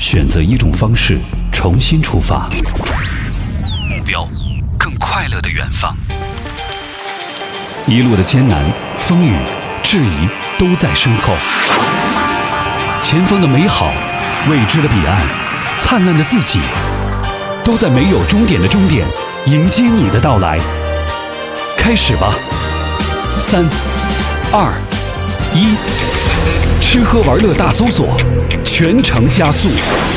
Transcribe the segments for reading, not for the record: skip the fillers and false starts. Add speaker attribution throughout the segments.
Speaker 1: 选择一种方式重新出发，目标更快乐的远方。一路的艰难、风雨、质疑都在身后，前方的美好、未知的彼岸、灿烂的自己，都在没有终点的终点迎接你的到来。开始吧，3、2、1，吃喝玩乐大搜索，全程加速。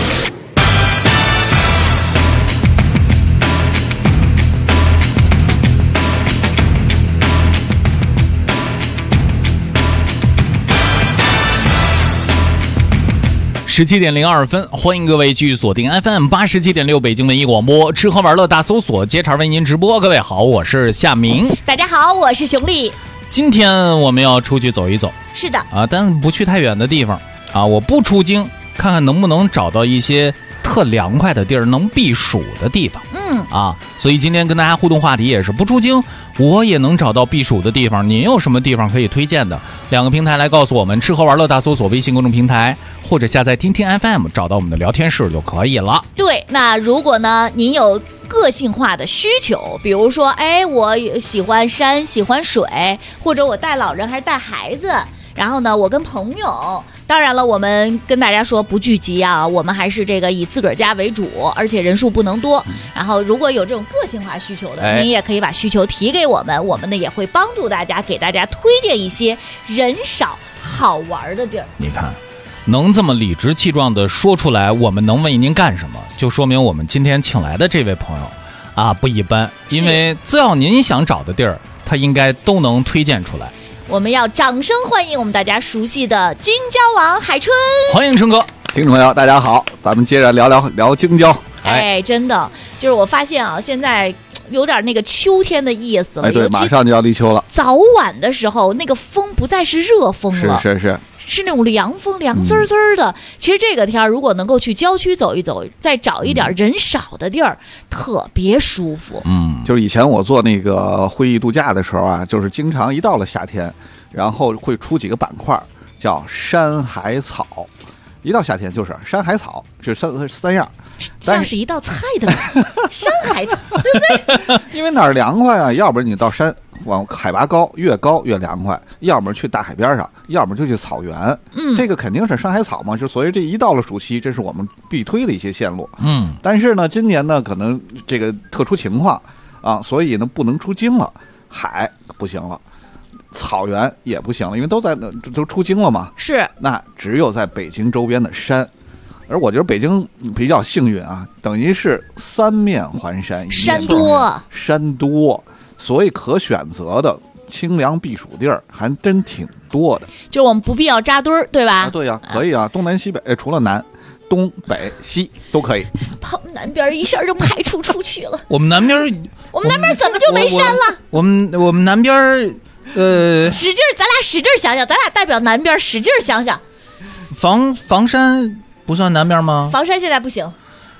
Speaker 2: 17:02，欢迎各位继续锁定 FM 87.6北京文艺广播，吃喝玩乐大搜索，接茬为您直播。各位好，我是夏明。
Speaker 3: 大家好，我是熊丽。
Speaker 2: 今天我们要出去走一走，
Speaker 3: 是的
Speaker 2: 啊，但不去太远的地方啊，我不出京，看看能不能找到一些特凉快的地儿，能避暑的地方。所以今天跟大家互动话题也是不出京，我也能找到避暑的地方。您有什么地方可以推荐的？两个平台来告诉我们，吃喝玩乐大搜索微信公众平台，或者下载听听 FM， 找到我们的聊天室就可以了。
Speaker 3: 对，那如果呢，您有个性化的需求，比如说，我喜欢山，喜欢水，或者我带老人还是带孩子，然后呢，我跟朋友。当然了，我们跟大家说不聚集啊，我们还是这个以自个儿家为主，而且人数不能多。然后如果有这种个性化需求的，您也可以把需求提给我们，我们呢也会帮助大家，给大家推荐一些人少好玩的地儿。
Speaker 2: 你看，能这么理直气壮的说出来，我们能为您干什么，就说明我们今天请来的这位朋友啊不一般，因为只要您想找的地儿，他应该都能推荐出来。
Speaker 3: 我们要掌声欢迎我们大家熟悉的京郊王海春，
Speaker 2: 欢迎春哥。
Speaker 4: 听众朋友大家好，咱们接着聊京郊。
Speaker 3: 真的就是我发现啊，现在有点那个秋天的意思了。
Speaker 4: 对，马上就要立秋了。
Speaker 3: 早晚的时候，那个风不再是热风了，是那种凉风，凉滋滋的。其实这个天如果能够去郊区走一走，再找一点人少的地儿，特别舒服。
Speaker 4: 就是以前我做那个会议度假的时候啊，就是经常一到了夏天，然后会出几个板块，叫山海草。一到夏天就是山海草，这三样，
Speaker 3: 像是一道菜的山海草，对不对？
Speaker 4: 因为哪儿凉快啊，要不然你到山往海拔高越凉快，要么去大海边上，要么就去草原。这个肯定是山海草嘛，就所以这一到了暑期，这是我们必推的一些线路。但是呢，今年呢，可能这个特殊情况啊，所以呢不能出京了，海不行了。草原也不行了，因为都出京了嘛。是，那只有在北京周边的山，而我觉得北京比较幸运啊，等于是三面环山，
Speaker 3: 山多，
Speaker 4: 所以可选择的清凉避暑地儿还真挺多的。
Speaker 3: 就我们不必要扎堆儿，对吧？
Speaker 4: 对呀，可以啊，东南西北，除了南。东北西都可以，
Speaker 3: 跑南边一下就排除出去了。
Speaker 2: 我们南边
Speaker 3: 怎么就没山了？
Speaker 2: 我们南边
Speaker 3: 使劲，咱俩使劲想想，咱俩代表南边使劲想想。
Speaker 2: 房山不算南边吗？
Speaker 3: 房山现在不行。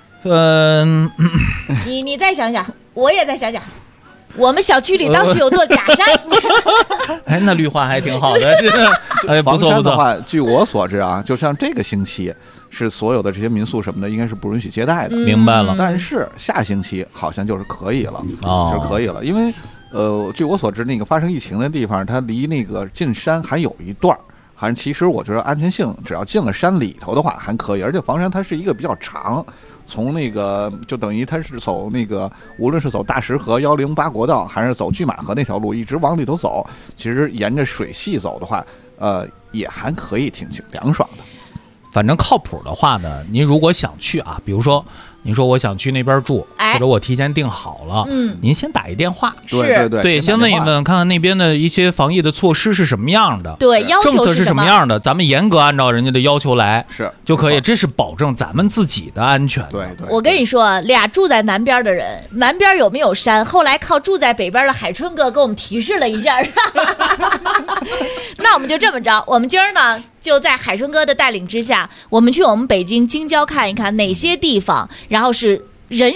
Speaker 3: 你再想想，我也再想想。我们小区里当时有座假山，
Speaker 2: 那绿化还挺好的，真的。不错。
Speaker 4: 的话，据我所知啊，就像这个星期是所有的这些民宿什么的，应该是不允许接待的。
Speaker 2: 明白了。
Speaker 4: 但是下星期好像就是可以了，就是可以了，因为据我所知，那个发生疫情的地方，它离那个进山还有一段。其实我觉得安全性，只要进了山里头的话还可以，而且房山它是一个比较长，从那个就等于它是走那个，无论是走大石河108国道，还是走拒马河那条路，一直往里头走，其实沿着水系走的话，也还可以挺凉爽的。
Speaker 2: 反正靠谱的话呢，您如果想去啊，比如说您说我想去那边住，或者我提前订好了，您先打一电话，
Speaker 4: 对，
Speaker 2: 先问一问，看看那边的一些防疫的措施是什么样的，
Speaker 3: 对，要求
Speaker 2: 政策是什么样的，咱们严格按照人家的要求来，就可以，这是保证咱们自己的安全。
Speaker 4: 对，
Speaker 3: 我跟你说，俩住在南边的人，南边有没有山？后来靠住在北边的海春哥给我们提示了一下。那我们就这么着，我们今儿呢，就在海春哥的带领之下，我们去我们北京京郊看一看哪些地方，然后是人少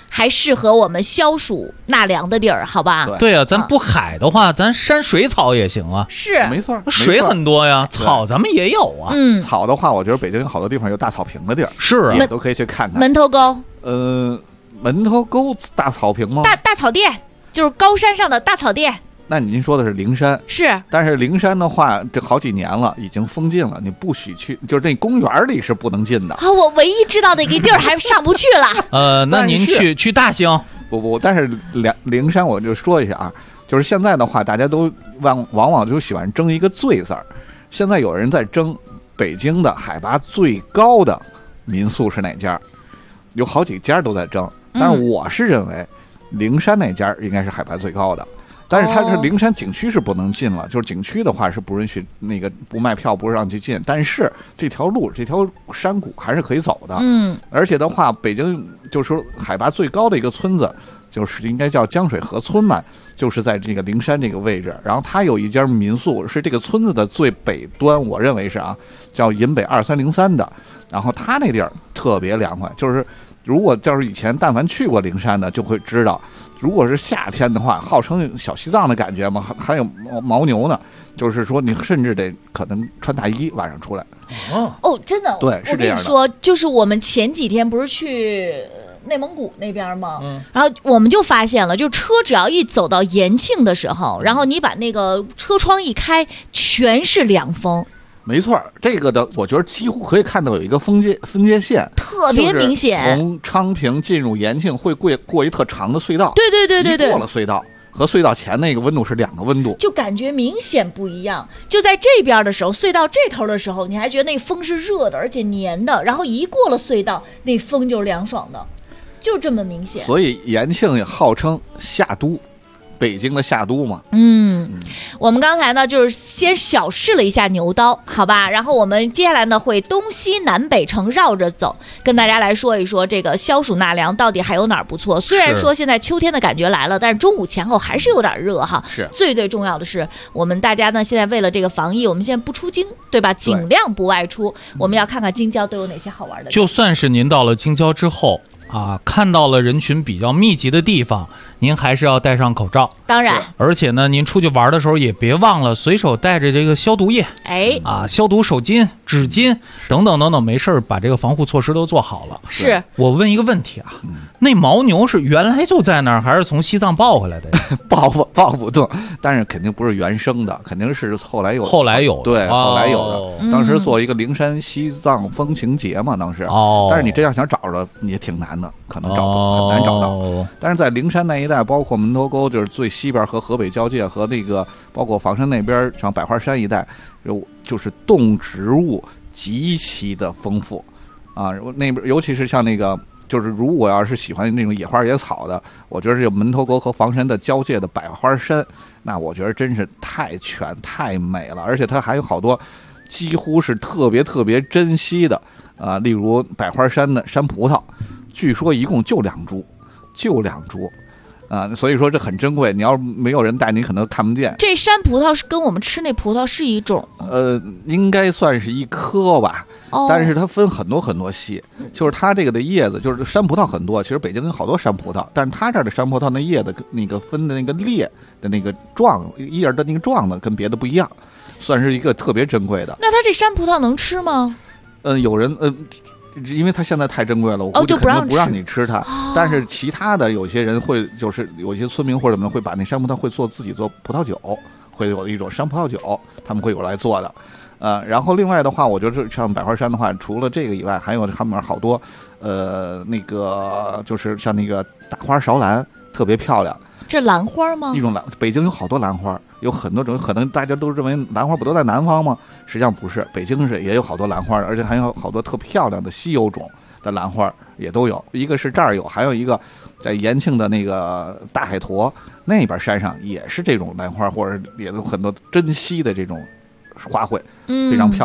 Speaker 3: 还适合我们消暑纳凉的地儿，好吧？
Speaker 2: 对啊，咱不海的话，咱山水草也行啊。
Speaker 3: 是，
Speaker 4: 没错，
Speaker 2: 水很多呀，草咱们也有啊。
Speaker 4: 草的话，我觉得北京有好多地方有大草坪的地儿，
Speaker 2: 是啊，
Speaker 4: 都可以去看看。
Speaker 3: 门头沟，
Speaker 4: 门头沟大草坪吗？
Speaker 3: 大草甸，就是高山上的大草甸。
Speaker 4: 那您说的是灵山，
Speaker 3: 是，
Speaker 4: 但是灵山的话，这好几年了，已经封禁了，你不许去，就是那公园里是不能进的。
Speaker 3: 啊，我唯一知道的一个地儿还上不去了。
Speaker 2: 那您去大兴？
Speaker 4: 不，但是灵山我就说一下啊，就是现在的话，大家都往往就喜欢争一个最字儿。现在有人在争北京的海拔最高的民宿是哪家，有好几家都在争，但是我是认为灵山那家应该是海拔最高的。但是它是灵山景区是不能进了，就是景区的话是不允许那个不卖票，不让去进。但是这条路这条山谷还是可以走的。而且的话，北京就是说海拔最高的一个村子，就是应该叫江水河村嘛，就是在这个灵山这个位置。然后它有一家民宿是这个村子的最北端，我认为是啊，叫银北2303的。然后它那地儿特别凉快，就是如果要是以前但凡去过灵山的，就会知道。如果是夏天的话，号称小西藏的感觉嘛，还有牦牛呢，就是说你甚至得可能穿大衣晚上出来。
Speaker 3: 哦，真的，
Speaker 4: 对，是这样的。
Speaker 3: 我跟你说，就是我们前几天不是去内蒙古那边吗？然后我们就发现了，就车只要一走到延庆的时候，然后你把那个车窗一开，全是凉风。
Speaker 4: 没错，这个的我觉得几乎可以看到有一个分界线，
Speaker 3: 特别明显。
Speaker 4: 从昌平进入延庆会过一特长的隧道，
Speaker 3: 对，
Speaker 4: 过了隧道和隧道前那个温度是两个温度，
Speaker 3: 就感觉明显不一样。就在这边的时候，隧道这头的时候，你还觉得那风是热的，而且黏的，然后一过了隧道，那风就是凉爽的，就这么明显。
Speaker 4: 所以延庆也号称夏都。北京的夏都嘛，
Speaker 3: 我们刚才呢就是先小试了一下牛刀，好吧，然后我们接下来呢会东西南北城绕着走，跟大家来说一说这个消暑纳凉到底还有哪儿不错。虽然说现在秋天的感觉来了，但是中午前后还是有点热哈。
Speaker 4: 是
Speaker 3: 最重要的是，我们大家呢现在为了这个防疫，我们现在不出京，对吧？尽量不外出。我们要看看京郊都有哪些好玩的。
Speaker 2: 就算是您到了京郊之后啊，看到了人群比较密集的地方，您还是要戴上口罩。
Speaker 3: 当然，
Speaker 2: 而且呢，您出去玩的时候也别忘了随手带着这个消毒液，消毒手巾、纸巾等等，没事把这个防护措施都做好了。
Speaker 3: 是
Speaker 2: 我问一个问题啊，那牦牛是原来就在那儿，还是从西藏抱回来的？
Speaker 4: 抱不动，但是肯定不是原生的，肯定是后来有的。对，后来有的。当时做一个灵山西藏风情节嘛，当时。但是你这样想找着也挺难的，可能很难找到。但是在灵山那一带，包括门头沟，就是最西边和河北交界，和那个包括房山那边，像百花山一带，就是动植物极其的丰富啊。那边尤其是像那个，就是如果要是喜欢那种野花野草的，我觉得这门头沟和房山的交界的百花山，那我觉得真是太全太美了，而且它还有好多几乎是特别珍惜的啊，例如百花山的山葡萄，据说一共就2株。啊，所以说这很珍贵。你要没有人带，你可能看不见。
Speaker 3: 这山葡萄是跟我们吃那葡萄是一种？
Speaker 4: 应该算是一颗吧。但是它分很多系，就是它这个的叶子，就是山葡萄很多。其实北京有好多山葡萄，但是它这儿的山葡萄那叶子那个分的那个裂的那个状叶的那个状的跟别的不一样，算是一个特别珍贵的。
Speaker 3: 那它这山葡萄能吃吗？
Speaker 4: 有人因为它现在太珍贵了，我估计肯定不让你吃它。但是其他的有些人会，就是有些村民或者怎么会把那山葡萄会自己做葡萄酒，会有一种山葡萄酒，他们会有来做的。然后另外的话，我觉得像百花山的话，除了这个以外，还有他们好多那个就是像那个大花芍兰，特别漂亮。
Speaker 3: 这兰花吗？
Speaker 4: 一种北京有好多兰花，有很多种，可能大家都认为兰花不都在南方吗？实际上不是，北京也有好多兰花，而且还有好多特漂亮的稀有种的兰花也都有。一个是这儿有，还有一个在延庆的那个大海坨那边山上也是这种兰花，或者也有很多珍稀的这种花卉，非常漂亮。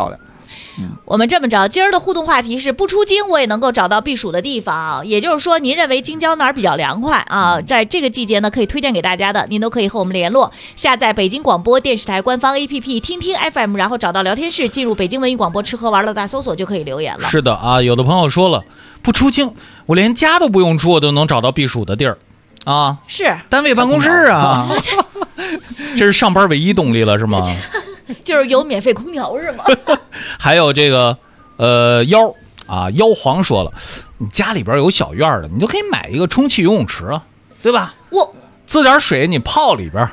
Speaker 3: 我们这么着，今儿的互动话题是不出京我也能够找到避暑的地方啊，也就是说您认为京郊哪儿比较凉快啊？在这个季节呢，可以推荐给大家的，您都可以和我们联络，下载北京广播电视台官方 APP 听听 FM， 然后找到聊天室，进入北京文艺广播吃喝玩乐大搜索就可以留言了。
Speaker 2: 是的啊，有的朋友说了，不出京我连家都不用出，我都能找到避暑的地儿啊，
Speaker 3: 是
Speaker 2: 单位办公室啊，这是上班唯一动力了是吗？
Speaker 3: 就是有免费空调是吗？
Speaker 2: 还有这个妖皇说了，你家里边有小院的，你就可以买一个充气游泳池啊，对吧？
Speaker 3: 我
Speaker 2: 自点水你泡里边。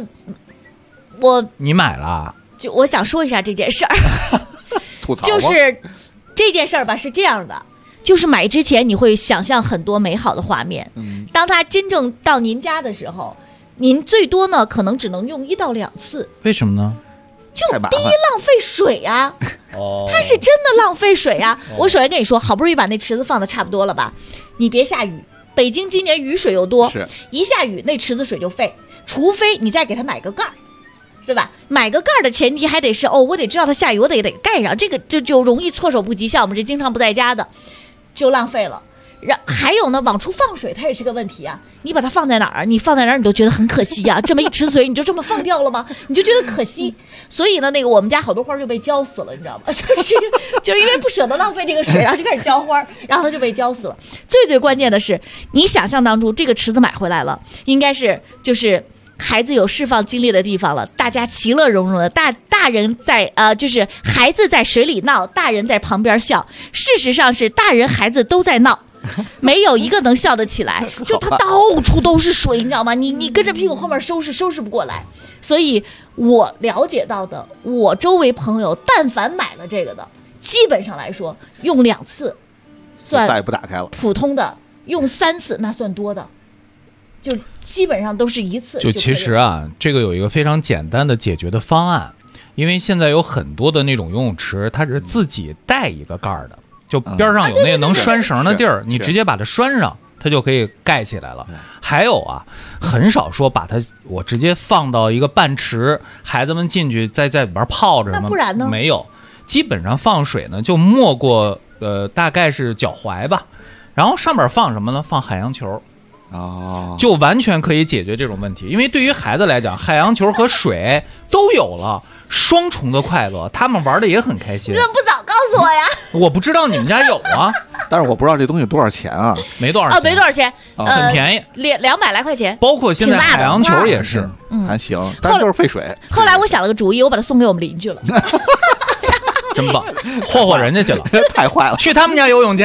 Speaker 2: 你买了？
Speaker 3: 就我想说一下这件事儿，
Speaker 4: 吐槽
Speaker 3: 就是这件事儿吧，是这样的。就是买之前你会想象很多美好的画面，当它真正到您家的时候，您最多呢可能只能用1到2次。
Speaker 2: 为什么呢？
Speaker 3: 就第一浪费水啊，它是真的浪费水啊。我首先跟你说，好不容易把那池子放的差不多了吧，你别下雨，北京今年雨水又多，一下雨那池子水就废，除非你再给它买个盖儿，对吧？买个盖儿的前提还得是我得知道它下雨，我得盖上，这个就容易措手不及，像我们这经常不在家的就浪费了。还有呢，往出放水它也是个问题啊。你把它放在哪儿，你放在哪儿你都觉得很可惜啊。这么一池水你就这么放掉了吗？你就觉得可惜。所以呢，我们家好多花就被浇死了，你知道吗？就是因为不舍得浪费这个水，然后就开始浇花，然后它就被浇死了。最关键的是，你想象当中这个池子买回来了，应该是就是孩子有释放精力的地方了，大家其乐融融的，大人在就是孩子在水里闹，大人在旁边笑。事实上是大人孩子都在闹。没有一个能笑得起来，就它到处都是水，你知道吗？你跟着屁股后面收拾不过来。所以我了解到的，我周围朋友但凡买了这个的，基本上来说用2次算
Speaker 4: 再也不打开了，
Speaker 3: 普通的用3次那算多的，就基本上都是1次。
Speaker 2: 就其实啊，这个有一个非常简单的解决的方案，因为现在有很多的那种游泳池，它是自己带一个盖儿的。就边上有那个能拴绳的地儿，你直接把它拴上，它就可以盖起来了。还有啊，很少说把它我直接放到一个半池，孩子们进去在里边泡着什么，
Speaker 3: 那不然呢？
Speaker 2: 没有，基本上放水呢就没过大概是脚踝吧，然后上面放什么呢？放海洋球。就完全可以解决这种问题，因为对于孩子来讲，海洋球和水都有了，双重的快乐，他们玩的也很开心。
Speaker 3: 你怎么不早告诉我呀？
Speaker 2: 我不知道你们家有啊，
Speaker 4: 但是我不知道这东西多少钱啊？
Speaker 2: 没多少钱，
Speaker 3: 没多少钱，
Speaker 2: 很便宜
Speaker 3: ，200来块钱。
Speaker 2: 包括现在海洋球也是，
Speaker 4: 还行，但是就是费水。
Speaker 3: 后来我想了个主意，我把它送给我们邻居了。
Speaker 2: 真棒，霍霍人家去了，
Speaker 4: 太坏了，
Speaker 2: 去他们家游泳去。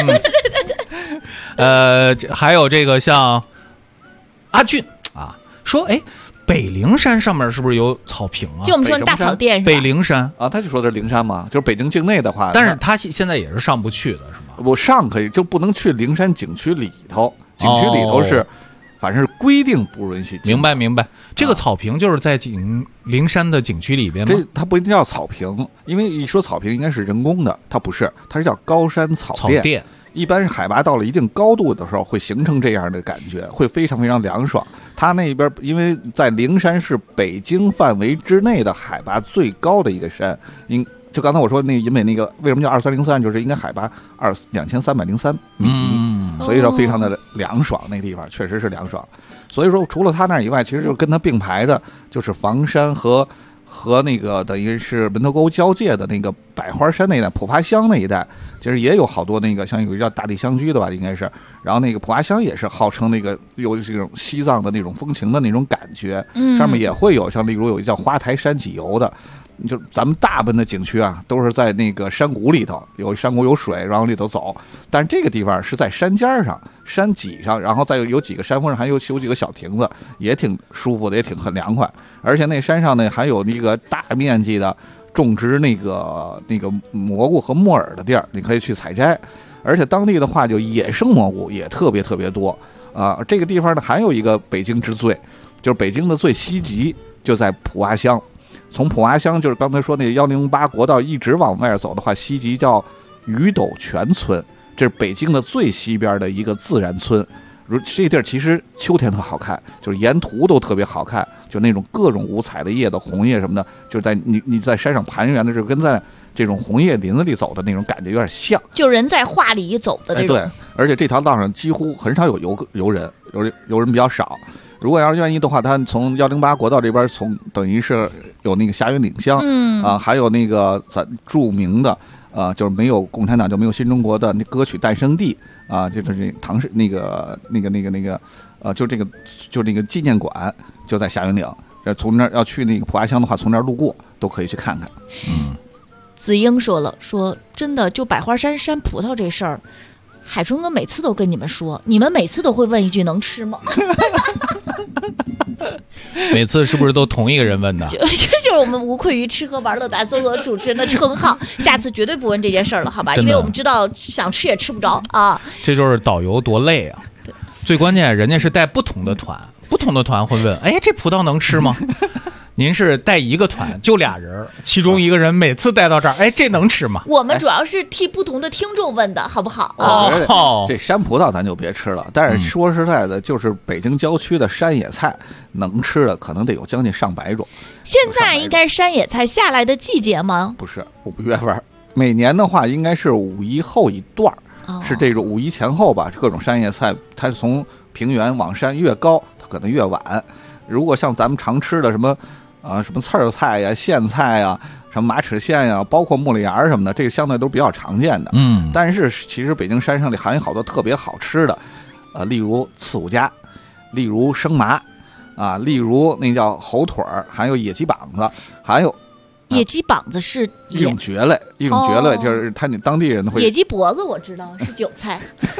Speaker 2: 还有这个像阿俊啊，说北灵山上面是不是有草坪啊？
Speaker 3: 就我们说大草甸，
Speaker 2: 北灵山
Speaker 4: 啊，他就说的是灵山嘛，就是北京境内的话，
Speaker 2: 但是他现在也是上不去的，是吗？
Speaker 4: 我上可以，就不能去灵山景区里头，景区里头是。反正是规定不允许。
Speaker 2: 明白。这个草坪就是在灵山的景区里边吗？
Speaker 4: 它不一定叫草坪，因为一说草坪应该是人工的，它不是，它是叫高山草甸。一般是海拔到了一定高度的时候，会形成这样的感觉，会非常非常凉爽。它那边因为在灵山是北京范围之内的海拔最高的一个山，就刚才我说那银北那个为什么叫2303，就是应该海拔2303米，所以说非常的凉爽，那个地方确实是凉爽。所以说除了它那以外，其实就跟它并排的就是房山和那个等于是门头沟交界的那个百花山那一带，普发乡那一带，其实也有好多那个像有一个叫大地乡居的吧，应该是。然后那个普发乡也是号称那个有这种西藏的那种风情的那种感觉，上面也会有像例如有一个叫花台山脊游的。就咱们大部分的景区啊，都是在那个山谷里头，有山谷有水，然后里头走。但是这个地方是在山尖上、山脊上，然后再有几个山峰上还有几个小亭子，也挺舒服的，也很凉快。而且那山上呢还有那个大面积的种植那个蘑菇和木耳的地儿，你可以去采摘。而且当地的话，就野生蘑菇也特别多啊。这个地方呢还有一个北京之最，就是北京的最西极，就在普娃乡。从普娃乡就是刚才说那个108国道一直往外走的话，西极叫鱼斗泉村，这是北京的最西边的一个自然村。 这地儿其实秋天特好看，就是沿途都特别好看，就那种各种五彩的叶子，红叶什么的，就是在你在山上盘旋的时候，跟在这种红叶林子里走的那种感觉有点像，
Speaker 3: 就人在画里走的这种。
Speaker 4: 对，而且这条道上几乎很少有游人，游人比较少。如果要是愿意的话，他从108国道这边等于是有那个霞云岭乡，还有那个咱著名的就是没有共产党就没有新中国的那歌曲诞生地啊，就是唐氏就那个纪念馆就在霞云岭。从那儿要去那个普华乡的话，从那儿路过都可以去看看。
Speaker 3: 子英说真的，就百花山山葡萄这事儿，海春哥每次都跟你们说，你们每次都会问一句能吃吗？
Speaker 2: 每次是不是都同一个人问的？
Speaker 3: 就是我们无愧于吃喝玩乐大搜索主持人的称号，下次绝对不问这件事儿了，好吧？因为我们知道想吃也吃不着啊。
Speaker 2: 这就是导游多累啊！最关键人家是带不同的团，不同的团会问：哎，这葡萄能吃吗？您是带一个团，就俩人，其中一个人每次带到这儿，哎，这能吃吗？
Speaker 3: 我们主要是替不同的听众问的，好不好？
Speaker 4: 这山葡萄咱就别吃了，但是说实在的，就是北京郊区的山野菜能吃的可能得有将近上百种。
Speaker 3: 现在应该是山野菜下来的季节吗？
Speaker 4: 不是，5月份，每年的话应该是5一后一段，是这种5一前后吧。各种山野菜，它是从平原往山越高，它可能越晚。如果像咱们常吃的什么刺儿菜呀、苋菜呀、什么马齿苋呀，包括木里芽什么的，这个相对都比较常见的。但是其实北京山上里还有好多特别好吃的，例如刺五加，例如生麻，例如那叫猴腿儿，还有野鸡膀子，还有
Speaker 3: 野鸡膀子是
Speaker 4: 一种蕨类，就是你当地人会。
Speaker 3: 野鸡脖子我知道是韭菜。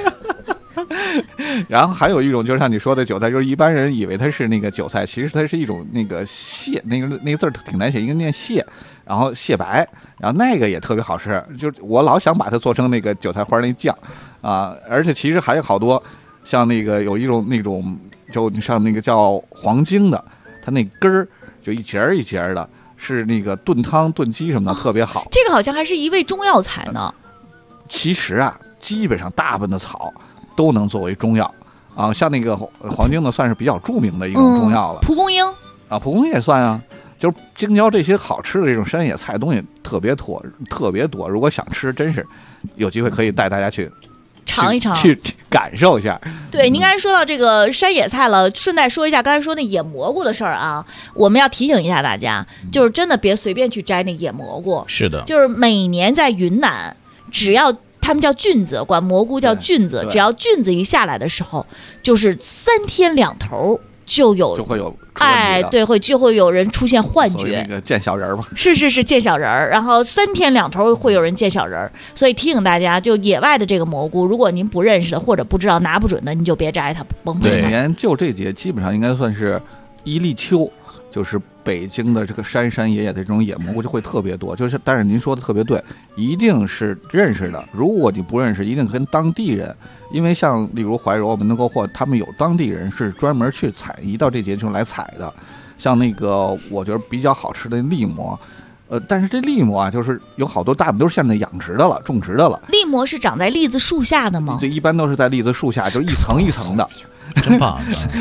Speaker 4: 然后还有一种就是像你说的韭菜，就是一般人以为它是那个韭菜，其实它是一种那个蟹，那个字挺难写，应该念蟹，然后蟹白，然后那个也特别好吃，就是我老想把它做成那个韭菜花那酱而且其实还有好多，像那个有一种那种就像那个叫黄精的，它那根儿就一节一节的，是那个炖汤炖鸡什么的特别好。
Speaker 3: 这个好像还是一味中药材呢。
Speaker 4: 其实基本上大部分的草都能作为中药像那个黄精呢，算是比较著名的一种中药了。
Speaker 3: 蒲公英
Speaker 4: 蒲公英也算就是京郊这些好吃的这种山野菜东西特别多。如果想吃，真是有机会可以带大家去
Speaker 3: 尝一尝，
Speaker 4: 去感受一下。
Speaker 3: 对，您刚才说到这个山野菜了，顺带说一下刚才说那野蘑菇的事儿我们要提醒一下大家，就是真的别随便去摘那野蘑菇。
Speaker 2: 是的，
Speaker 3: 就是每年在云南，只要他们叫菌子，管蘑菇叫菌子，只要菌子一下来的时候，就是3天2头就会有对，就会有人出现幻觉，
Speaker 4: 那个见小人嘛，
Speaker 3: 是见小人，然后3天2头会有人见小人，所以提醒大家，就野外的这个蘑菇，如果您不认识的或者不知道拿不准的，你就别摘它，甭碰它。
Speaker 4: 每年就这节基本上应该算是一立秋，就是北京的这个山野野的这种野蘑菇就会特别多，但是您说的特别对，一定是认识的。如果你不认识，一定跟当地人，因为像例如怀柔、门头沟或他们有当地人是专门去采，一到这节就来采的。像那个我觉得比较好吃的栗蘑，但是这栗蘑就是有好多大部分都是现在养殖的了、种植的了。
Speaker 3: 栗蘑是长在栗子树下的吗？
Speaker 4: 对，一般都是在栗子树下，就一层一层的。
Speaker 2: 真棒！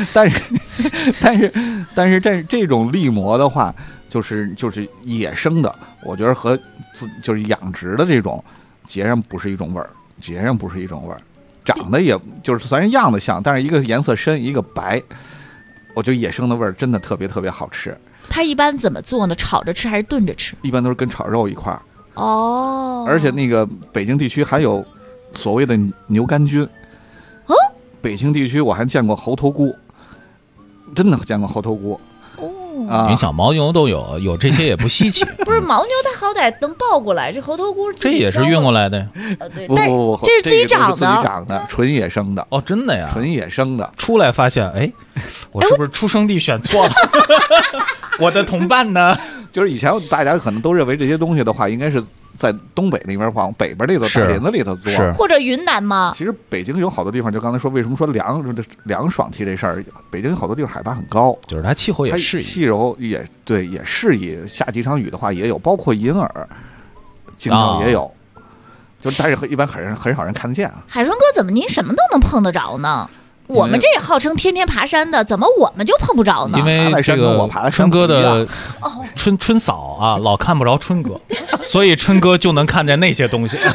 Speaker 4: 但是这种栗蘑的话，就是野生的，我觉得和就是养殖的这种截然不是一种味儿，长得也就是虽然样子像，但是一个颜色深，一个白，我觉得野生的味儿真的特别特别好吃。
Speaker 3: 它一般怎么做呢？炒着吃还是炖着吃？
Speaker 4: 一般都是跟炒肉一块儿。而且那个北京地区还有所谓的牛肝菌。北京地区我还见过猴头菇，真的见过猴头菇。
Speaker 2: 你想牦牛都有这些也不稀奇。
Speaker 3: 不是牦牛它好歹能抱过来，这猴头菇
Speaker 2: 这也是运过来的呀。
Speaker 3: 对，不，这是自己长
Speaker 4: 的，纯野生的。
Speaker 2: 真的呀？
Speaker 4: 纯野生的。
Speaker 2: 出来发现，我是不是出生地选错了？我的同伴呢？
Speaker 4: 就是以前大家可能都认为这些东西的话，应该是在东北那边往北边那头大林子里头多，
Speaker 3: 或者云南吗？
Speaker 4: 其实北京有好多地方，就刚才说为什么说凉爽气这事儿，北京有好多地方海拔很高，
Speaker 2: 就是它气候也适宜，
Speaker 4: 气候也适宜，下几场雨的话也有，包括银耳、京郊也有，但是一般很少人看得见啊。
Speaker 3: 海顺哥怎么您什么都能碰得着呢？ 我们这号称天天爬山的，怎么我们就碰不着呢？
Speaker 2: 因为这个春哥的春嫂啊，老看不着春哥，所以春哥就能看见那些东西。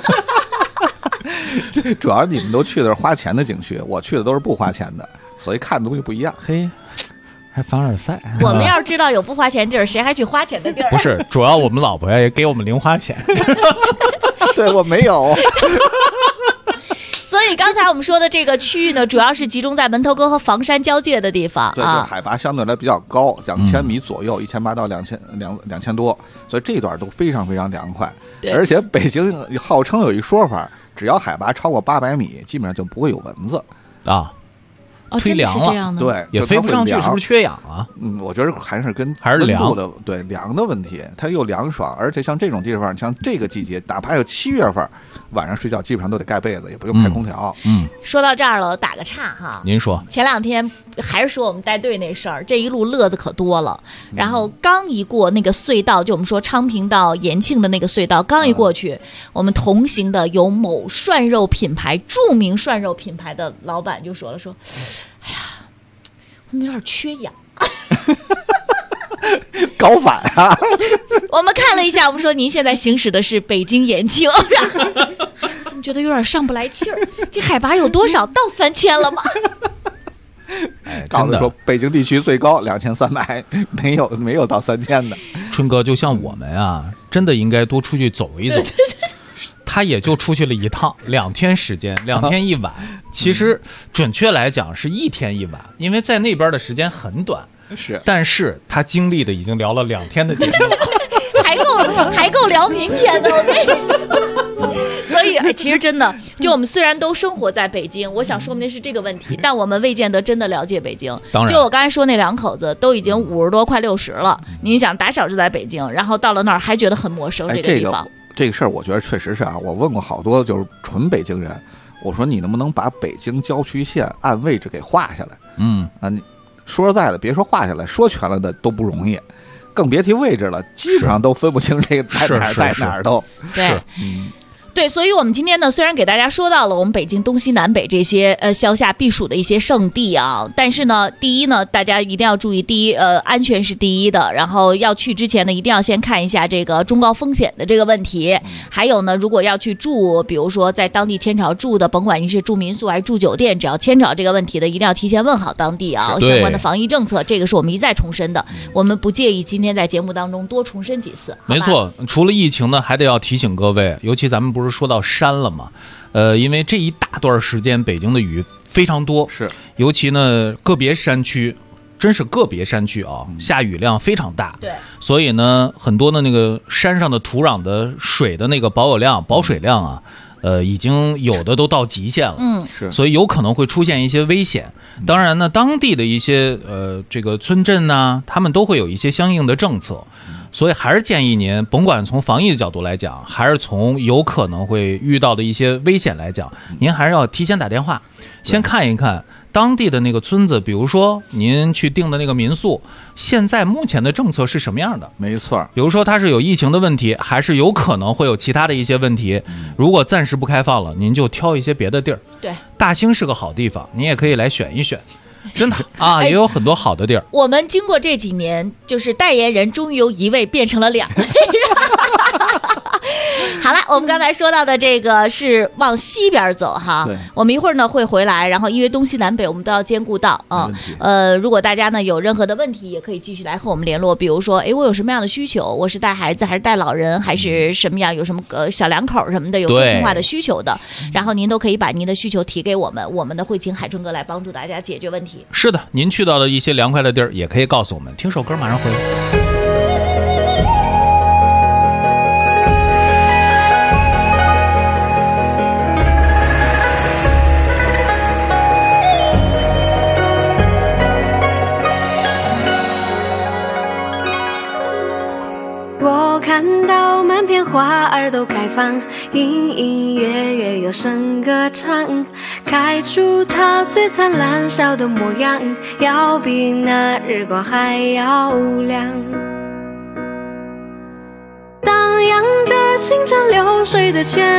Speaker 4: 主要你们都去的是花钱的景区，我去的都是不花钱的，所以看的东西不一样。
Speaker 2: 嘿，还凡尔赛。
Speaker 3: 我们要是知道有不花钱地儿，谁还去花钱的地儿？
Speaker 2: 不是，主要我们老婆也给我们零花钱。
Speaker 4: 对，我没有。
Speaker 3: 所以刚才我们说的这个区域呢，主要是集中在门头沟和房山交界的地方。
Speaker 4: 对，就海拔相对来比较高，2000米左右，1800到2000多，所以这段都非常非常凉快。而且北京号称有一说法，只要海拔超过800米，基本上就不会有蚊子
Speaker 2: 啊。
Speaker 3: 推凉了，
Speaker 4: 对，
Speaker 2: 也飞不上去，是不是缺氧啊？
Speaker 4: 我觉得还是跟
Speaker 2: 温
Speaker 4: 度的对凉的问题，它又凉爽，而且像这种地方，像这个季节，哪怕有7月份，晚上睡觉基本上都得盖被子，也不用开空调。
Speaker 3: 说到这儿了，打个岔哈。
Speaker 2: 您说，
Speaker 3: 前2天还是说我们带队那事儿，这一路乐子可多了。然后刚一过那个隧道，就我们说昌平到延庆的那个隧道，刚一过去，我们同行的有某涮肉品牌著名涮肉品牌的老板就说了说。哎呀，我有点缺氧，
Speaker 4: 高反啊！
Speaker 3: 我们看了一下，我们说您现在行驶的是北京延庆，怎么觉得有点上不来气儿？这海拔有多少？到3000了吗？
Speaker 4: 告诉说北京地区最高2300，没有到3000的。
Speaker 2: 春哥，就像我们啊，真的应该多出去走一走。他也就出去了一趟，2天时间，2天1晚。其实准确来讲是1天1晚，因为在那边的时间很短。
Speaker 4: 是，
Speaker 2: 但是他经历的已经聊了2天的节目，
Speaker 3: 还够聊明天的。我跟你说，所以其实真的，就我们虽然都生活在北京，我想说明的是这个问题，但我们未见得真的了解北京。
Speaker 2: 当然，
Speaker 3: 就我刚才说那2口子都已经50多快60了，您想打小就在北京，然后到了那儿还觉得很陌生这个地方。
Speaker 4: 这个事儿我觉得确实是啊，我问过好多就是纯北京人，我说你能不能把北京郊区县按位置给画下来？你说实在的，别说画下来，说全了的都不容易，更别提位置了，基本上都分不清这个在哪儿都。
Speaker 3: 对，对，所以我们今天呢，虽然给大家说到了我们北京东西南北这些消夏避暑的一些圣地啊，但是呢，第一呢，大家一定要注意，第一安全是第一的，然后要去之前呢，一定要先看一下这个中高风险的这个问题，还有呢，如果要去住，比如说在当地签找住的，甭管你是住民宿还是住酒店，只要签找这个问题的，一定要提前问好当地啊相关的防疫政策，这个是我们一再重申的，我们不介意今天在节目当中多重申几次。
Speaker 2: 没错，除了疫情呢，还得要提醒各位，尤其咱们不是说到山了吗？因为这一大段时间北京的雨非常多，
Speaker 4: 是，
Speaker 2: 尤其呢个别山区，真是个别山区啊，下雨量非常大。
Speaker 3: 对，
Speaker 2: 所以呢，很多的那个山上的土壤的水的那个保水量啊，已经有的都到极限了。
Speaker 4: 是，
Speaker 2: 所以有可能会出现一些危险。当然呢，当地的一些这个村镇呢，他们都会有一些相应的政策。所以还是建议您，甭管从防疫的角度来讲，还是从有可能会遇到的一些危险来讲，您还是要提前打电话，先看一看当地的那个村子，比如说您去订的那个民宿，现在目前的政策是什么样的？
Speaker 4: 没错，
Speaker 2: 比如说它是有疫情的问题，还是有可能会有其他的一些问题。如果暂时不开放了，您就挑一些别的地儿。
Speaker 3: 对，
Speaker 2: 大兴是个好地方，您也可以来选一选。真的啊，也有很多好的地儿。
Speaker 3: 我们经过这几年，就是代言人终于由1位变成了2位。好了，我们刚才说到的这个是往西边走哈，我们一会儿呢会回来，然后因为东西南北我们都要兼顾到啊。如果大家呢有任何的问题，也可以继续来和我们联络，比如说，我有什么样的需求，我是带孩子还是带老人，还是什么样，有什么小两口什么的，有个性化的需求的，然后您都可以把您的需求提给我们，我们呢会请海春哥来帮助大家解决问题。
Speaker 2: 是的，您去到的一些凉快的地儿，也可以告诉我们。听首歌，马上回来。
Speaker 5: 我看到满片花儿都开放，隐隐约约有声歌唱，开出它最灿烂笑的模样，要比那日光还要亮。荡漾着清澈流水的泉啊，多么美丽的小小村庄，有一个人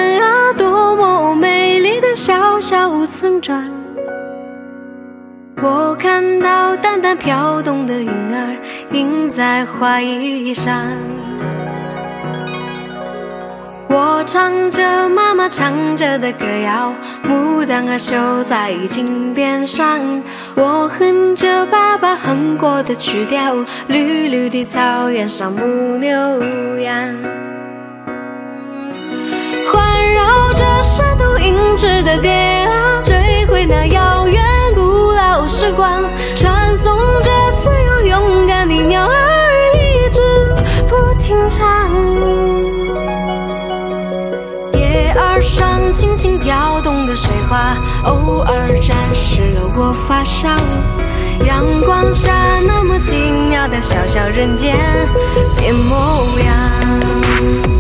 Speaker 5: 我看到淡淡飘动的影儿印在花衣上，我唱着妈妈唱着的歌谣，牡丹儿绣在襟边上，我哼着爸爸哼过的曲调，绿绿的草原上牧牛羊，环绕着山都银质的蝶啊，追回那遥远古老时光，传颂着自由勇敢的鸟儿一直不停唱，叶儿上轻轻跳动的水花，偶尔沾湿了我发梢，阳光下那么奇妙的小小人间变模样。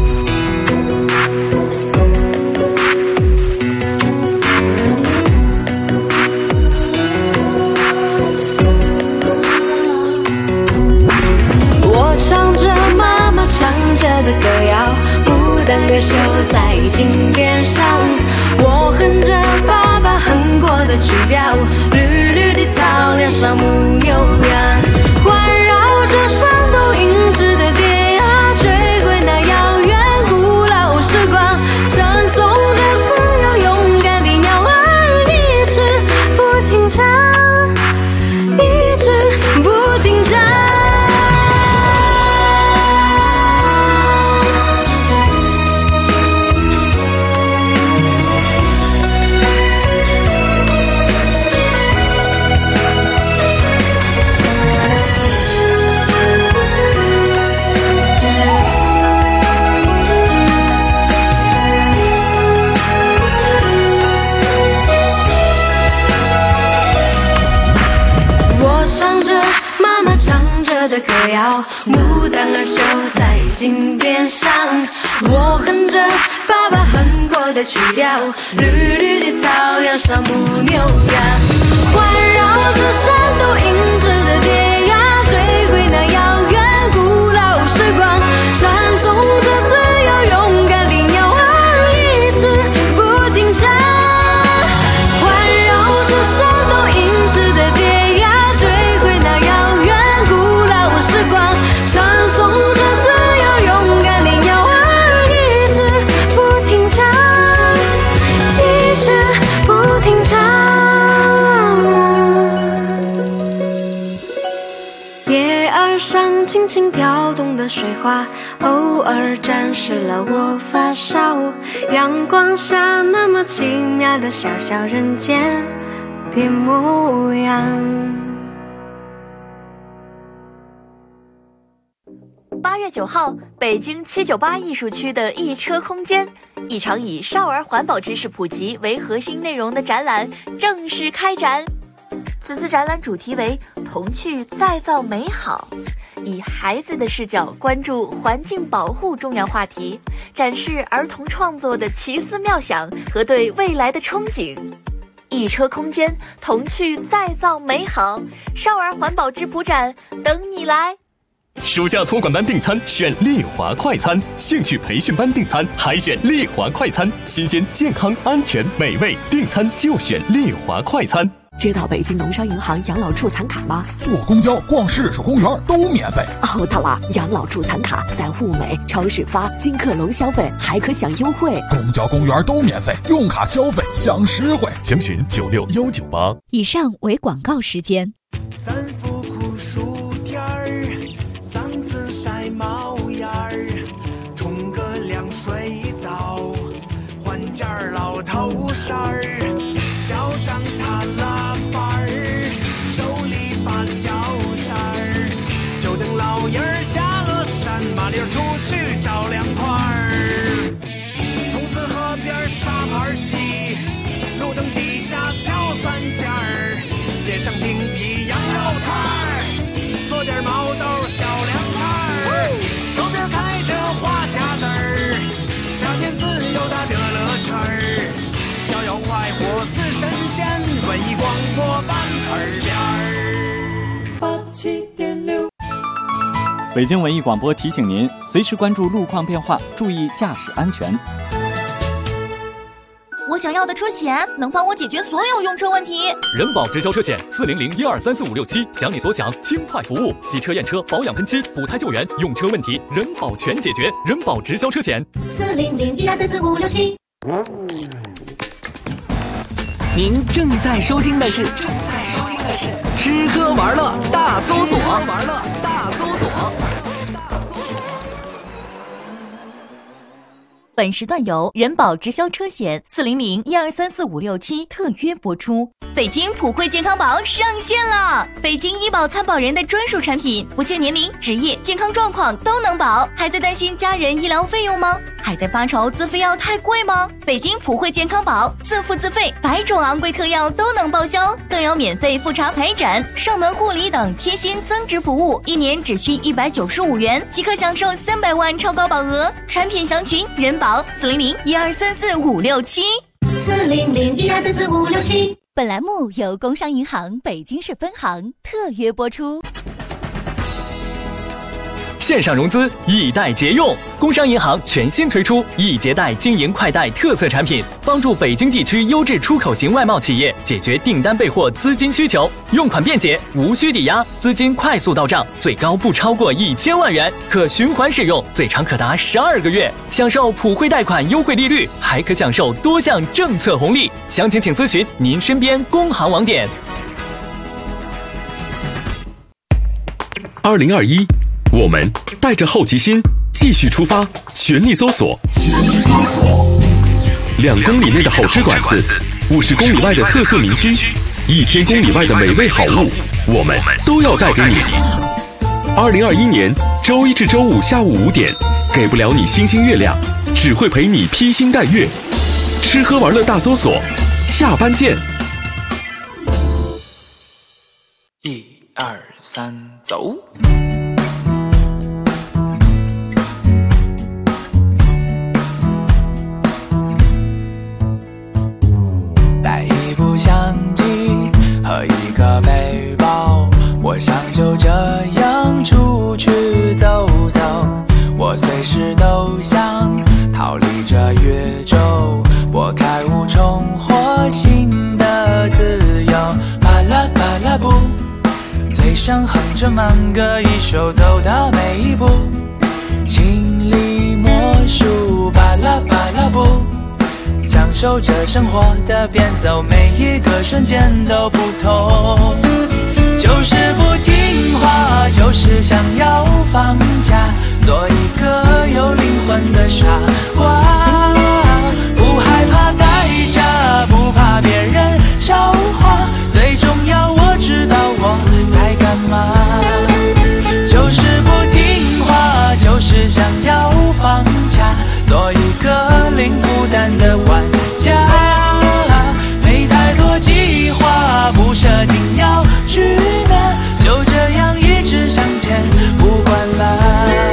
Speaker 5: 唱着妈妈唱着的歌谣，牡丹儿绣在襟边上，我哼着爸爸哼过的曲调，绿绿的草原上牧牛羊，环绕着山都银质的蝶啊，追回那遥远古老时光，传颂着自由勇敢的鸟儿一直不停唱，一直不停唱。的歌谣，牡丹儿绣在襟边上，我哼着爸爸哼过的曲调，绿绿的草原上牧牛羊，环绕着山都银质的蝶呀，追回那遥远古老时光，传颂着自由勇敢的鸟儿一直不停唱，环绕着山都银质的蝶呀，追回那遥远时光，传颂着自由勇敢的鸟儿一直不停唱，一直不停唱，叶儿上轻轻跳动的水花，偶尔沾湿了我发梢，阳光下那么奇妙的小小人间变模样。
Speaker 6: 8月9号，北京798艺术区的一车空间，一场以少儿环保知识普及为核心内容的展览正式开展。此次展览主题为童趣再造美好，以孩子的视角关注环境保护重要话题，展示儿童创作的奇思妙想和对未来的憧憬。一车空间，童趣再造美好，少儿环保质朴展等你来。
Speaker 7: 暑假托管班订餐选丽华快餐，兴趣培训班订餐还选丽华快餐，新鲜、健康、安全、美味，订餐就选丽华快餐。
Speaker 8: 知道北京农商银行养老助残卡吗？
Speaker 9: 坐公交、逛市属公园都免费。
Speaker 8: 哦，对了，养老助残卡在物美、超市发，金客隆消费还可享优惠。
Speaker 9: 公交、公园都免费，用卡消费享实惠。
Speaker 7: 详询96198。
Speaker 3: 以上为广告时间。
Speaker 10: 三伏酷暑天儿，嗓子晒冒烟儿，冲个凉水澡，换件老头衫儿，脚上踏拉板儿，手里把脚扇儿，就等老爷儿下了山，麻利儿出去找凉快儿。筒子河边沙盘戏，路灯底下敲三尖儿，点上顶皮羊肉串儿，做点毛豆小凉菜儿，周边开着花匣子儿，夏天自由的乐乐圈儿，逍遥快活似神仙，文艺广播版耳边儿87.6。
Speaker 11: 北京文艺广播提醒您，随时关注路况变化，注意驾驶安全。
Speaker 6: 我想要的车险能帮我解决所有用车问题。
Speaker 7: 人保直销车险400123456想你所想，轻快服务，洗车验车、保养喷漆、补胎救援，用车问题人保全解决。人保直销车险
Speaker 5: 400123456。
Speaker 12: 您正在收听的是吃喝玩乐大搜索。
Speaker 6: 本时段由人保直销车险400123456特约播出。北京普惠健康宝上线了，北京医保参保人的专属产品，不限年龄、职业、健康状况都能保。还在担心家人医疗费用吗？还在发愁自费药太贵吗？北京普惠健康宝自付自费，100种昂贵特药都能报销，更有免费复查陪诊、上门护理等贴心增值服务，1年只需195元即可享受300万超高保额。产品详询人保400123456。
Speaker 5: 400123456。
Speaker 6: 本栏目由工商银行北京市分行特约播出。
Speaker 7: 线上融资易贷节用，工商银行全新推出易捷贷经营快贷特色产品，帮助北京地区优质出口型外贸企业解决订单备货资金需求，用款便捷，无需抵押，资金快速到账，最高不超过1000万元，可循环使用，最长可达12个月，享受普惠贷款优惠利率，还可享受多项政策红利。详情请咨询您身边工行网点。
Speaker 13: 2021，我们带着好奇心继续出发，全力搜索。2公里内的好吃馆子，50公里外的特色名区，1000公里外的美味好物，我们都要带给你。2021年周一至周五下午5点，给不了你星星月亮，只会陪你披星戴月。吃喝玩乐大搜索，下班见。
Speaker 14: 1、2、3，走。带一部相机和一个背包，我想就这样出去走走。我随时都想逃离这月洲，拨开无重获新的自由。巴拉巴拉布，嘴上哼着慢歌一首，走到每一步，心里默数巴拉巴拉布，享受着生活的变奏，每一个瞬间都不同。就是不听话，就是想要放假，做一个有灵魂的傻瓜，不害怕代价，不怕别人笑话，最重要我知道我在干嘛。就是不听话，就是想要放假，做一个零负担的玩家，没太多计划，不设定要去哪，就这样一直向前，不管了。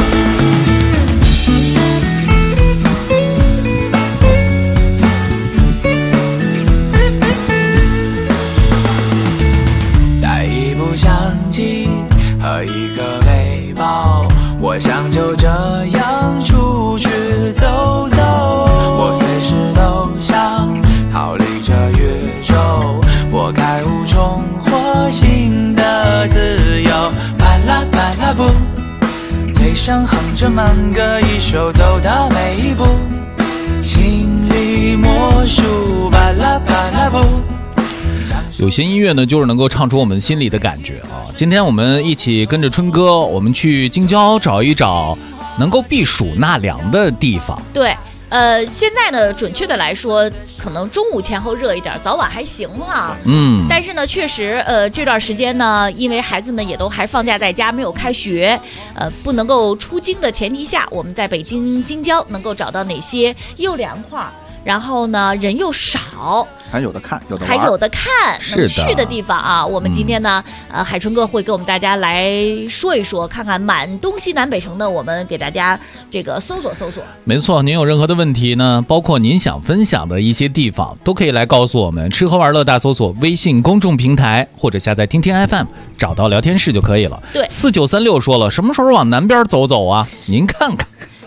Speaker 14: 带一部相机和一个背包，我想就这样出去走走。我随时都想逃离这月洲，拨开无重获新的自由。巴拉巴拉布，嘴上哼着慢歌一首，走到每一步，心里默数巴拉巴拉布。
Speaker 2: 有些音乐呢，就是能够唱出我们心里的感觉啊。今天我们一起跟着春哥，我们去京郊找一找能够避暑纳凉的地方。
Speaker 3: 对，现在呢，准确的来说，可能中午前后热一点，早晚还行哈。但是呢，确实，这段时间呢，因为孩子们也都还放假在家，没有开学，不能够出京的前提下，我们在北京京郊能够找到哪些又凉快，然后呢人又少，
Speaker 4: 还有的看，有的
Speaker 3: 还有的看，能去的地方啊。我们今天呢，海春哥会给我们大家来说一说，看看满东西南北城的，我们给大家这个搜索搜索。
Speaker 2: 没错，您有任何的问题呢，包括您想分享的一些地方，都可以来告诉我们。吃喝玩乐大搜索微信公众平台，或者下载听听 FM， 找到聊天室就可以了。
Speaker 3: 对，
Speaker 2: 4936说了，什么时候往南边走走啊？您看看。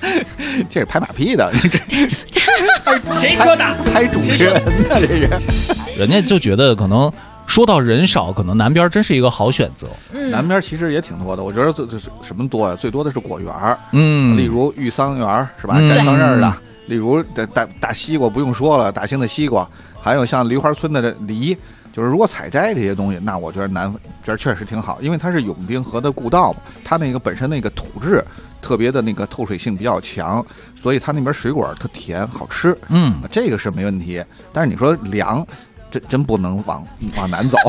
Speaker 4: 这是拍马屁的，
Speaker 2: 谁说的？
Speaker 4: 拍主持人的这是，
Speaker 2: 人家就觉得可能说到人少，可能南边真是一个好选择。
Speaker 4: 南边其实也挺多的，我觉得这什么多呀？最多的是果园，例如玉桑园是吧？摘桑葚的，例如大西瓜不用说了，大型的西瓜，还有像梨花村的梨。就是如果采摘这些东西，那我觉得南边确实挺好，因为它是永定河的故道嘛，它那个本身那个土质特别的那个透水性比较强，所以它那边水果特甜好吃，这个是没问题。但是你说凉，真不能往南走，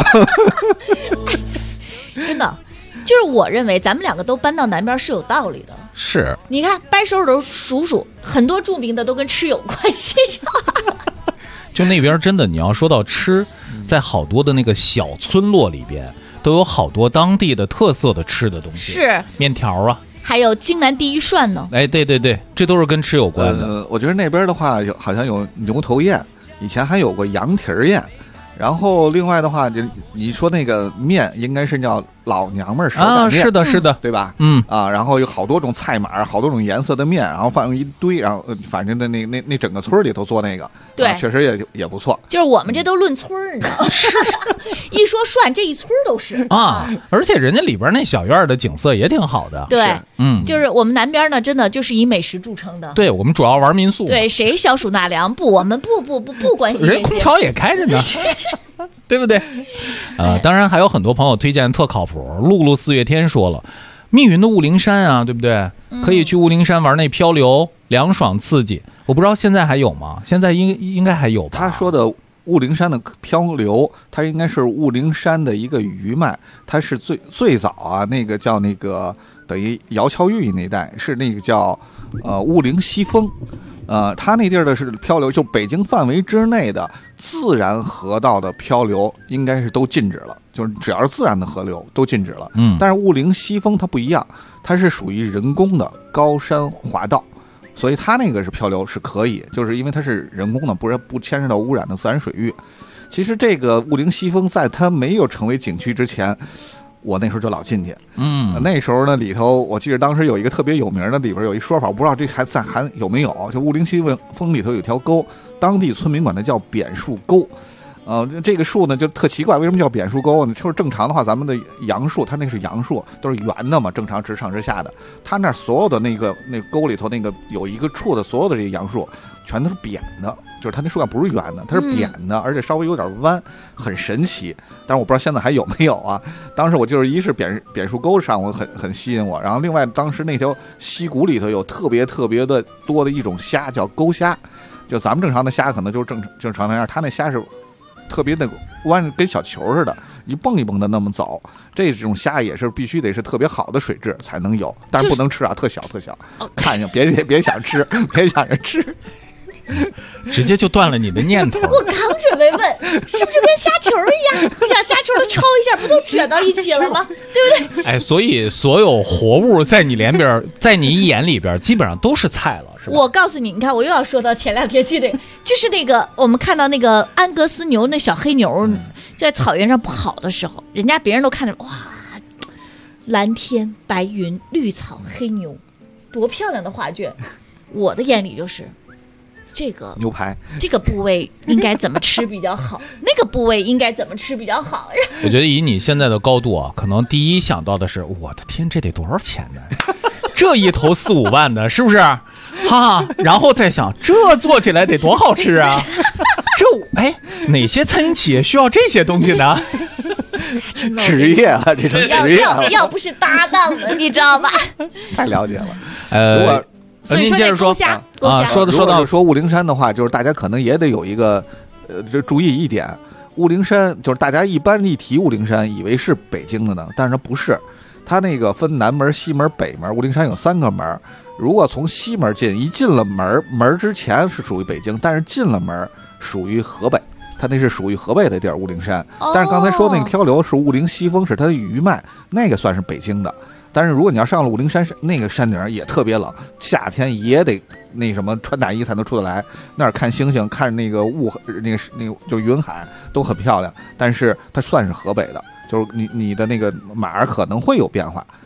Speaker 3: 真的。就是我认为咱们两个都搬到南边是有道理的。
Speaker 2: 是，
Speaker 3: 你看掰手指头数数，很多著名的都跟吃有关系。
Speaker 2: 就那边真的，你要说到吃，在好多的那个小村落里边，都有好多当地的特色的吃的东西，
Speaker 3: 是
Speaker 2: 面条啊，
Speaker 3: 还有京南第一涮呢。
Speaker 2: 哎，对对对，这都是跟吃有关的。
Speaker 4: 我觉得那边的话，好像有牛头宴，以前还有过羊蹄儿宴。然后另外的话，就你说那个面应该是叫老娘们儿手擀面，
Speaker 2: 是的，是的，
Speaker 4: 对吧？然后有好多种菜码，好多种颜色的面，然后放一堆，然后反正的那整个村里头做那个，
Speaker 3: 对，
Speaker 4: 确实也不错。
Speaker 3: 就是我们这都论村儿，你知道吗？一说涮，这一村都是
Speaker 2: 啊，而且人家里边那小院的景色也挺好的。
Speaker 3: 对，就是我们南边呢，真的就是以美食著称的。
Speaker 2: 对，我们主要玩民宿。
Speaker 3: 对，谁消暑纳凉？不，我们不关心这些。
Speaker 2: 人空调也开着呢。对不对？当然还有很多朋友推荐特靠谱。露露4月天说了，密云的雾灵山啊，对不对？可以去雾灵山玩那漂流，凉爽刺激。我不知道现在还有吗？现在应该还有吧。
Speaker 4: 他说的雾灵山的漂流，它应该是雾灵山的一个余脉，它是最早啊，那个叫那个等于姚乔玉那一带是那个叫雾灵西峰。它那地儿的是漂流，就北京范围之内的自然河道的漂流应该是都禁止了，就是只要是自然的河流都禁止了。但是雾灵西峰它不一样，它是属于人工的高山滑道，所以它那个是漂流是可以，就是因为它是人工的，不牵涉到污染的自然水域。其实这个雾灵西峰在它没有成为景区之前，我那时候就老进去，那时候呢里头，我记得当时有一个特别有名的，里边有一说法，我不知道这还有没有，就雾灵西峰里头有条沟，当地村民管它叫扁树沟。这个树呢就特奇怪，为什么叫扁树沟呢？就是正常的话，咱们的杨树，它那是杨树，都是圆的嘛，正常直上直下的。它那所有的那沟里头那个有一个处的所有的这个杨树，全都是扁的，就是它那树干不是圆的，它是扁的，而且稍微有点弯，很神奇。但是我不知道现在还有没有啊。当时我就是一是扁树沟上我很吸引我，然后另外当时那条溪谷里头有特别的多的一种虾叫沟虾，就咱们正常的虾可能就是正常那样，它那虾是特别那个弯，跟小球似的，一蹦一蹦的那么走。这种虾也是必须得是特别好的水质才能有，但是不能吃啊，特小，看见别想吃，别想着吃。
Speaker 2: 直接就断了你的念头。
Speaker 3: 我刚准备问，是不是跟虾球一样？你想虾球都焯一下，不都扯到一起了吗？对不对？
Speaker 2: 哎，所以所有活物在你眼里边，基本上都是菜了，是吧？
Speaker 3: 我告诉你，你看，我又要说到前2天记得，就是那个我们看到那个安格斯牛，那小黑牛在草原上跑的时候，别人都看着哇，蓝天白云绿草黑牛，多漂亮的画卷。我的眼里就是这个
Speaker 4: 牛排，
Speaker 3: 这个部位应该怎么吃比较好？那个部位应该怎么吃比较好？
Speaker 2: 我觉得以你现在的高度啊，可能第一想到的是，我的天，这得多少钱呢？这一头4、5万的，是不是？哈，然后再想，这做起来得多好吃啊！哪些餐饮企业需要这些东西呢？
Speaker 4: 职业啊，这种职业啊，
Speaker 3: 要不是搭档的，你知道吧？
Speaker 4: 太了解了。如果
Speaker 3: 您
Speaker 2: 接着说
Speaker 3: 啊，
Speaker 4: 说到雾灵山的话，就是大家可能也得有一个这注意一点，雾灵山就是大家一般一提雾灵山，以为是北京的呢，但是它不是，它那个分南门、西门、北门，雾灵山有3个门。如果从西门进，一进了门之前是属于北京，但是进了门属于河北，它那是属于河北的地儿，雾灵山。但是刚才说那个漂流是雾灵西峰，是它的余脉，那个算是北京的。但是如果你要上了雾灵山，那个山顶也特别冷，夏天也得那什么穿大衣才能出得来。那儿看星星，看那个那个就是云海都很漂亮，但是它算是河北的，就是你的那个码可能会有变化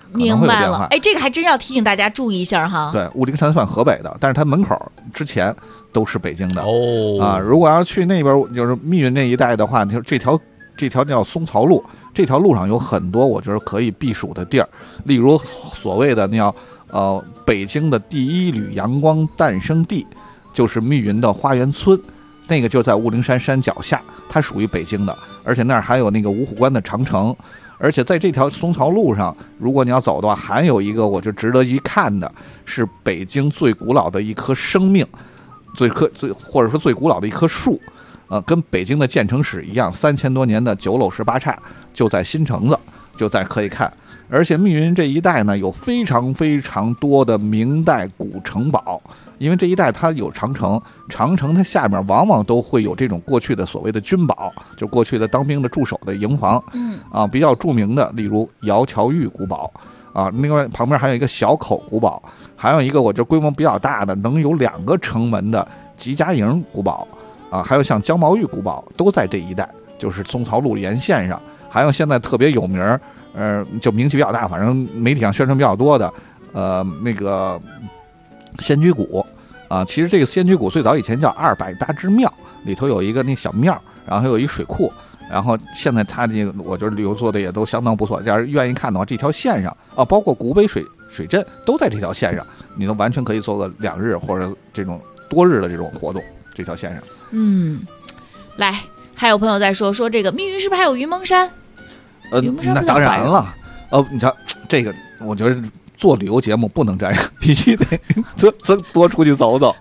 Speaker 4: 可能会有变化。
Speaker 3: 明白了，哎，这个还真要提醒大家注意一下哈。
Speaker 4: 对，雾灵山算河北的，但是它门口之前都是北京的
Speaker 2: 哦。
Speaker 4: 啊，如果要去那边就是密云那一带的话，就这条叫松草路，这条路上有很多我觉得可以避暑的地儿，例如所谓的那叫北京的第一缕阳光诞生地，就是密云的花园村。那个就在雾灵山山脚下，它属于北京的，而且那儿还有那个五虎关的长城，而且在这条松草路上，如果你要走的话，还有一个我就值得一看的，是北京最古老的一棵生命，或者说最古老的一棵树，跟北京的建城史一样，3000多年的9楼18刹就在新城子，就在可以看。而且密云这一带呢，有非常非常多的明代古城堡，因为这一带它有长城，长城它下面往往都会有这种过去的所谓的军堡，就过去的当兵的驻守的营房，比较著名的，例如姚乔峪古堡啊，另外旁边还有一个小口古堡，还有一个我觉得规模比较大的，能有2个城门的吉家营古堡啊，还有像焦毛峪古堡，都在这一带，就是松草路沿线上。还有现在特别有名就名气比较大，反正媒体上宣传比较多的，那个仙居谷啊，其实这个仙居谷最早以前叫200大之庙，里头有一个那小庙，然后还有一水库，然后现在它这个我觉得旅游做的也都相当不错。假如愿意看的话，这条线上啊，包括古北水镇都在这条线上，你都完全可以做个2日或者这种多日的这种活动，这条线上。
Speaker 3: 来，还有朋友在说这个密云是不是还有云蒙山？
Speaker 4: 那当然了，你瞧这个，我觉得做旅游节目不能这样，必须得多出去走走。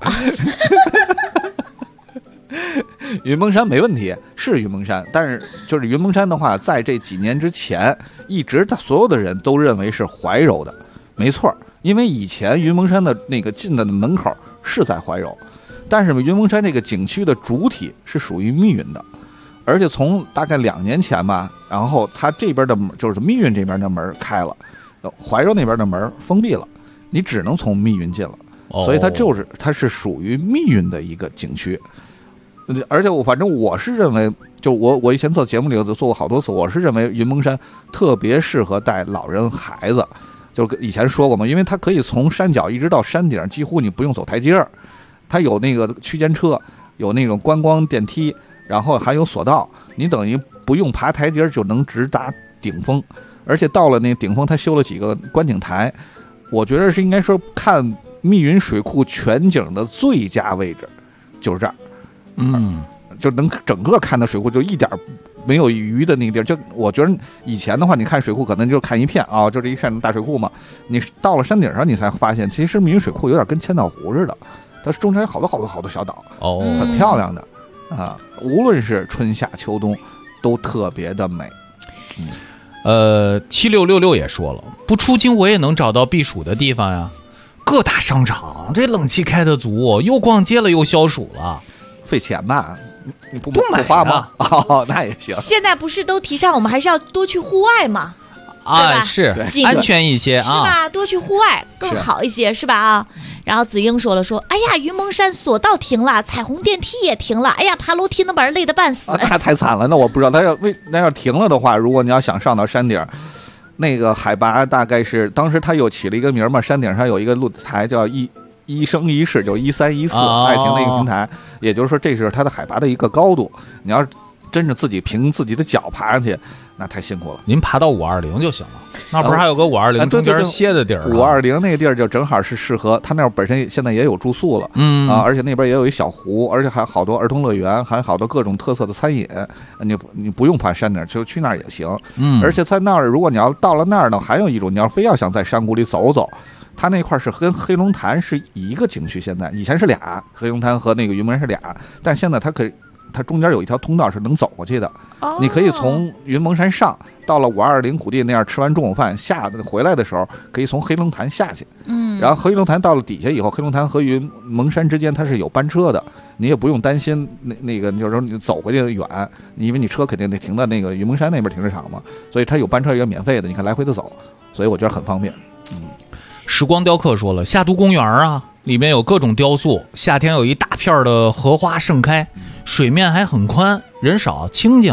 Speaker 4: 云蒙山没问题，是云蒙山，但是就是云蒙山的话，在这几年之前，一直所有的人都认为是怀柔的，没错，因为以前云蒙山的那个进的门口是在怀柔，但是云蒙山这个景区的主体是属于密云的。而且从大概2年前吧，然后它这边的就是密云这边的门开了，怀柔那边的门封闭了，你只能从密云进了，所以它是属于密云的一个景区。而且反正我是认为，就我以前做节目里做过好多次，我是认为云蒙山特别适合带老人孩子，就以前说过嘛，因为它可以从山脚一直到山顶，几乎你不用走台阶，它有那个区间车，有那种观光电梯。然后还有索道，你等于不用爬台阶就能直达顶峰，而且到了那顶峰，它修了几个观景台，我觉得是应该说看密云水库全景的最佳位置，就是这儿，就能整个看到水库，就一点没有鱼的那个地儿。就我觉得以前的话，你看水库可能就看一片啊，就这一片大水库嘛，你到了山顶上，你才发现其实密云水库有点跟千岛湖似的，它中间有好多小岛，很漂亮的。无论是春夏秋冬都特别的美。
Speaker 2: 7666也说了，不出京我也能找到避暑的地方呀，各大商场这冷气开得足，又逛街了又消暑了，
Speaker 4: 费钱吧？你不
Speaker 2: 买
Speaker 4: 花吗？那也行。
Speaker 3: 现在不是都提倡我们还是要多去户外吗？
Speaker 2: 是安全一些啊，
Speaker 3: 是吧？多去户外更好一些，是吧？啊。然后子英说，哎呀，云蒙山索道停了，彩虹电梯也停了，哎呀，爬楼梯能把人累得半死。
Speaker 4: 那太惨了，那我不知道他要停了的话，如果你要想上到山顶，那个海拔大概是当时他有起了一个名嘛，山顶上有一个露台叫一生一世，就1314爱情的一个平台，也就是说这是它的海拔的一个高度，你要真是自己凭自己的脚爬上去，那太辛苦了。
Speaker 2: 您爬到520就行了，那不是还有个520中间歇的地儿
Speaker 4: ？520那个地儿就正好是适合，它那本身现在也有住宿了，而且那边也有一小湖，而且还有好多儿童乐园，还有好多各种特色的餐饮，你不用爬山顶，就去那儿也行。而且在那儿，如果你要到了那儿呢，还有一种，你要非要想在山谷里走走，它那块是跟黑龙潭是一个景区，现在以前是俩，黑龙潭和那个云蒙山是俩，但现在它中间有一条通道是能走过去的，你可以从云蒙山上到了520谷地那样，吃完中午饭回来的时候，可以从黑龙潭下去，然后黑龙潭到了底下以后，黑龙潭和云蒙山之间它是有班车的，你也不用担心那个就是说你走过去远，因为你车肯定得停在那个云蒙山那边停车场嘛，所以它有班车也免费的，你看来回的走，所以我觉得很方便。
Speaker 2: 时光雕刻说了，夏都公园啊，里面有各种雕塑，夏天有一大片的荷花盛开，水面还很宽，人少清静，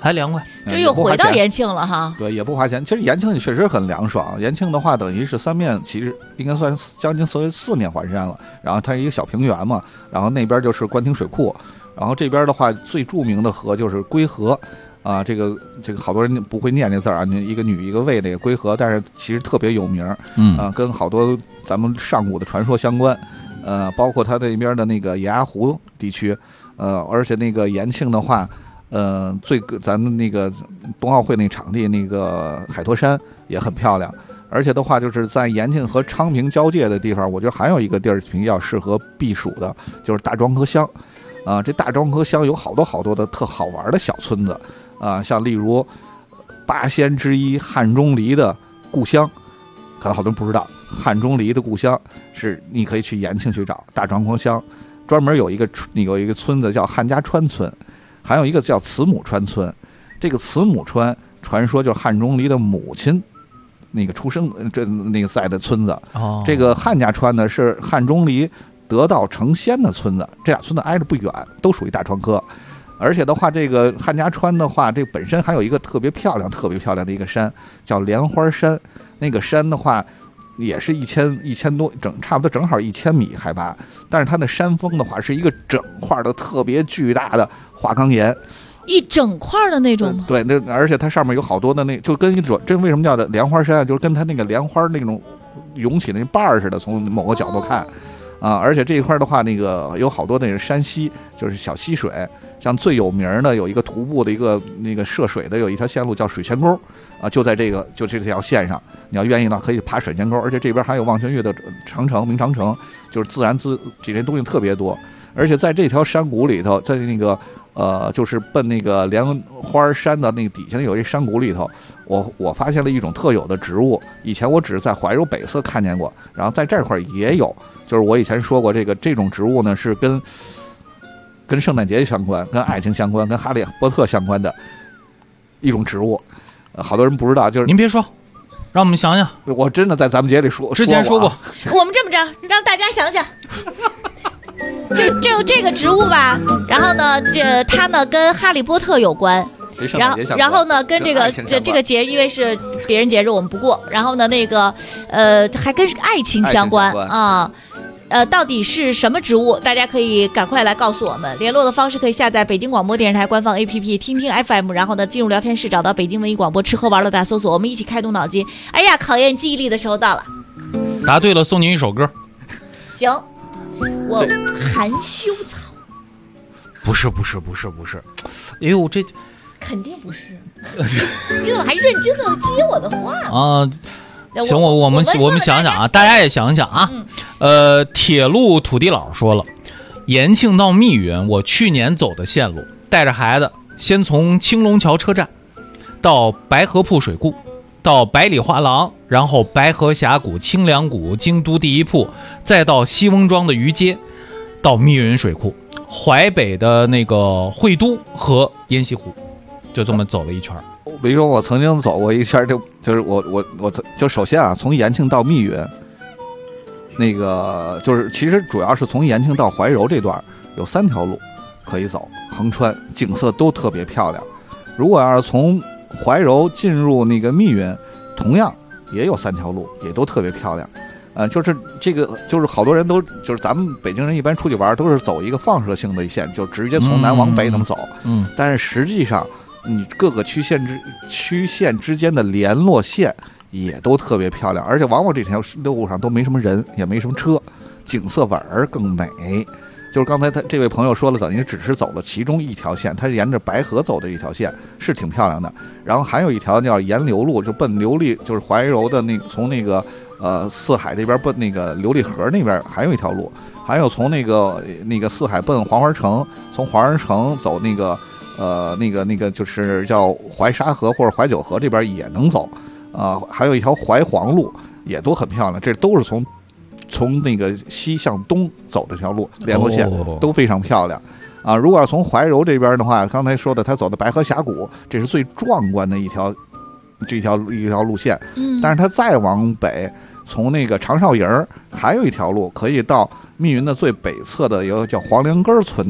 Speaker 2: 还凉快，
Speaker 3: 这又回到延庆了哈。
Speaker 4: 对，也不花钱。其实延庆确实很凉爽。延庆的话，等于是三面，其实应该算将近四面环山了。然后它是一个小平原嘛，然后那边就是官厅水库，然后这边的话最著名的河就是归河。啊，这个好多人不会念这字啊，一个女一个卫这个归河，但是其实特别有名，跟好多咱们上古的传说相关，包括它那边的那个野鸭湖地区，而且那个延庆的话，咱们那个冬奥会那场地那个海坨山也很漂亮，而且的话就是在延庆和昌平交界的地方，我觉得还有一个地儿比较适合避暑的，就是大庄河乡，这大庄河乡有好多的特好玩的小村子。像例如八仙之一汉钟离的故乡，可能好多人不知道，汉钟离的故乡是你可以去延庆去找大庄河乡，专门有一个村子叫汉家川村，还有一个叫慈母川村。这个慈母川传说就是汉钟离的母亲那个出生那个在的村子。这个汉家川呢是汉钟离得道成仙的村子，这俩村子挨着不远，都属于大庄科。而且的话，这个汉家川的话，这本身还有一个特别漂亮的一个山，叫莲花山。那个山的话，也是一千多，差不多正好1000米海拔。但是它的山峰的话，是一个整块的特别巨大的花岗岩，
Speaker 3: 一整块的那种吗？
Speaker 4: 对，而且它上面有好多的就跟一种，这为什么叫的莲花山啊？就是跟它那个莲花那种涌起那瓣似的，从某个角度看。而且这一块的话，那个有好多那个山溪，就是小溪水，像最有名的有一个徒步的一个那个涉水的有一条线路叫水泉沟，就在这条线上，你要愿意呢可以爬水泉沟，而且这边还有望泉峪的明长城，就是自然这些东西特别多，而且在这条山谷里头，在那个就是奔那个莲花山的那个底下有一山谷里头，我发现了一种特有的植物，以前我只是在怀柔北侧看见过，然后在这块也有。就是我以前说过，这种植物呢是跟圣诞节相关、跟爱情相关、跟哈利波特相关的一种植物，好多人不知道。就是
Speaker 2: 您别说，让我们想想。
Speaker 4: 我真的在咱们节里
Speaker 2: 之前说过。
Speaker 3: 我们这么着，让大家想想。这个植物吧，然后呢，它呢跟哈利波特有关。然后呢，跟这个节，因为是别人节日我们不过，然后呢，那个还跟爱情相关啊。到底是什么植物？大家可以赶快来告诉我们。联络的方式可以下载北京广播电视台官方 APP 听听 FM， 然后呢进入聊天室找到北京文艺广播吃喝玩乐大搜索，我们一起开动脑筋。哎呀，考验记忆力的时候到了。
Speaker 2: 答对了，送您一首歌。
Speaker 3: 行，我含羞草。
Speaker 2: 不是。哎呦，这
Speaker 3: 肯定不是。你怎么还认真的接我的话
Speaker 2: 啊？行，我们想想啊，大家也想想啊。铁路土地佬说了，延庆到密云，我去年走的线路，带着孩子，先从青龙桥车站到白河铺水库，到百里画廊，然后白河峡谷、清凉谷、京都第一铺，再到西翁庄的渔街，到密云水库，淮北的那个会都和烟溪湖，就这么走了一圈。
Speaker 4: 比如说我曾经走过一圈，就是我就首先啊，从延庆到密云，那个就是其实主要是从延庆到怀柔这段有3条路可以走，横穿，景色都特别漂亮。如果要是从怀柔进入那个密云，同样也有3条路，也都特别漂亮。就是这个，就是好多人都就是咱们北京人一般出去玩都是走一个放射性的一线，就直接从南往北那么走。但是实际上，你各个区县之间的联络线也都特别漂亮，而且往往这条路上都没什么人，也没什么车，景色反而更美。就是刚才这位朋友说了，等于只是走了其中一条线，他是沿着白河走的一条线，是挺漂亮的。然后还有一条叫沿流路，就奔琉璃，就是怀柔的那个从那个四海这边奔那个琉璃河那边还有一条路，还有从那个四海奔黄花城，从黄花城走那个就是叫淮沙河或者淮九河这边也能走，还有一条淮黄路也都很漂亮，这都是从那个西向东走这条路，联络线都非常漂亮啊。如果要从怀柔这边的话，刚才说的他走的白河峡谷，这是最壮观的一条路线。但是他再往北，从那个长哨营还有一条路可以到密云的最北侧的有个叫黄连根村的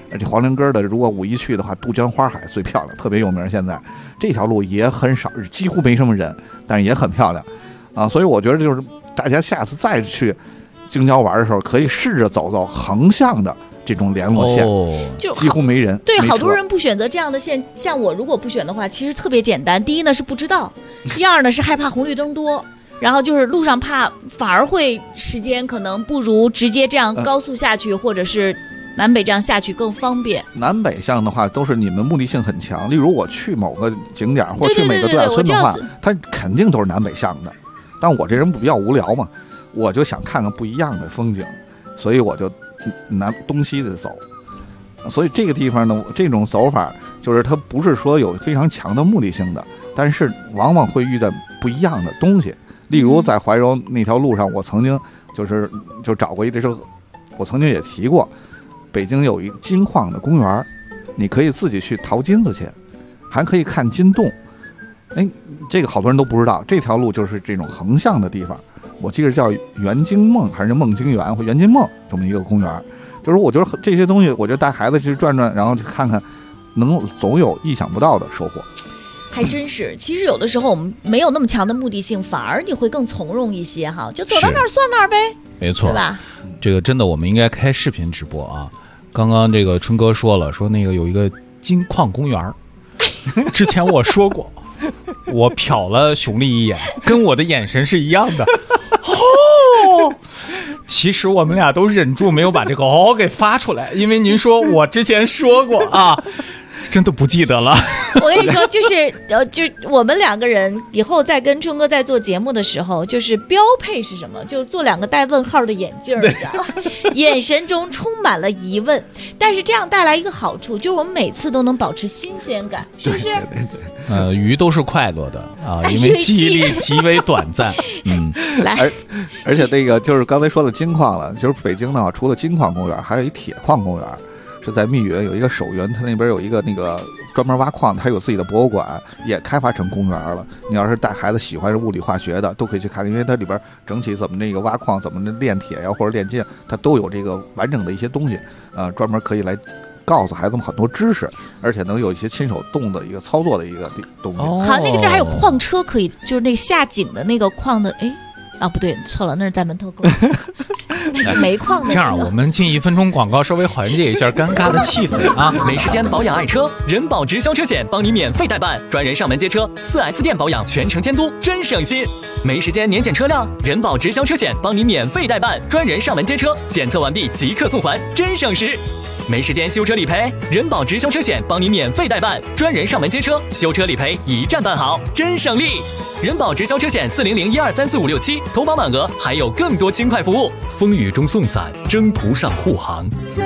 Speaker 4: 这黄陵根的，如果5一去的话，杜鹃花海最漂亮，特别有名。现在这条路也很少，几乎没什么人，但是也很漂亮啊。所以我觉得就是大家下次再去京郊玩的时候，可以试着走走横向的这种联络线，
Speaker 3: 就
Speaker 4: 几乎没人。
Speaker 3: 对，好多人不选择这样的线，像我如果不选的话，其实特别简单。第一呢是不知道，第二呢是害怕红绿灯多。然后就是路上怕，反而会时间可能不如直接这样高速下去，或者是南北这样下去更方便。
Speaker 4: 南北向的话，都是你们目的性很强。例如我去某个景点或去每个度假村的话，它肯定都是南北向的。但我这人比较无聊嘛，我就想看看不一样的风景，所以我就东西的走。所以这个地方呢，这种走法就是它不是说有非常强的目的性的，但是往往会遇到不一样的东西。例如在怀柔那条路上，我曾经就找过这时候，我曾经也提过，北京有一金矿的公园，你可以自己去淘金子去，还可以看金洞。哎，这个好多人都不知道，这条路就是这种横向的地方，我记得叫圆金梦还是梦金园或圆金梦这么一个公园。就是我觉得这些东西，我就带孩子去转转，然后去看看，总有意想不到的收获。
Speaker 3: 还真是，其实有的时候我们没有那么强的目的性，反而你会更从容一些哈，就走到那儿算那儿呗，
Speaker 2: 没错，
Speaker 3: 对吧？
Speaker 2: 这个真的，我们应该开视频直播啊！刚刚这个春哥说了，说那个有一个金矿公园，之前我说过，我瞟了熊丽一眼，跟我的眼神是一样的。哦，其实我们俩都忍住没有把这个给发出来，因为您说我之前说过啊。真的不记得了。
Speaker 3: 我跟你说，就我们两个人以后再跟春哥在做节目的时候，就是标配是什么？就做2个带问号的眼镜，你知道吗？眼神中充满了疑问。但是这样带来一个好处，就是我们每次都能保持新鲜感，是不是？
Speaker 2: 鱼都是快乐的啊，因为记忆力极为短暂。
Speaker 3: 来，
Speaker 4: 而且那个就是刚才说的金矿了，就是北京呢，除了金矿公园，还有一铁矿公园。是在密云有一个首云，它那边有一个那个专门挖矿，它有自己的博物馆，也开发成公园了。你要是带孩子喜欢物理化学的，都可以去看，因为它里边整体怎么那个挖矿，怎么炼铁呀，或者炼金，它都有这个完整的一些东西，专门可以来告诉孩子们很多知识，而且能有一些亲手动的一个操作的一个东西。
Speaker 3: 好，那个这还有矿车可以，就是那个下井的那个矿的，不对，错了，那是在门头沟。那是煤矿的。
Speaker 2: 这样，我们进1分钟广告，稍微缓解一下尴尬的气氛啊。
Speaker 7: 没时间保养爱车，人保直销车险帮你免费代办，专人上门接车，4S 店保养全程监督，真省心。没时间年检车辆，人保直销车险帮你免费代办，专人上门接车，检测完毕即刻送还，真省时。没时间修车理赔，人保直销车险帮你免费代办，专人上门接车，修车理赔一站办好，真省力。人保直销车险400-1234567，投保满额还有更多轻快服务。
Speaker 13: 风雨中送伞，征途上护航。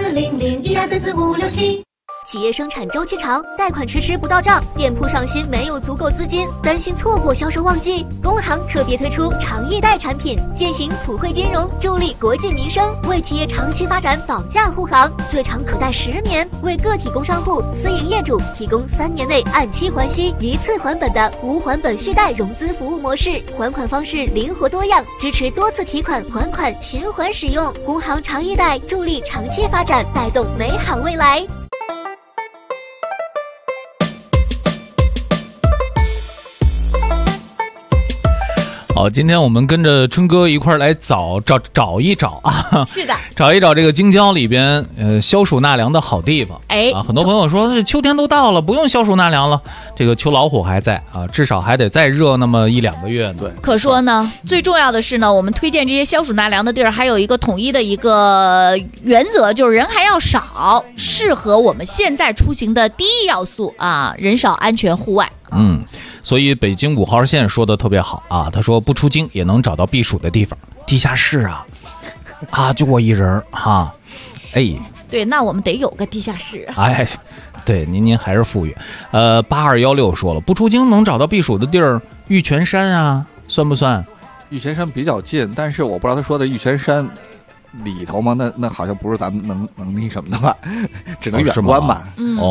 Speaker 6: 400-1234567。企业生产周期长，贷款迟迟不到账，店铺上新没有足够资金，担心错过销售旺季。工行特别推出长易贷产品，践行普惠金融，助力国计民生，为企业长期发展保驾护航，最长可贷10年，为个体工商户、私营业主提供3年内按期还息、一次还本的无还本续贷融资服务模式，还款方式灵活多样，支持多次提款还款循环使用。工行长易贷助力长期发展，带动美好未来。
Speaker 2: 好，今天我们跟着春哥一块来找一找啊，
Speaker 3: 是的，
Speaker 2: 找一找这个京郊里边消暑纳凉的好地方。很多朋友说秋天都到了，不用消暑纳凉了，这个秋老虎还在啊，至少还得再热那么1-2个月呢。对，
Speaker 3: 可说呢，最重要的是呢，我们推荐这些消暑纳凉的地儿，还有一个统一的一个原则，就是人还要少，适合我们现在出行的第一要素啊，人少安全户外。
Speaker 2: 所以北京5号线说的特别好啊，他说不出京也能找到避暑的地方，地下室啊，就我一人哈，
Speaker 3: 对，那我们得有个地下室。
Speaker 2: 对，您还是富裕。8216说了，不出京能找到避暑的地儿，玉泉山啊，算不算？
Speaker 4: 玉泉山比较近，但是我不知道他说的玉泉山里头吗？那好像不是咱们能那什么的吧，只能远观吧。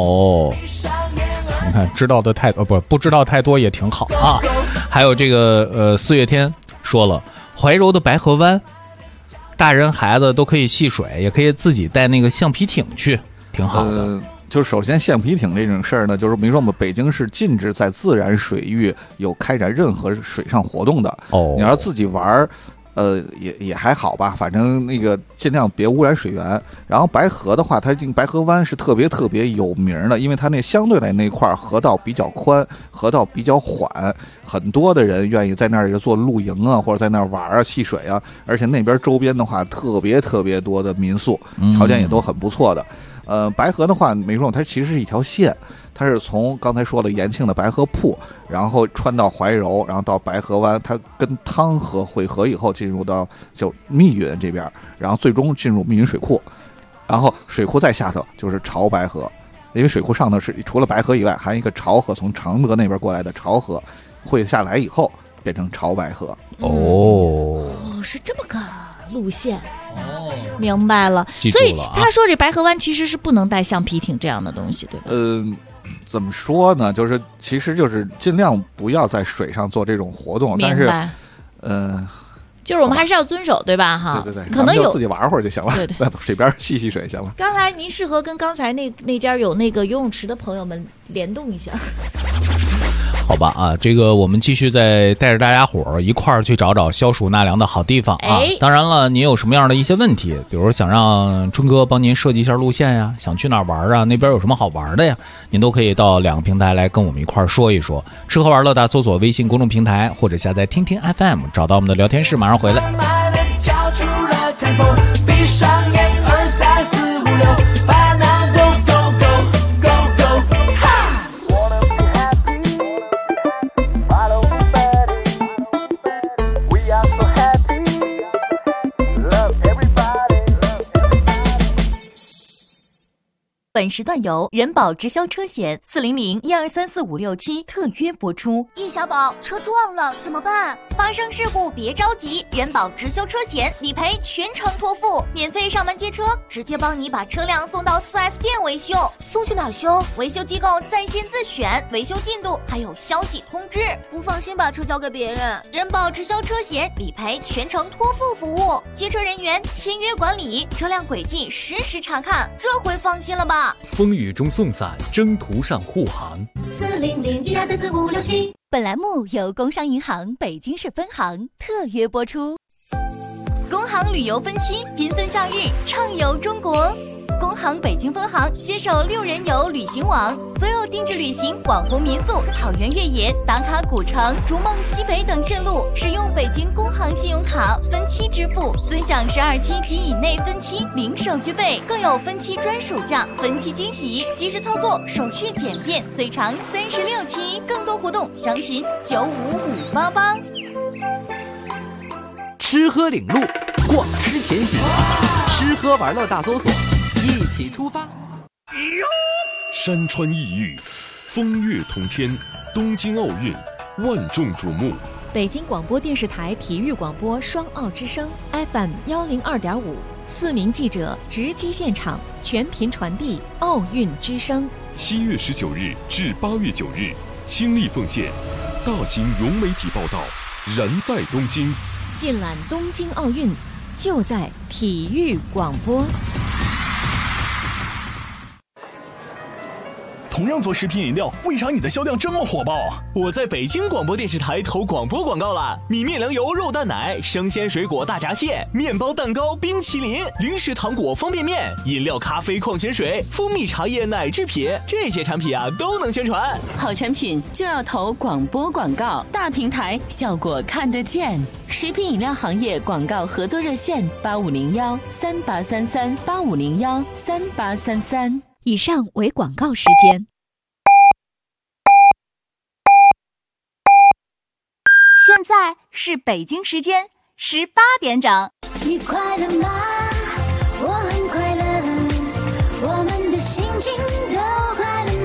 Speaker 2: 你看，知道的太多不知道太多也挺好啊。还有这个4月天说了，怀柔的白河湾，大人孩子都可以戏水，也可以自己带那个橡皮艇去挺好的。
Speaker 4: 就首先橡皮艇这种事儿呢，就是比如说我们北京市禁止在自然水域有开展任何水上活动的。你要自己玩也还好吧，反正那个尽量别污染水源。然后白河的话，它这个白河湾是特别有名的，因为它那相对来那块河道比较宽，河道比较缓，很多的人愿意在那儿做露营啊，或者在那儿玩啊、戏水啊。而且那边周边的话，特别多的民宿，条件也都很不错的。白河的话，没错，它其实是一条线，它是从刚才说的延庆的白河铺，然后穿到怀柔，然后到白河湾，它跟汤河汇合以后，进入到就密云这边，然后最终进入密云水库，然后水库再下头就是潮白河，因为水库上头是除了白河以外，还有一个潮河，从常德那边过来的潮河，汇下来以后变成潮白河。
Speaker 3: 是这么个路线。明白了。所以他说这白河湾其实是不能带橡皮艇这样的东西，对吧？
Speaker 4: 怎么说呢？其实就是尽量不要在水上做这种活动，但是
Speaker 3: 就是我们还是要遵守，对吧？哈，
Speaker 4: 对，
Speaker 3: 可能有
Speaker 4: 自己玩会儿就行了，
Speaker 3: 对，
Speaker 4: 在水边戏水行了。
Speaker 3: 刚才您适合跟刚才那家有那个游泳池的朋友们联动一下。
Speaker 2: 好吧啊，这个我们继续再带着大家伙儿一块儿去找消暑纳凉的好地方啊。当然了，您有什么样的一些问题，比如想让春哥帮您设计一下路线呀，想去哪儿玩啊，那边有什么好玩的呀，您都可以到2个平台来跟我们一块儿说一说。吃喝玩乐大搜索微信公众平台或者下载听听 FM， 找到我们的聊天室，马上回来。闭上眼2、3、4、5、6，烦恼 go go go go go。
Speaker 6: 本时段由人保直销车险400-1234567特约播出。
Speaker 15: 易小宝，车撞了怎么办？
Speaker 6: 发生事故别着急，人保直销车险理赔全程托付，免费上门接车，直接帮你把车辆送到4S 店维修。
Speaker 15: 送去哪儿修？
Speaker 6: 维修机构在线自选，维修进度还有消息通知。
Speaker 15: 不放心把车交给别人。
Speaker 6: 人保直销车险理赔全程托付服务，接车人员签约管理，车辆轨迹实时查看，这回放心了吧？
Speaker 7: 风雨中送伞，征途上护航。
Speaker 15: 400-1234567。
Speaker 6: 本栏目由工商银行北京市分行特约播出。工行旅游分期缤纷夏日，畅游中国。工行北京分行携手6人游旅行网，所有定制旅行、网红民宿、草原越野、打卡古城、逐梦西北等线路，使用北京工行信用卡分期支付，尊享12期及以内分期零手续费，更有分期专属价、分期惊喜，及时操作，手续简便，最长36期。更多活动详询95588。
Speaker 12: 吃喝领路，逛吃前行，吃喝玩乐大搜索，一起出发。
Speaker 13: 山川异域，风月同天，东京奥运万众瞩目。
Speaker 16: 北京广播电视台体育广播双奥之声 FM102.5，4名记者直击现场，全频传递奥运之声。
Speaker 13: 7月19日至8月9日，倾力奉献，大型融媒体报道，燃在东京。
Speaker 16: 尽览东京奥运，就在体育广播。
Speaker 17: 同样做食品饮料，为啥你的销量这么火爆？
Speaker 18: 我在北京广播电视台投广播广告了，米面粮油肉蛋奶、生鲜水果大闸蟹、面包蛋糕、冰淇淋、零食糖果方便面、饮料咖啡矿泉水、蜂蜜茶叶奶制品，这些产品啊都能宣传。
Speaker 19: 好产品就要投广播广告，大平台效果看得见。食品饮料行业广告合作热线8501-3833-8501-3833。
Speaker 16: 以上为广告时间。
Speaker 20: 现在是北京时间18点整。
Speaker 5: 你快乐吗？我很快乐，我们的心情都快乐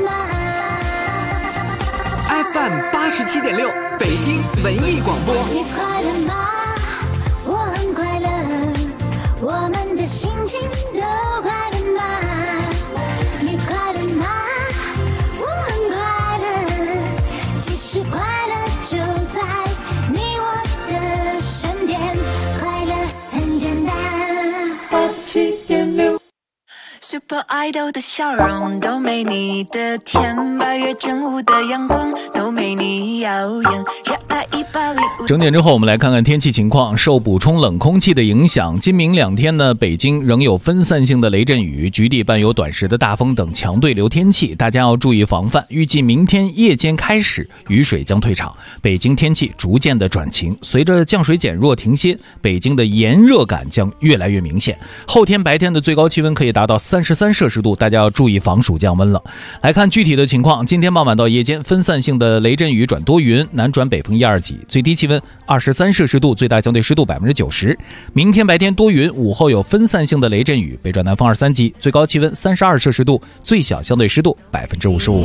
Speaker 5: 吗？
Speaker 12: FM87.6 北京文艺广播。
Speaker 5: 你快乐吗？我很快乐，我们的心情都快乐吗？你快乐吗？我很快乐，其实快乐就在你我的身边，快乐很简单。87.6 把爱豆的笑容都没你的甜，8月正午的阳光都没你耀眼。热爱105。
Speaker 2: 整点之后，我们来看看天气情况。受补充冷空气的影响，今明2天呢，北京仍有分散性的雷阵雨，局地伴有短时的大风等强对流天气，大家要注意防范。预计明天夜间开始，雨水将退场，北京天气逐渐的转晴。随着降水减弱停歇，北京的炎热感将越来越明显。后天白天的最高气温可以达到33摄氏度，大家要注意防暑降温了。来看具体的情况，今天傍晚到夜间分散性的雷阵雨转多云，南转北风1、2级，最低气温23摄氏度，最大相对湿度90%。明天白天多云，午后有分散性的雷阵雨，北转南风2、3级，最高气温32摄氏度，最小相对湿度55%。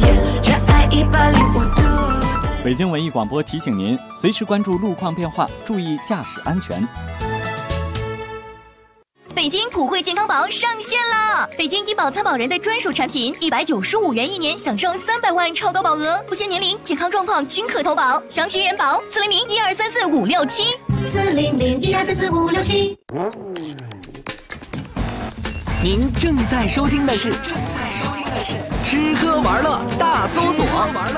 Speaker 11: 北京文艺广播提醒您，随时关注路况变化，注意驾驶安全。
Speaker 15: 北京普惠健康宝上线了！北京医保参保人的专属产品，195元1年，享受300万超高保额，不限年龄、健康状况均可投保。详询人保400-1234-567。400-1234-567。
Speaker 12: 您正在收听的是吃喝玩乐大搜索。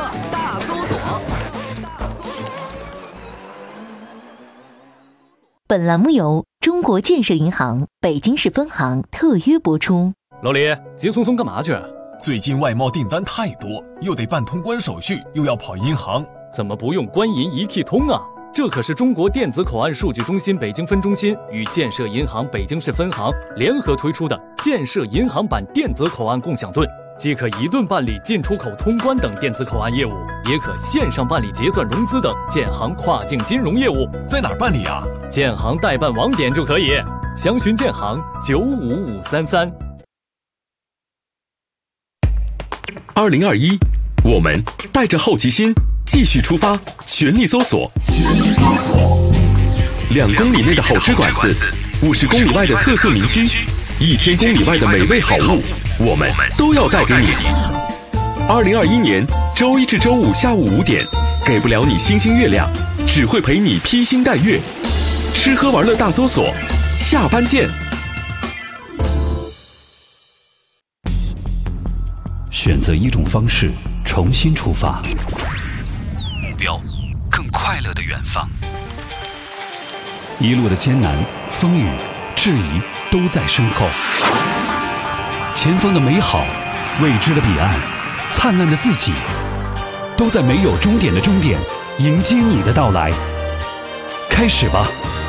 Speaker 8: 本栏目由中国建设银行北京市分行特约播出。
Speaker 17: 老李，急匆匆干嘛去？最近外贸订单太多，又得办通关手续，又要跑银行，
Speaker 18: 怎么不用官银一体通啊？这可是中国电子口岸数据中心北京分中心与建设银行北京市分行联合推出的建设银行版电子口岸共享盾，既可一盾办理进出口通关等电子口岸业务，也可线上办理结算融资等建行跨境金融业务。
Speaker 17: 在哪儿办理啊？
Speaker 18: 建行代办网点就可以，详询建行95533。
Speaker 13: 2021，我们带着好奇心继续出发，全力搜索。2公里内的好吃馆子，50公里外的特色名区，1000公里外的美味好物，我们都要带给你。2021年周一至周五下午5点，给不了你星星月亮，只会陪你披星戴月。吃喝玩乐大搜索，下班见。
Speaker 1: 选择一种方式，重新出发，目标更快乐的远方。一路的艰难、风雨、质疑都在身后，前方的美好、未知的彼岸、灿烂的自己，都在没有终点的终点迎接你的到来。开始吧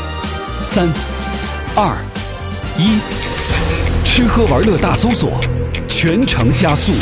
Speaker 1: ，3、2、1，吃喝玩乐大搜索，全程加速。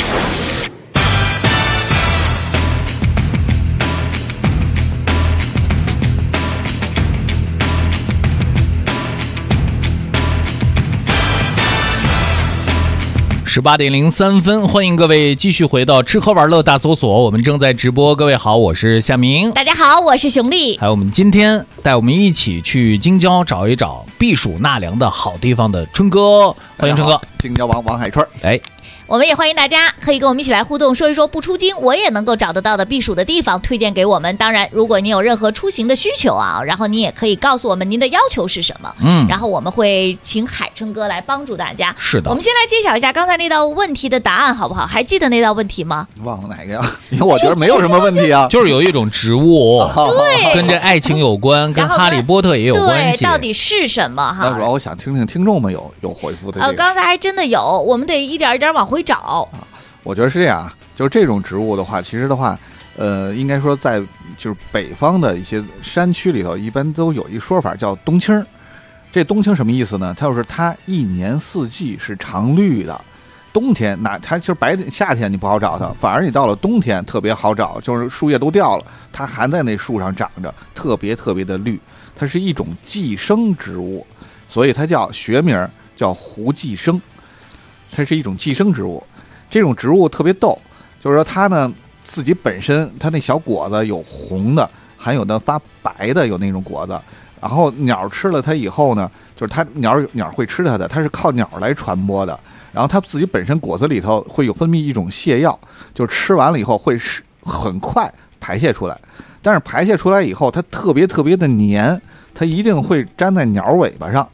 Speaker 2: 18点03分，欢迎各位继续回到吃喝玩乐大搜索，我们正在直播。各位好，我是夏明。
Speaker 3: 大家好，我是熊丽。
Speaker 2: 还有我们今天带我们一起去京郊找一找避暑纳凉的好地方的春哥，欢迎春哥。
Speaker 4: 京郊王海春。
Speaker 3: 我们也欢迎大家可以跟我们一起来互动，说一说不出京我也能够找得到的避暑的地方，推荐给我们。当然如果你有任何出行的需求啊，然后你也可以告诉我们您的要求是什么，然后我们会请海春哥来帮助大家。
Speaker 2: 是的，
Speaker 3: 我们先来揭晓一下刚才那道问题的答案好不好？还记得那道问题吗？
Speaker 4: 忘了哪个呀？因为我觉得没有什么问题啊，
Speaker 2: 就是有一种植物
Speaker 3: 对，
Speaker 2: 跟这爱情有关，跟哈利波特也有关系。
Speaker 3: 对，到底是什么哈？
Speaker 4: 那主要我想听听听众们有回复的这个。
Speaker 3: 刚才还真的有，我们得一点一点往回找。
Speaker 4: 我觉得是这样，就是这种植物的话，其实的话，应该说在就是北方的一些山区里头，一般都有一说法叫冬青。这冬青什么意思呢？它就是它一年四季是常绿的，冬天它就是夏天你不好找它，反而你到了冬天特别好找，就是树叶都掉了，它还在那树上长着，特别特别的绿。它是一种寄生植物，所以它学名叫胡寄生，它是一种寄生植物。这种植物特别逗，就是说它呢自己本身它那小果子有红的，还有的发白的，有那种果子。然后鸟吃了它以后呢，就是它鸟会吃它的，它是靠鸟来传播的。然后它自己本身果子里头会有分泌一种泻药，就吃完了以后会很快排泄出来。但是排泄出来以后，它特别特别的黏，它一定会粘在鸟尾巴上。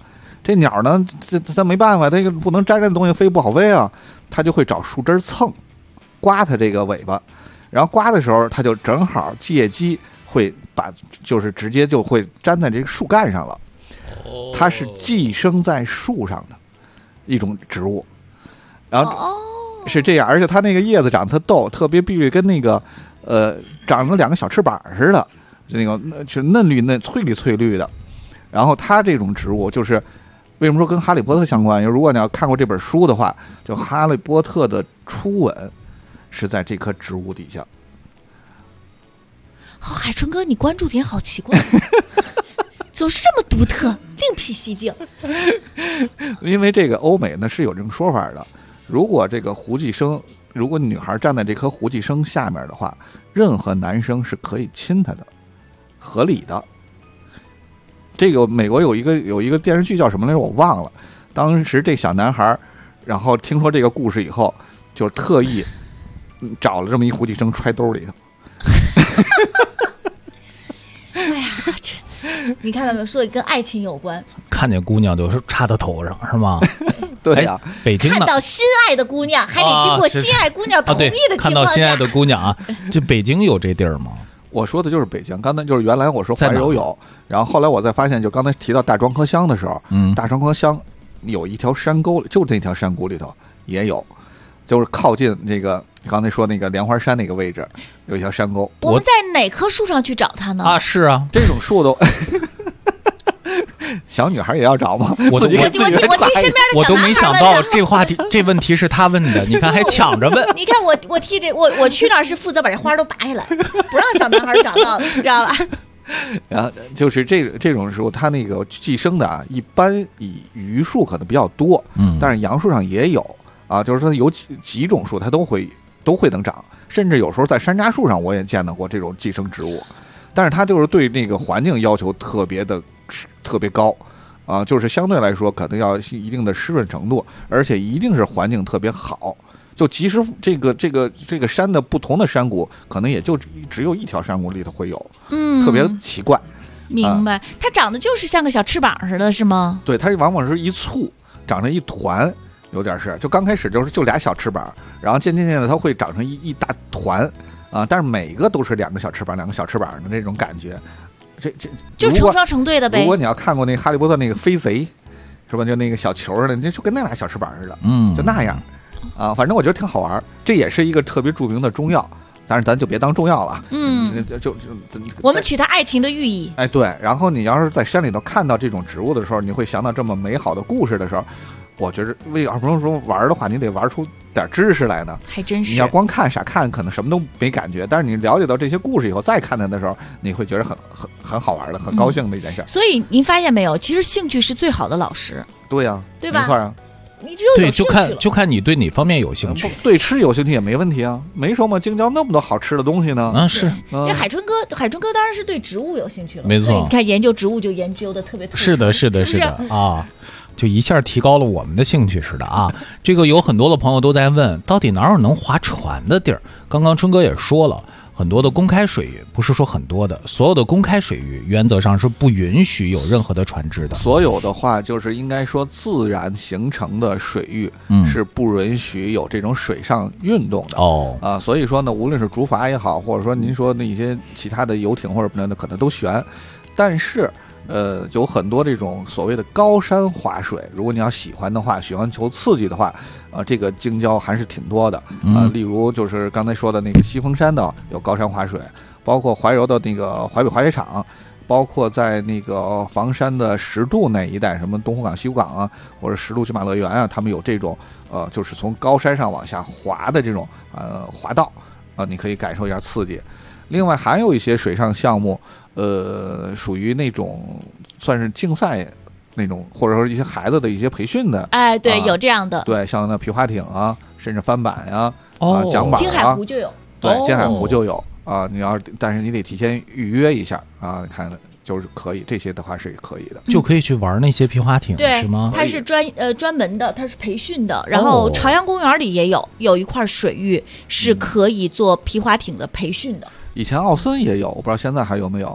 Speaker 4: 这鸟呢，咱没办法，它不能沾这东西飞不好飞啊，它就会找树枝蹭，刮它这个尾巴，然后刮的时候，它就正好借机会就是直接就会粘在这个树干上了。它是寄生在树上的一种植物，然后是这样，而且它那个叶子长得特逗，特别碧绿，跟那个长了2个小翅膀似的，那个是嫩绿嫩翠绿翠绿的。然后它这种植物就是为什么说跟哈利波特相关？如果你要看过这本书的话，就哈利波特的初吻是在这棵植物底下。
Speaker 3: 海春哥，你关注点好奇怪。总是这么独特，另辟蹊径。
Speaker 4: 因为这个欧美呢是有这种说法的，如果这个胡寄生，如果女孩站在这棵胡寄生下面的话，任何男生是可以亲她的，合理的。这个美国有一个电视剧叫什么来着，我忘了。当时这小男孩，然后听说这个故事以后，就特意找了这么一胡寄生揣兜里头。
Speaker 3: 哎呀，你看到没有？说的跟爱情有关。
Speaker 2: 看见姑娘就是插到头上，是吗？
Speaker 4: 对呀、
Speaker 2: 北京呢，
Speaker 3: 看到心爱的姑娘，还得经过心爱姑娘同意的情况下。
Speaker 2: 看到心爱的姑娘啊，这北京有这地儿吗？
Speaker 4: 我说的就是北京，刚才就是原来我说怀柔有，然后后来我再发现，就刚才提到大庄河乡的时候，大庄河乡有一条山沟，就那条山谷里头也有，就是靠近这个刚才说那个莲花山那个位置有一条山沟。
Speaker 3: 我们在哪棵树上去找它呢？
Speaker 2: 啊，是啊，
Speaker 4: 这种树都小女孩也要找吗？
Speaker 2: 我
Speaker 3: 听身边的小男孩
Speaker 2: 我都没想到这话题，这问题是他问的，你看还抢着问。
Speaker 3: 你看我替这我去那儿是负责把这花都拔下来，不让小男孩找到，你知道吧？
Speaker 4: 然后就是这种时候，它那个寄生的啊，一般以榆树可能比较多，但是杨树上也有啊，就是说有几种树它都会能长，甚至有时候在山楂树上我也见到过这种寄生植物，但是它就是对那个环境要求特别高啊，就是相对来说可能要一定的湿润程度，而且一定是环境特别好。就即使这个山的不同的山谷，可能也就只有一条山谷里头会有，特别奇怪。
Speaker 3: 明白，它长得就是像个小翅膀似的，是吗？
Speaker 4: 对，它往往是一簇长成一团，有点是，就刚开始就俩小翅膀，然后渐渐的它会长成一大团啊，但是每个都是2个小翅膀的这种感觉。这
Speaker 3: 就成双成对的呗。
Speaker 4: 如果你要看过那个哈利波特那个飞贼，是吧？就那个小球似的，就跟那俩小翅膀似的，就那样啊。反正我觉得挺好玩，这也是一个特别著名的中药，但是咱就别当中药了。就
Speaker 3: 我们取它爱情的寓意。
Speaker 4: 哎，对。然后你要是在山里头看到这种植物的时候，你会想到这么美好的故事的时候，我觉得要不是说玩的话，你得玩出点知识来呢。
Speaker 3: 还真是。
Speaker 4: 你要光看傻看，可能什么都没感觉。但是你了解到这些故事以后，再看它的时候，你会觉得很好玩的，很高兴的一件事。
Speaker 3: 所以您发现没有，其实兴趣是最好的老师。
Speaker 4: 对呀，
Speaker 3: 对吧？
Speaker 4: 没错啊。
Speaker 3: 你只有有兴趣了，
Speaker 2: 就看你对哪方面有兴趣。
Speaker 4: 对吃有兴趣也没问题啊，没说嘛，京郊那么多好吃的东西呢。
Speaker 2: 是。
Speaker 3: 这海春哥当然是对植物有兴趣了，
Speaker 2: 没错。
Speaker 3: 你看研究植物就研究的特别透彻。
Speaker 2: 是的啊。就一下提高了我们的兴趣似的啊！这个有很多的朋友都在问，到底哪有能划船的地儿？刚刚春哥也说了，很多的公开水域，不是说很多的，所有的公开水域原则上是不允许有任何的船只的。
Speaker 4: 所有的话就是应该说自然形成的水域是不允许有这种水上运动的所以说呢，无论是竹筏也好，或者说您说那些其他的游艇或者什么的，可能都悬，但是。有很多这种所谓的高山滑水，如果你要喜欢的话，喜欢求刺激的话，这个京郊还是挺多的例如就是刚才说的那个西峰山的有高山滑水，包括怀柔的那个淮北滑雪场，包括在那个房山的石渡那一带，什么东湖港、西湖港啊，或者石渡骑马乐园啊，他们有这种就是从高山上往下滑的这种滑道你可以感受一下刺激。另外还有一些水上项目，属于那种算是竞赛那种，或者说一些孩子的一些培训的。
Speaker 3: 哎，对，有这样的。
Speaker 4: 对，像那皮划艇啊，甚至翻板呀，桨板啊，
Speaker 3: 金海湖就有。
Speaker 4: 对，金海湖就有但是你得提前预约一下看就是可以，这些的话是可以的，
Speaker 2: 就可以去玩那些皮划艇，是吗？
Speaker 3: 它是专门的，它是培训的。然后朝阳公园里也有一块水域是可以做皮划艇的培训的。
Speaker 4: 以前奥森也有，我不知道现在还有没有。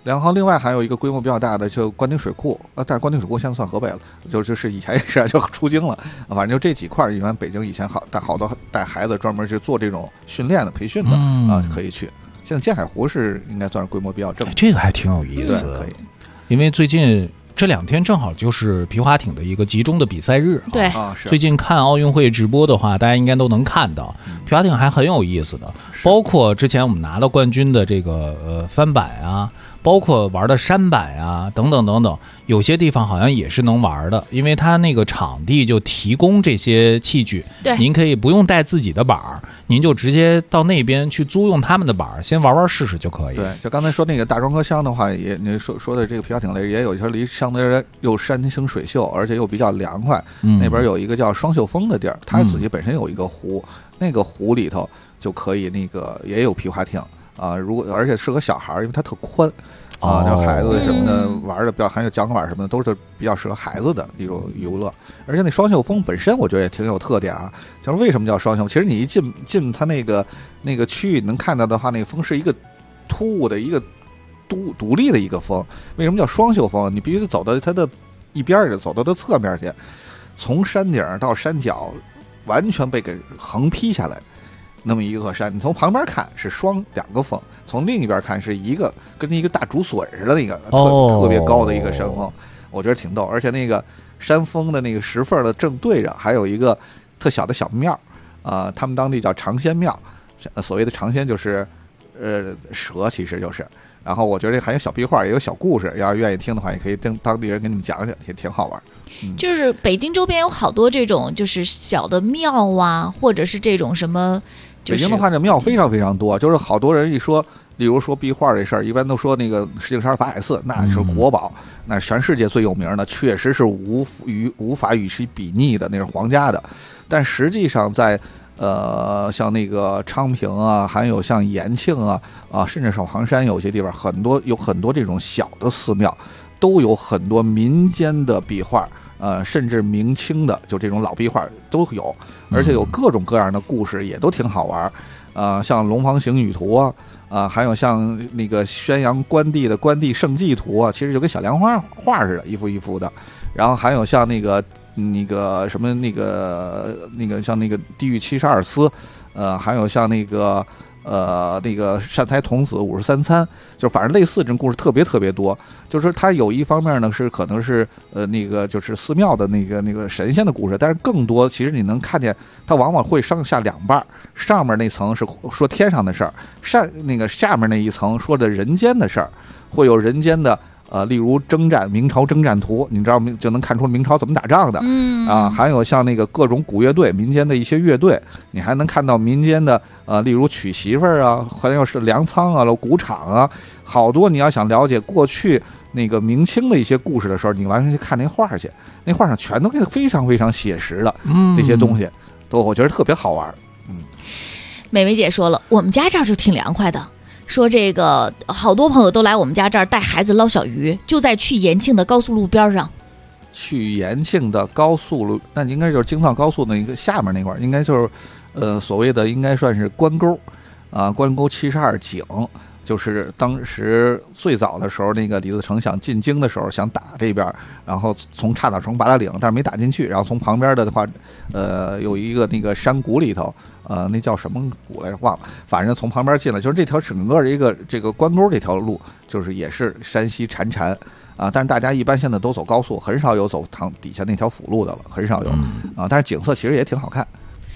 Speaker 4: 然后另外还有一个规模比较大的就官町水库，但是官町水库现在算河北了，就是以前也是就出京了，反正就这几块，一般北京以前好多带孩子专门是做这种训练的培训的啊，可以去。现在建海湖是应该算是规模比较正，
Speaker 2: 这个还挺有意思，
Speaker 4: 可以，因
Speaker 2: 为最近这2天正好就是皮划艇的一个集中的比赛日，
Speaker 3: 对
Speaker 4: 啊，是
Speaker 2: 最近看奥运会直播的话，大家应该都能看到，皮划艇还很有意思的，包括之前我们拿到冠军的这个翻板啊。包括玩的山板啊，等等等等，有些地方好像也是能玩的，因为它那个场地就提供这些器具，
Speaker 3: 对，
Speaker 2: 您可以不用带自己的板儿，您就直接到那边去租用他们的板儿，先玩玩试试就可以。
Speaker 4: 对，就刚才说那个大庄河乡的话，也你说的这个皮划艇类也有一些离相对又山清水秀，而且又比较凉快。那边有一个叫双秀峰的地儿，它自己本身有一个湖，那个湖里头就可以那个也有皮划艇。啊，而且适合小孩，因为它特宽，啊，这孩子什么的玩的比较，还有桨板什么的，都是比较适合孩子的一种游乐。而且那双秀峰本身，我觉得也挺有特点啊。就是为什么叫双秀？其实你一进它那个区域，能看到的话，那个峰是一个突兀的一个独立的一个峰。为什么叫双秀峰？你必须得走到它的一边去，走到它侧面去，从山顶到山脚，完全被给横劈下来。那么一座山，你从旁边看是2个峰，从另一边看是一个跟一个大竹笋似的那个特别高的一个山峰，我觉得挺逗。而且那个山峰的那个石缝的正对着还有一个特小的小庙，他们当地叫尝鲜庙，所谓的尝鲜就是蛇，其实就是。然后我觉得还有小壁画，也有小故事，要是愿意听的话，也可以跟当地人给你们讲讲，也挺好玩。
Speaker 3: 就是北京周边有好多这种就是小的庙啊，或者是这种什么。
Speaker 4: 北京的话，这庙非常非常多，就是好多人一说，例如说壁画这事儿，一般都说那个石景山法海寺，那是国宝，那是全世界最有名的，确实是无法与其比拟的，那是皇家的。但实际上在像那个昌平啊，还有像延庆啊，甚至是黄山有些地方，有很多这种小的寺庙，都有很多民间的壁画。甚至明清的就这种老壁画都有，而且有各种各样的故事，也都挺好玩。像龙房行女图啊，还有像那个宣扬关帝的关帝圣迹图啊，其实就跟小梁画似的，一幅一幅的。然后还有像那个什么那个像那个地狱72司，还有像那个善财童子53参，就反正类似这种故事特别特别多。就是它有一方面呢是可能是就是寺庙的那个神仙的故事，但是更多其实你能看见它往往会上下2半，上面那层是说天上的事儿，下面那一层说的人间的事儿，会有人间的。例如明朝征战图，你知道就能看出明朝怎么打仗的，还有像那个各种古乐队，民间的一些乐队，你还能看到民间的例如娶媳妇儿啊，还有是粮仓啊、鼓场啊，好多你要想了解过去那个明清的一些故事的时候，你完全去看那画去，那画上全都是非常非常写实的，这些东西都我觉得特别好玩。
Speaker 3: 美薇姐说了，我们家这儿就挺凉快的。说这个好多朋友都来我们家这儿带孩子捞小鱼，就在去延庆的高速路边上。
Speaker 4: 去延庆的高速路，那应该就是京藏高速的一个下面那块，应该就是所谓的应该算是关沟关沟72井，就是当时最早的时候，那个李自成想进京的时候想打这边，然后从岔岛城八达岭，但是没打进去，然后从旁边的话，有一个那个山谷里头。那叫什么谷来着？忘了，反正从旁边进来，就是这条整个这个关沟这条路，就是也是山西潺潺但是大家一般现在都走高速，很少有走底下那条辅路的了，很少有但是景色其实也挺好看。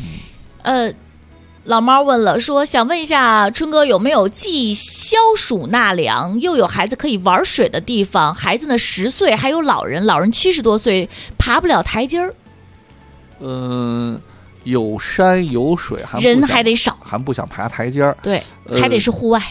Speaker 3: 老猫问了，说想问一下春哥有没有既消暑纳凉又有孩子可以玩水的地方？孩子呢10岁，还有老人70多岁，爬不了台阶儿。
Speaker 4: 有山有水，
Speaker 3: 人还得少，
Speaker 4: 还不想爬台阶儿。
Speaker 3: 对，还得是户外，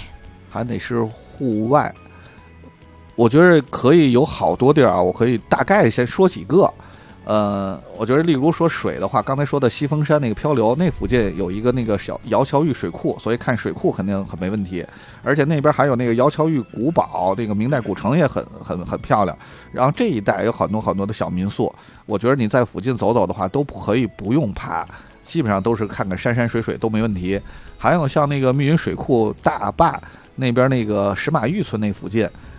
Speaker 4: 我觉得可以有好多地儿我可以大概先说几个。我觉得例如说水的话，刚才说的西峰山那个漂流，那附近有一个那个小姚桥峪水库，所以看水库肯定很没问题。而且那边还有那个姚桥峪古堡，那个明代古城也很漂亮。然后这一带有很多很多的小民宿，我觉得你在附近走走的话，都可以不用爬，基本上都是看看山水水都没问题。还有像那个密云水库大坝那边那个石马峪村那附近。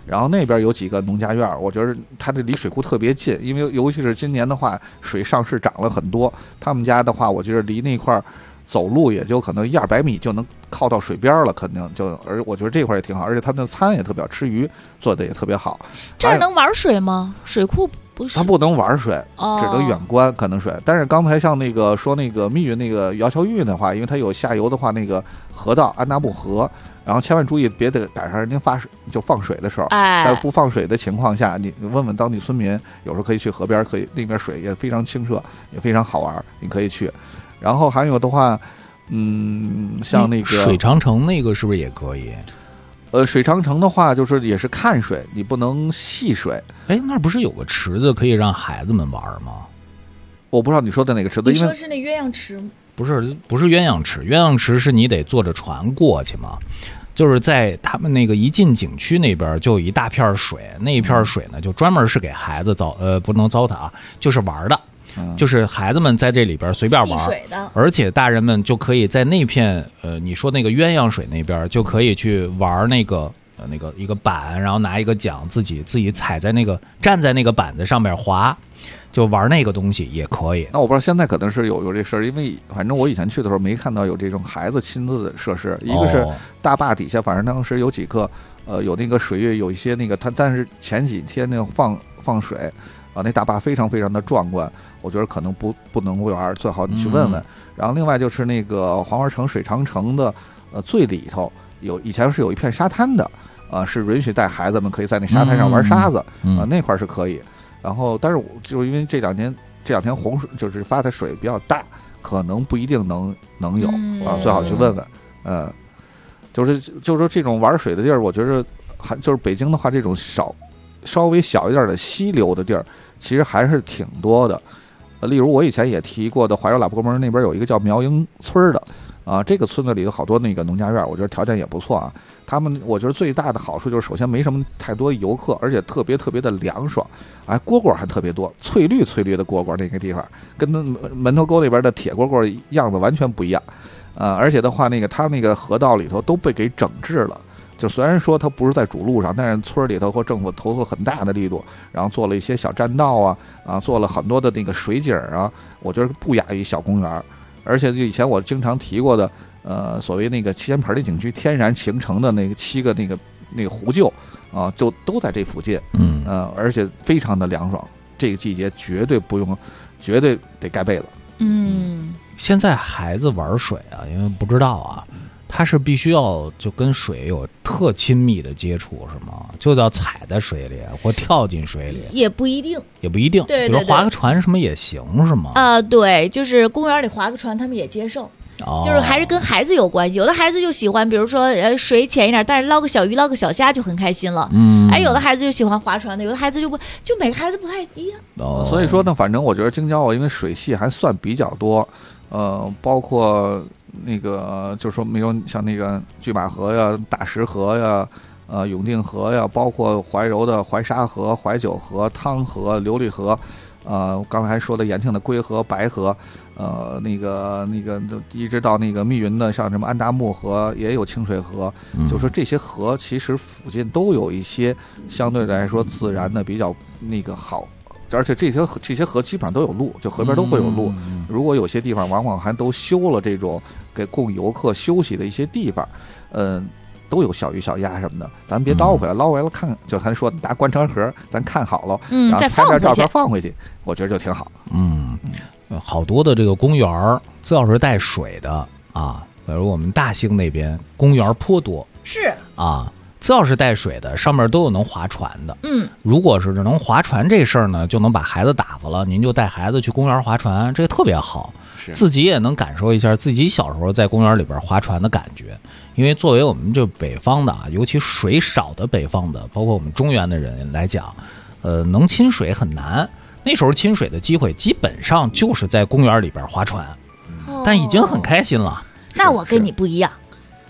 Speaker 4: 然后那边有几个农家院，我觉得它这离水库特别近，因为尤其是今年的话，水上市涨了很多。他们家的话，我觉得离那块走路也就可能100-200米就能靠到水边了，肯定而我觉得这块也挺好，而且他们的餐也特别好，吃鱼做的也特别好。
Speaker 3: 这儿能玩水吗？水库不是？
Speaker 4: 它不能玩水，只能远观可能水。但是刚才像那个说那个密云那个姚桥峪的话，因为它有下游的话，那个河道安达木河，然后千万注意别得赶上人家放水的时候，在不放水的情况下，你问问当地村民，有时候可以去河边，可以那边水也非常清澈，也非常好玩，你可以去。然后还有的话，像那个
Speaker 2: 水长城那个是不是也可以？
Speaker 4: 水长城的话，就是也是看水，你不能戏水。
Speaker 2: 哎，那不是有个池子可以让孩子们玩吗？
Speaker 4: 我不知道你说的哪个池子。
Speaker 3: 你说是那鸳鸯池吗？
Speaker 2: 不是鸳鸯池，鸳鸯池是你得坐着船过去嘛。就是在他们那个一进景区那边就有一大片水，那一片水呢就专门是给孩子不能糟蹋啊，就是玩的。就是孩子们在这里边随便玩，而且大人们就可以在那片你说那个鸳鸯水那边就可以去玩那个一个板，然后拿一个桨自己踩在那个站在那个板子上面滑，就玩那个东西也可以。
Speaker 4: 那我不知道现在可能是有这事儿，因为反正我以前去的时候没看到有这种孩子亲自的设施。一个是大坝底下，反正当时有几个有那个水域，有一些那个但是前几天那个放水。那大坝非常非常的壮观，我觉得可能不能玩，最好你去问问。然后另外就是那个黄花城水长城的最里头以前是有一片沙滩的，是允许带孩子们可以在那沙滩上玩沙子，那块是可以。然后但是就因为这两天洪水就是发的水比较大，可能不一定能有最好去问问。就是说这种玩水的地儿，我觉得就是北京的话，这种稍微小一点的溪流的地儿，其实还是挺多的。例如我以前也提过的，怀柔喇叭沟门那边有一个叫苗营村的，这个村子里有好多那个农家院，我觉得条件也不错啊。他们我觉得最大的好处就是，首先没什么太多游客，而且特别特别的凉爽。蝈蝈还特别多，翠绿的蝈蝈，那个地方跟门头沟那边的铁蝈蝈样子完全不一样。而且的话，他那个河道里头都被给整治了。就虽然说它不是在主路上，但是村里头或政府投入很大的力度，然后做了一些小栈道做了很多的那个水景我觉得不亚于小公园。而且就以前我经常提过的，所谓那个七仙盆的景区天然形成的那个7个那个湖柩就都在这附近，而且非常的凉爽。这个季节绝对得盖被子。
Speaker 2: 现在孩子玩水因为不知道他是必须要就跟水有特亲密的接触是吗？就要踩在水里或跳进水里？也不一定。
Speaker 3: 对，
Speaker 2: 比如划个船什么也行是吗？
Speaker 3: 对，就是公园里划个船他们也接受。就是还是跟孩子有关系，有的孩子就喜欢，比如说水浅一点，但是捞个小鱼、捞个小虾就很开心了。有的孩子就喜欢划船的，有的孩子就每个孩子不太一样。
Speaker 4: 所以说呢，反正我觉得京郊因为水系还算比较多，包括那个就是说没有像那个拒马河呀、大石河呀、永定河呀，包括怀柔的怀沙河、怀九河、汤河、琉璃河。刚才说的延庆的归河、白河，那个一直到那个密云的，像什么安达木河也有清水河，就说这些河其实附近都有一些相对来说自然的比较那个好，而且这些河基本上都有路，就河边都会有路。如果有些地方往往还都修了这种给供游客休息的一些地方，都有小鱼小鸭什么的，咱别捞回来，捞回来看，就咱说拿观察盒，咱看好了，然后拍点照片放回去，我觉得就挺好。
Speaker 2: 好多的这个公园只要是带水的比如我们大兴那边公园颇多，
Speaker 3: 是
Speaker 2: 只要是带水的，上面都有能划船的。如果是能划船这事儿呢，就能把孩子打发了，您就带孩子去公园划船，这个特别好，自己也能感受一下自己小时候在公园里边划船的感觉。因为作为我们这北方的尤其水少的北方的，包括我们中原的人来讲，能亲水很难。那时候亲水的机会基本上就是在公园里边划船，但已经很开心了。
Speaker 3: 那我跟你不一样，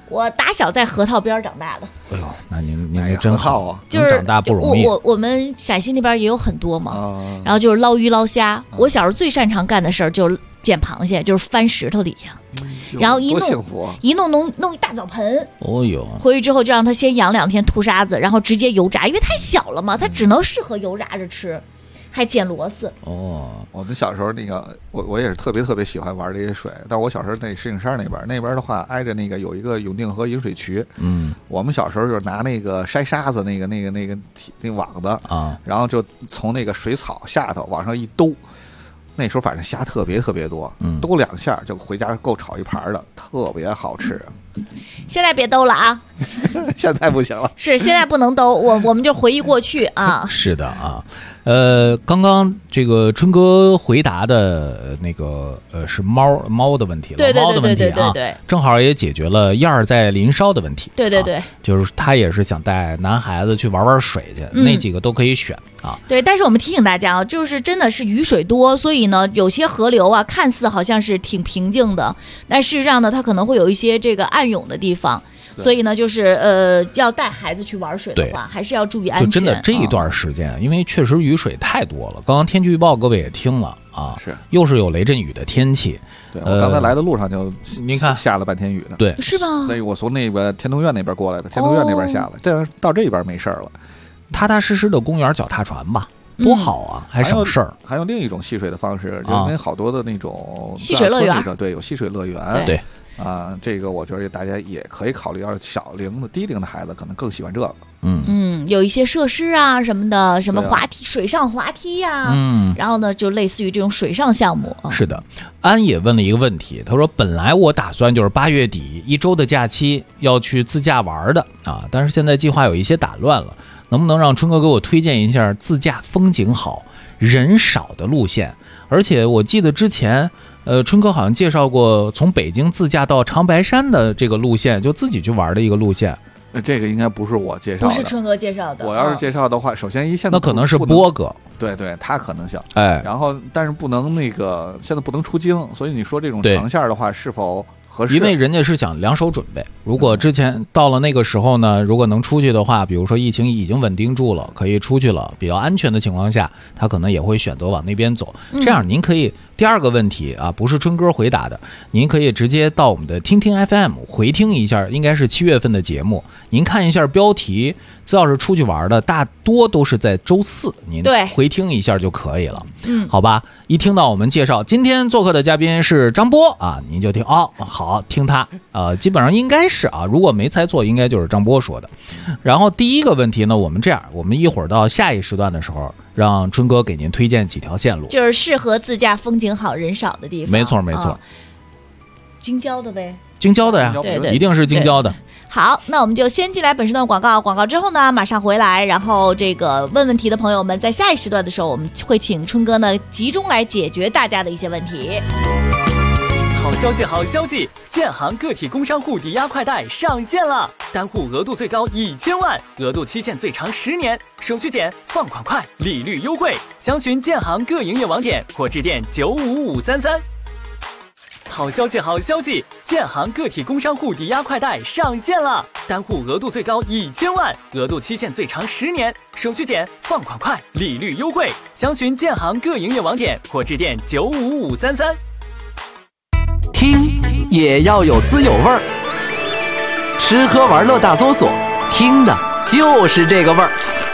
Speaker 3: 我打小在河套边长大的。
Speaker 2: 哎呦，那您真好啊！
Speaker 3: 就是
Speaker 2: 长大不容易。
Speaker 3: 我们陕西那边也有很多嘛，然后就是捞鱼捞虾。我小时候最擅长干的事儿就是捡螃蟹，就是翻石头底下，然后一弄一大澡盆。
Speaker 2: 哦呦！
Speaker 3: 回去之后就让它先养2天吐沙子，然后直接油炸，因为太小了嘛，它只能适合油炸着吃。还捡螺丝
Speaker 4: 哦！我们小时候那个，我也是特别喜欢玩这些水。但我小时候在石景山那边的话，挨着那个有一个永定河引水渠。我们小时候就是拿那个筛沙子那个网子啊，然后就从那个水草下头往上一兜。那时候反正虾特别多，兜2下就回家够炒一盘的，特别好吃。
Speaker 3: 现在别兜了啊！
Speaker 4: 现在不行了，
Speaker 3: 是现在不能兜，我们就回忆过去啊。
Speaker 2: 是的啊。刚刚这个春哥回答的那个是猫的问题了，
Speaker 3: 对
Speaker 2: 猫的问题啊，正好也解决了燕儿在林梢的问题。
Speaker 3: 对，
Speaker 2: 就是他也是想带男孩子去玩水去，那几个都可以选啊。
Speaker 3: 对，但是我们提醒大家啊，就是真的是雨水多，所以呢，有些河流啊，看似好像是挺平静的，但事实上呢，它可能会有一些这个暗涌的地方。所以呢，就是要带孩子去玩水的话，还是要注意安全。
Speaker 2: 就真的这一段时间，因为确实雨水太多了。刚刚天气预报各位也听了啊，
Speaker 4: 是
Speaker 2: 又是有雷阵雨的天气。
Speaker 4: 对，我刚才来的路上就
Speaker 2: 您看
Speaker 4: 下了半天雨的，
Speaker 2: 对，
Speaker 3: 是吧？
Speaker 4: 所以我从那个天通苑那边过来的，天通苑那边下了，这样到这边没事了。
Speaker 2: 踏踏实实的公园脚踏船吧。多好啊，还省事儿。
Speaker 4: 还有另一种戏水的方式，就因为好多的那种
Speaker 3: 戏水乐园，
Speaker 4: 对，有戏水乐园，
Speaker 2: 对。
Speaker 4: 这个我觉得大家也可以考虑，要是低龄的孩子可能更喜欢这个。
Speaker 3: 有一些设施啊什么的，什么滑梯、水上滑梯呀，然后呢就类似于这种水上项目。
Speaker 2: 是的，安也问了一个问题，他说本来我打算就是8月底1周的假期要去自驾玩的啊，但是现在计划有一些打乱了，能不能让春哥给我推荐一下自驾风景好、人少的路线？而且我记得之前。春哥好像介绍过从北京自驾到长白山的这个路线，就自己去玩的一个路线。
Speaker 4: 这个应该不是我介绍的，
Speaker 3: 不是春哥介绍的。
Speaker 4: 我要是介绍的话，首先现在
Speaker 2: 那可能是波哥，
Speaker 4: 对，他可能性。
Speaker 2: 哎，
Speaker 4: 然后但是不能现在不能出京，所以你说这种长线的话是否合适？
Speaker 2: 因为人家是想2手准备。如果之前到了那个时候呢，如果能出去的话，比如说疫情已经稳定住了，可以出去了，比较安全的情况下，他可能也会选择往那边走。这样您可以第二个问题啊，不是春哥回答的，您可以直接到我们的听听 FM 回听一下，应该是7月份的节目，您看一下标题，只要是出去玩的，大多都是在周4，您回听一下就可以了。好吧，一听到我们介绍今天做客的嘉宾是张波啊，您就听好听他基本上应该是啊，如果没猜错，应该就是张波说的。然后第一个问题呢，我们这样，我们一会儿到下一时段的时候，让春哥给您推荐几条线路，
Speaker 3: 就是适合自驾、风景好、人少的地方。
Speaker 2: 没错，
Speaker 3: 京郊的呗，
Speaker 2: 京郊的呀，
Speaker 3: 对，
Speaker 2: 一定是京郊的。
Speaker 3: 好，那我们就先进来本时段广告之后呢，马上回来，然后这个问问题的朋友们，在下一时段的时候，我们会请春哥呢集中来解决大家的一些问题。
Speaker 7: 好消息！建行个体工商户抵押快贷上线了，单户额度最高1000万，额度期限最长10年，手续简，放款快，利率优惠。详询建行各营业网点或致电95533。好消息！建行个体工商户抵押快贷上线了，单户额度最高1000万，额度期限最长10年，手续简，放款快，利率优惠。详询建行各营业网点或致电95533。
Speaker 12: 听也要有滋有味儿，吃喝玩乐大搜索，听的就是这个味儿。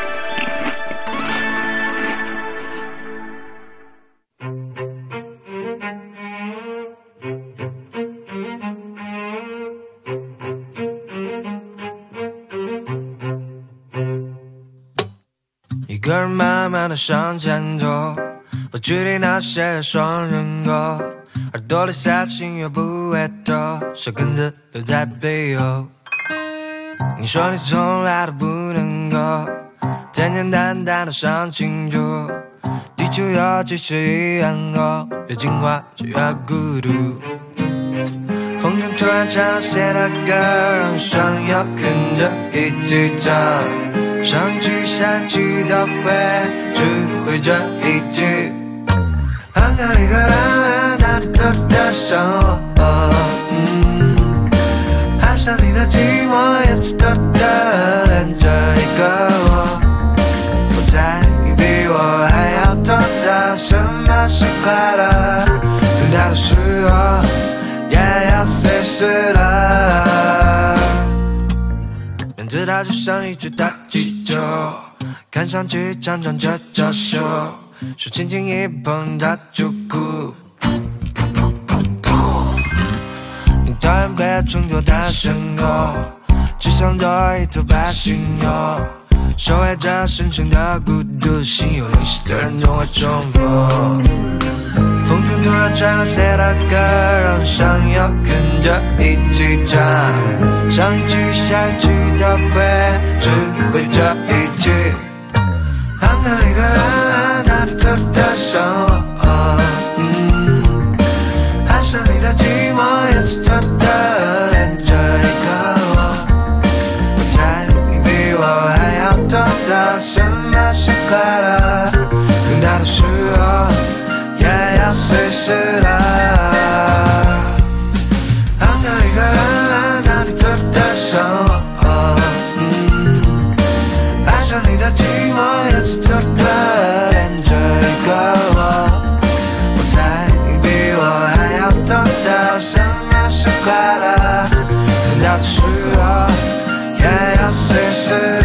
Speaker 10: 一个人慢慢的向前走，不距离那些双人狗，耳朵里下心又不会透，舌根子留在背后。你说你从来都不能够简简单单的想清楚，地球有几十亿人口，越进化就越孤独。风筝突然唱了谁的歌，让想要跟着一起唱，上一句下一句都会，只会这一句。安卡里克拉那里都的生活，安爱上你的寂寞也是偷偷的恋着一个我，不在你比我还要懂得什么是快乐，等到的时候也要随时的。面对它就像一只大气球，看上去强壮却娇羞，手轻轻一碰它就哭。讨厌被冲突的身后，只想做一头白犀牛，守卫着深深的孤独，心有灵犀的人总会重逢。风中突然传来谁的歌，让人想要跟着一起唱，上一句下一句都会，只会这一句。安格里格拉，那里偷偷的伤我，爱上你的寂寞也是偷偷的恋着一个我，不在你比我还要懂得什么是快乐，更大的时候也要随时的。安格里格拉，那里偷偷的伤我，爱上你的寂寞也是偷偷的恋着一个我，不在你比我还要懂得什么是快乐，等到的时候也要随时的。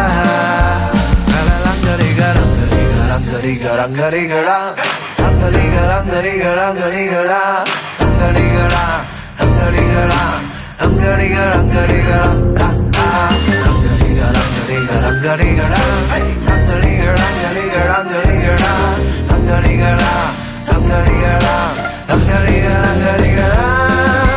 Speaker 10: 啷个里个啷个里个啷个里个啷个里个啷。啷个里个啷个里个啷个里个啷，啷个里个啷，啷个里个啷，啷个里个啷个里个啷，啷个里个啷个里个啷个里个啷，啷个里个啷个里个啷个里个啷，啷个里个啷，啷个里个啷，啷个里个啷个里个啷。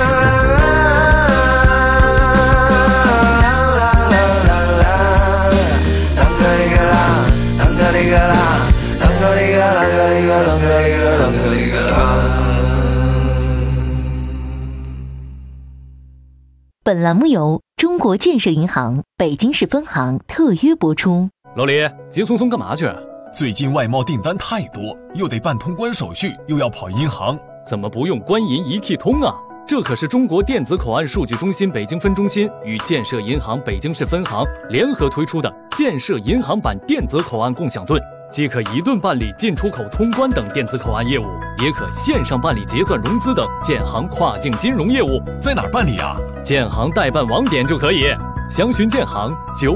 Speaker 21: 本栏目由中国建设银行北京市分行特约播出。
Speaker 17: 老李，急匆匆干嘛去？最近外贸订单太多，又得办通关手续，又要跑银行，
Speaker 7: 怎么不用官银一体通啊？这可是中国电子口岸数据中心北京分中心与建设银行北京市分行联合推出的建设银行版电子口岸共享盾，既可一盾办理进出口通关等电子口岸业务，也可线上办理结算融资等建行跨境金融业务。
Speaker 17: 在哪儿办理啊？
Speaker 7: 建行代办网点就可以，详询建行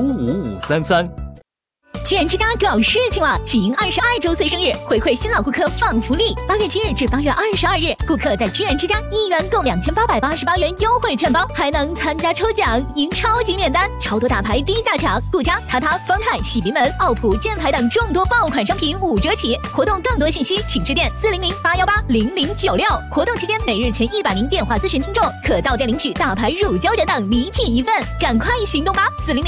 Speaker 7: 95533。
Speaker 15: 居然之家搞事情了！喜迎22周岁生日，回馈新老顾客放福利。8月7日至8月22日，顾客在居然之家1元购2888元优惠券包，还能参加抽奖，赢超级免单，超多大牌低价抢，顾家、塔塔、方太、喜临门、奥普、箭牌等众多爆款商品5折起。活动更多信息请致电400-818-0096。活动期间每日前100名电话咨询听众可到店领取大牌乳胶枕等礼品1份，赶快行动吧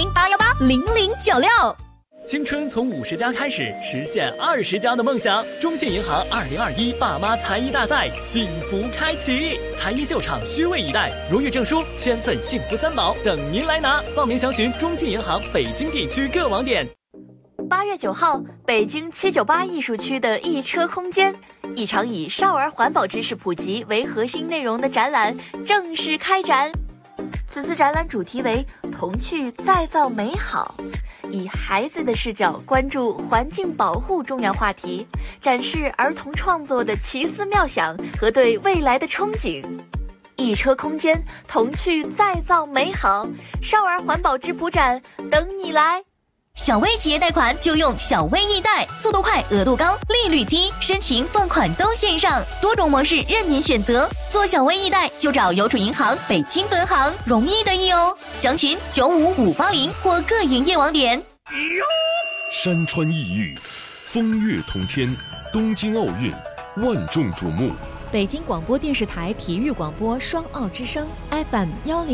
Speaker 15: ！400-818-0096。
Speaker 7: 青春从50加开始，实现20加的梦想。中信银行2021爸妈才艺大赛幸福开启，才艺秀场虚位以待，荣誉证书、签份幸福3宝等您来拿。报名详询中信银行北京地区各网点。
Speaker 6: 8月9号，北京798艺术区的一车空间，一场以少儿环保知识普及为核心内容的展览正式开展。此次展览主题为童趣再造美好，以孩子的视角关注环境保护重要话题，展示儿童创作的奇思妙想和对未来的憧憬。一车空间，童趣再造美好，少儿环保质朴展等你来。
Speaker 15: 小微企业贷款就用小微易贷，速度快，额度高，利率低，申请放款都线上，多种模式任您选择。做小微易贷就找邮储银行北京分行，容易得意哦。详询95580或各营业网点。
Speaker 13: 山川异域，风月同天，东京奥运万众瞩目。
Speaker 16: 北京广播电视台体育广播双奥之声 FM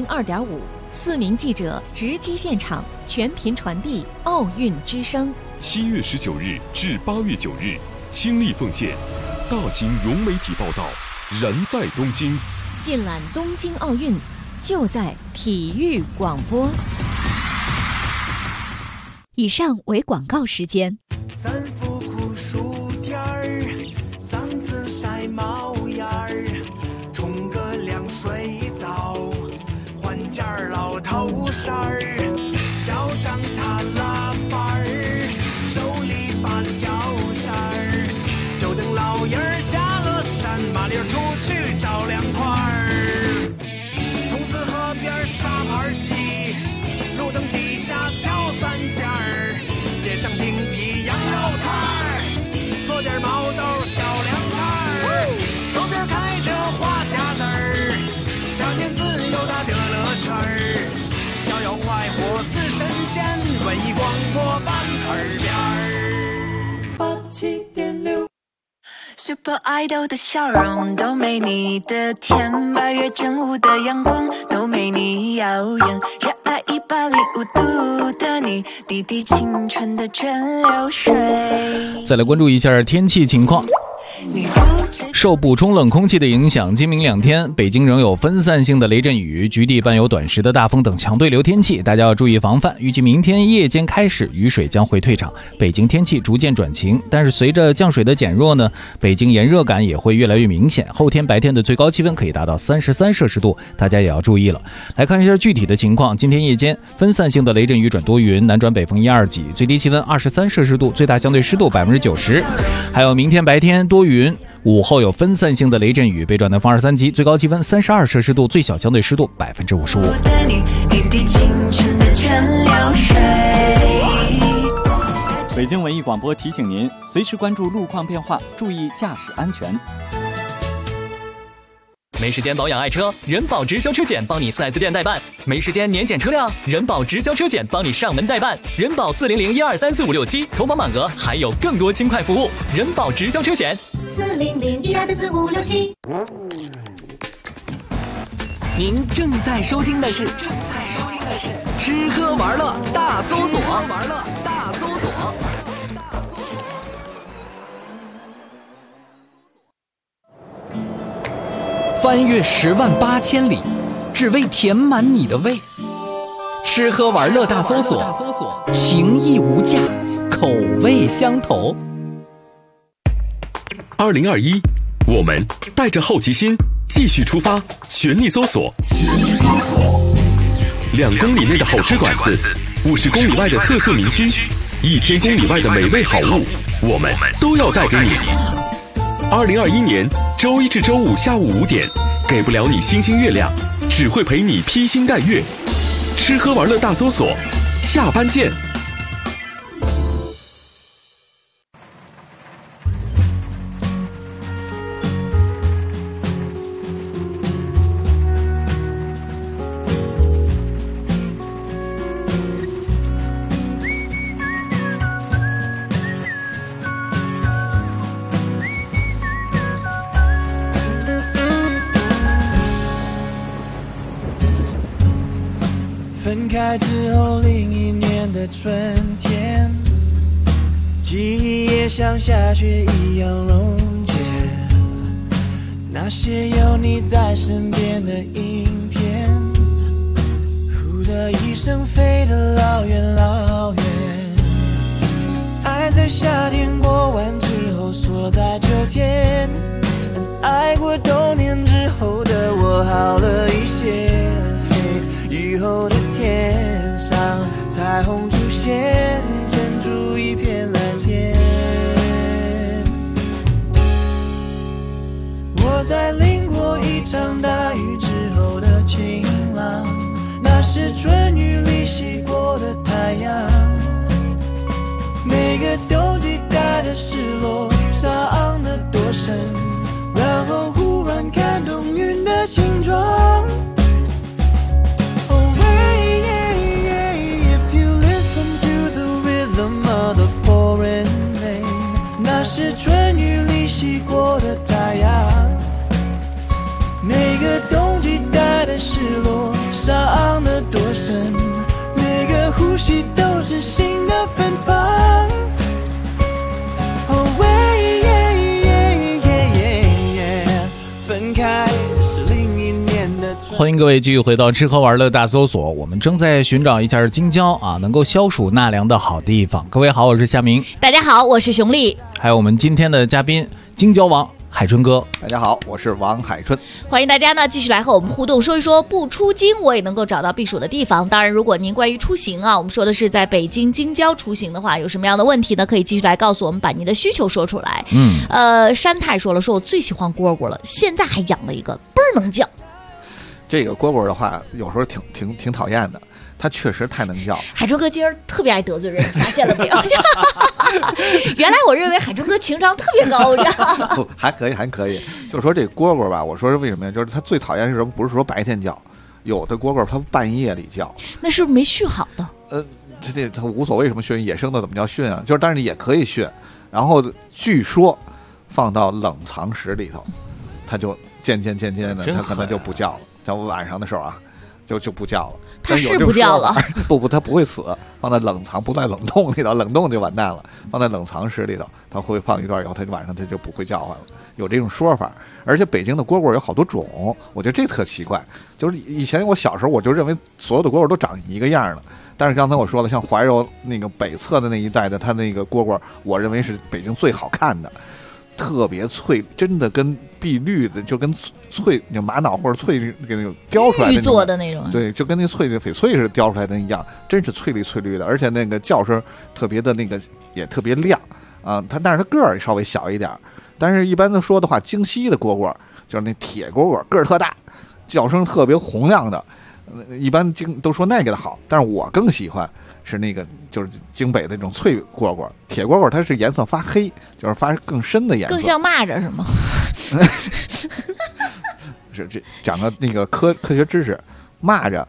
Speaker 16: 102.5，4名记者直击现场，全频传递奥运之声。
Speaker 13: 7月19日至8月9日，倾力奉献，大型融媒体报道，燃在东京，
Speaker 16: 尽览东京奥运，就在体育广播。以上为广告时间。
Speaker 10: 三伏酷暑天儿，嗓子晒冒烟儿，冲个凉水澡，换件儿扇儿，叫上他拉板儿，手里把脚扇儿，就等老爷儿下了山，麻溜出去找凉快儿。童子河边沙盘鸡，路灯底下敲三尖儿，点上冰皮羊肉串儿，做点毛豆小凉菜儿，手边开着花匣子儿，小天自由的乐乐圈儿，逍遥快活似神仙，文艺广播版耳边儿。87.6
Speaker 5: Super Idol 的笑容都没你的甜，8月正午的阳光都没你耀眼，热爱105度的你，滴滴青春的蒸馏水。
Speaker 2: 再来关注一下天气情况。受补充冷空气的影响，今明2天北京仍有分散性的雷阵雨，局地伴有短时的大风等强对流天气，大家要注意防范。预计明天夜间开始雨水将会退场，北京天气逐渐转晴，但是随着降水的减弱呢，北京炎热感也会越来越明显。后天白天的最高气温可以达到33摄氏度，大家也要注意了。来看一下具体的情况，今天夜间分散性的雷阵雨转多云，南转北风1、2级，最低气温23摄氏度，最大相对湿度90%。还有明天白天多云，午后有分散性的雷阵雨，北转南风2、3级，最高气温32摄氏度，最小相对湿度55%。
Speaker 11: 北京文艺广播提醒您，随时关注路况变化，注意驾驶安全。
Speaker 7: 没时间保养爱车，人保直销车险帮你 4S 店代办；没时间年检车辆，人保直销车险帮你上门代办。人保400-1234567，投保满额还有更多轻快服务。人保直销车险
Speaker 21: 400-1234567。您正在收听的是吃喝玩乐大搜索。翻越10万8千里，只为填满你的胃。吃喝玩乐大搜索，情义无价，口味相投。
Speaker 13: 2021，我们带着好奇心继续出发，全力搜索。2公里内的好吃馆子，50公里外的特色名区，1000公里外的美味好物，我们都要带给你。2021年周一至周五下午5点，给不了你星星月亮，只会陪你披星戴月。吃喝玩乐大搜索，下班见。
Speaker 10: 分开之后另一年的春天，记忆也像下雪一样溶解，那些有你在身边的影片，呼的一声飞得老远老远，爱在夏天过完之后锁在秋天，爱过冬年之后的我好了一些，雨后的天上彩虹出现，珍珠一片蓝天。我在淋过一场大雨之后的晴朗，那是春雨里洗过的太阳，每个冬季带的失落伤得多深，然后忽然看懂云的形状。那是春雨里洗过的太阳，每个冬季带的失落伤得多深，每个呼吸都是新的芬芳。分开是另一年的。
Speaker 2: 欢迎各位继续回到吃喝玩乐大搜索，我们正在寻找一下京郊啊能够消暑纳凉的好地方。各位好，我是夏明。
Speaker 3: 大家好，我是熊丽。
Speaker 2: 还有我们今天的嘉宾京郊王海春哥。
Speaker 4: 大家好，我是王海春。
Speaker 3: 欢迎大家呢继续来和我们互动，说一说不出京我也能够找到避暑的地方。当然，如果您关于出行啊，我们说的是在北京京郊出行的话，有什么样的问题呢？可以继续来告诉我们，把您的需求说出来。山太说了，说我最喜欢蝈蝈了，现在还养了一个，倍儿能叫。
Speaker 4: 这个蝈蝈的话，有时候挺讨厌的，它确实太能叫。
Speaker 3: 海春哥今儿特别爱得罪人，发现了没有？原来我认为海春哥情商特别高，你知道吗？
Speaker 4: 不，还可以。就是说这蝈蝈吧，我说是为什么呀？就是它最讨厌是什么？不是说白天叫，有的蝈蝈它半夜里叫，
Speaker 3: 那是不是没训好的？
Speaker 4: 它无所谓什么训，野生的怎么叫训啊？就是但是也可以训。然后据说放到冷藏室里头，它就渐渐的，它可能就不叫了。在晚上的时候啊，就不叫了。
Speaker 3: 它是不叫了？
Speaker 4: 不，它不会死。放在冷藏，不在冷冻里头，冷冻就完蛋了。放在冷藏室里头，它会放一段以后，它晚上它就不会叫唤了。有这种说法。而且北京的蝈蝈有好多种，我觉得这特奇怪。就是以前我小时候我就认为所有的蝈蝈都长一个样的，但是刚才我说了，像怀柔那个北侧的那一带的，它那个蝈蝈，我认为是北京最好看的。特别脆，真的跟碧绿的，就跟脆玛瑙或者脆给那个雕出来的
Speaker 3: 做的那种，
Speaker 4: 对，就跟那脆的翡翠似的雕出来的一样，真是翠绿的，而且那个叫声特别的那个也特别亮啊。但是它个儿稍微小一点，但是一般的说的话，京西的蝈蝈就是那铁蝈蝈，个儿特大，叫声特别洪亮的。一般都说那个的好，但是我更喜欢是那个就是京北的那种脆蝈蝈，铁蝈蝈它是颜色发黑，就是发更深的颜色，
Speaker 3: 更像蚂蚱是吗？
Speaker 4: 是这讲的那个科学知识，蚂蚱。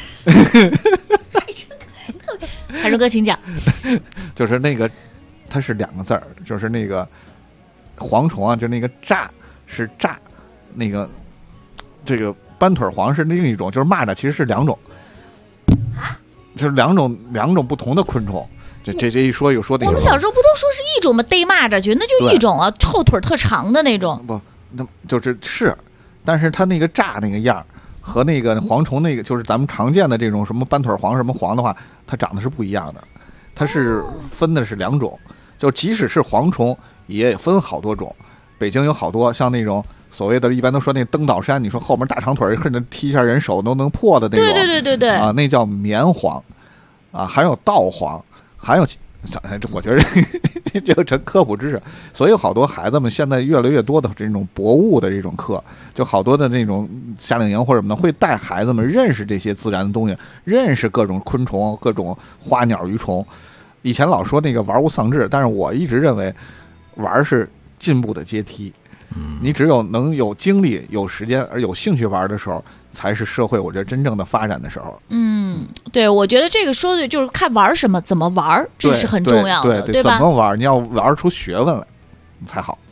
Speaker 3: 海春哥，请讲。
Speaker 4: 就是那个，它是两个字儿，就是那个蝗虫啊，就那个蚱是蚱，那个这个。斑腿黄是另一种，就是蚂蚱其实是两种，就是两种不同的昆虫。这一说又说那个。
Speaker 3: 我们小时候不都说是一种吗？逮蚂蚱去，那就一种啊，后腿特长的那种。
Speaker 4: 不，那是，但是它那个蚱那个样和那个蝗虫那个，就是咱们常见的这种什么斑腿黄什么黄的话，它长得是不一样的，它是分的是两种。就即使是蝗虫，也分好多种。北京有好多像那种。所谓的一般都说那登岛山，你说后面大长腿恨着踢一下人手都能破的那种，
Speaker 3: 对
Speaker 4: 啊，那叫棉黄，啊，还有稻黄，还有，我觉得这个成科普知识，所以好多孩子们现在越来越多的这种博物的这种课，就好多的那种夏令营或者什么的，会带孩子们认识这些自然的东西，认识各种昆虫、各种花鸟鱼虫。以前老说那个玩物丧志，但是我一直认为玩是进步的阶梯。你只有能有精力、有时间而有兴趣玩的时候，才是社会我觉得真正的发展的时候。
Speaker 3: 对，我觉得这个说的就是看玩什么，怎么玩，这是很重要的，
Speaker 4: 对吧？怎么玩，你要玩出学问来才好。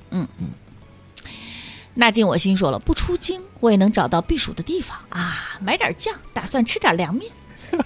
Speaker 3: 那进我心说了，不出京我也能找到避暑的地方啊，买点酱，打算吃点凉面。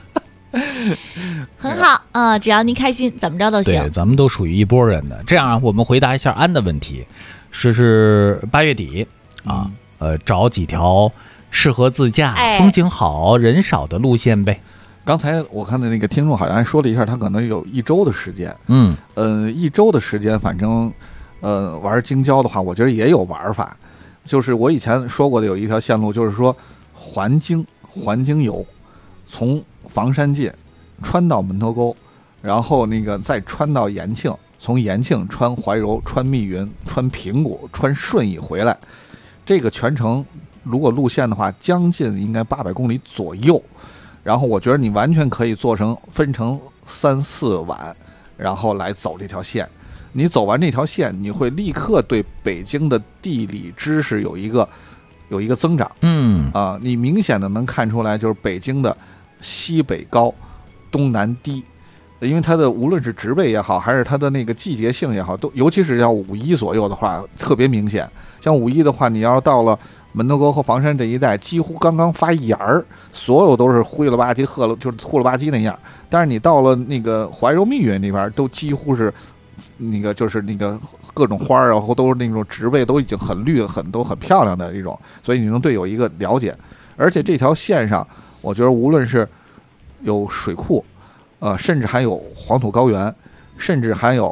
Speaker 3: 很好啊，只要您开心，怎么着都行。
Speaker 2: 对，咱们都属于一拨人的。这样啊，我们回答一下安的问题。是8月底啊，找几条适合自驾、风景好、人少的路线呗。
Speaker 4: 刚才我看的那个听众好像还说了一下，他可能有1周的时间。1周的时间，反正玩京郊的话，我觉得也有玩法。就是我以前说过的有一条线路，就是说环京游，从房山进，穿到门头沟，然后那个再穿到延庆。从延庆穿怀柔，穿密云，穿平谷，穿顺义回来，这个全程如果路线的话，将近应该800公里左右。然后我觉得你完全可以分成3、4晚，然后来走这条线。你走完这条线，你会立刻对北京的地理知识有一个增长。你明显的能看出来，就是北京的西北高，东南低。因为它的无论是植被也好，还是它的那个季节性也好，都尤其是要5·1左右的话，特别明显。像5·1的话，你要到了门头沟和房山这一带，几乎刚刚发芽儿，所有都是灰了吧唧、就是秃了吧唧那样。但是你到了那个怀柔密云那边，都几乎是那个就是那个各种花儿，然后都是那种植被都已经很绿、都很漂亮的这种，所以你能对有一个了解。而且这条线上，我觉得无论是有水库。甚至还有黄土高原，甚至还有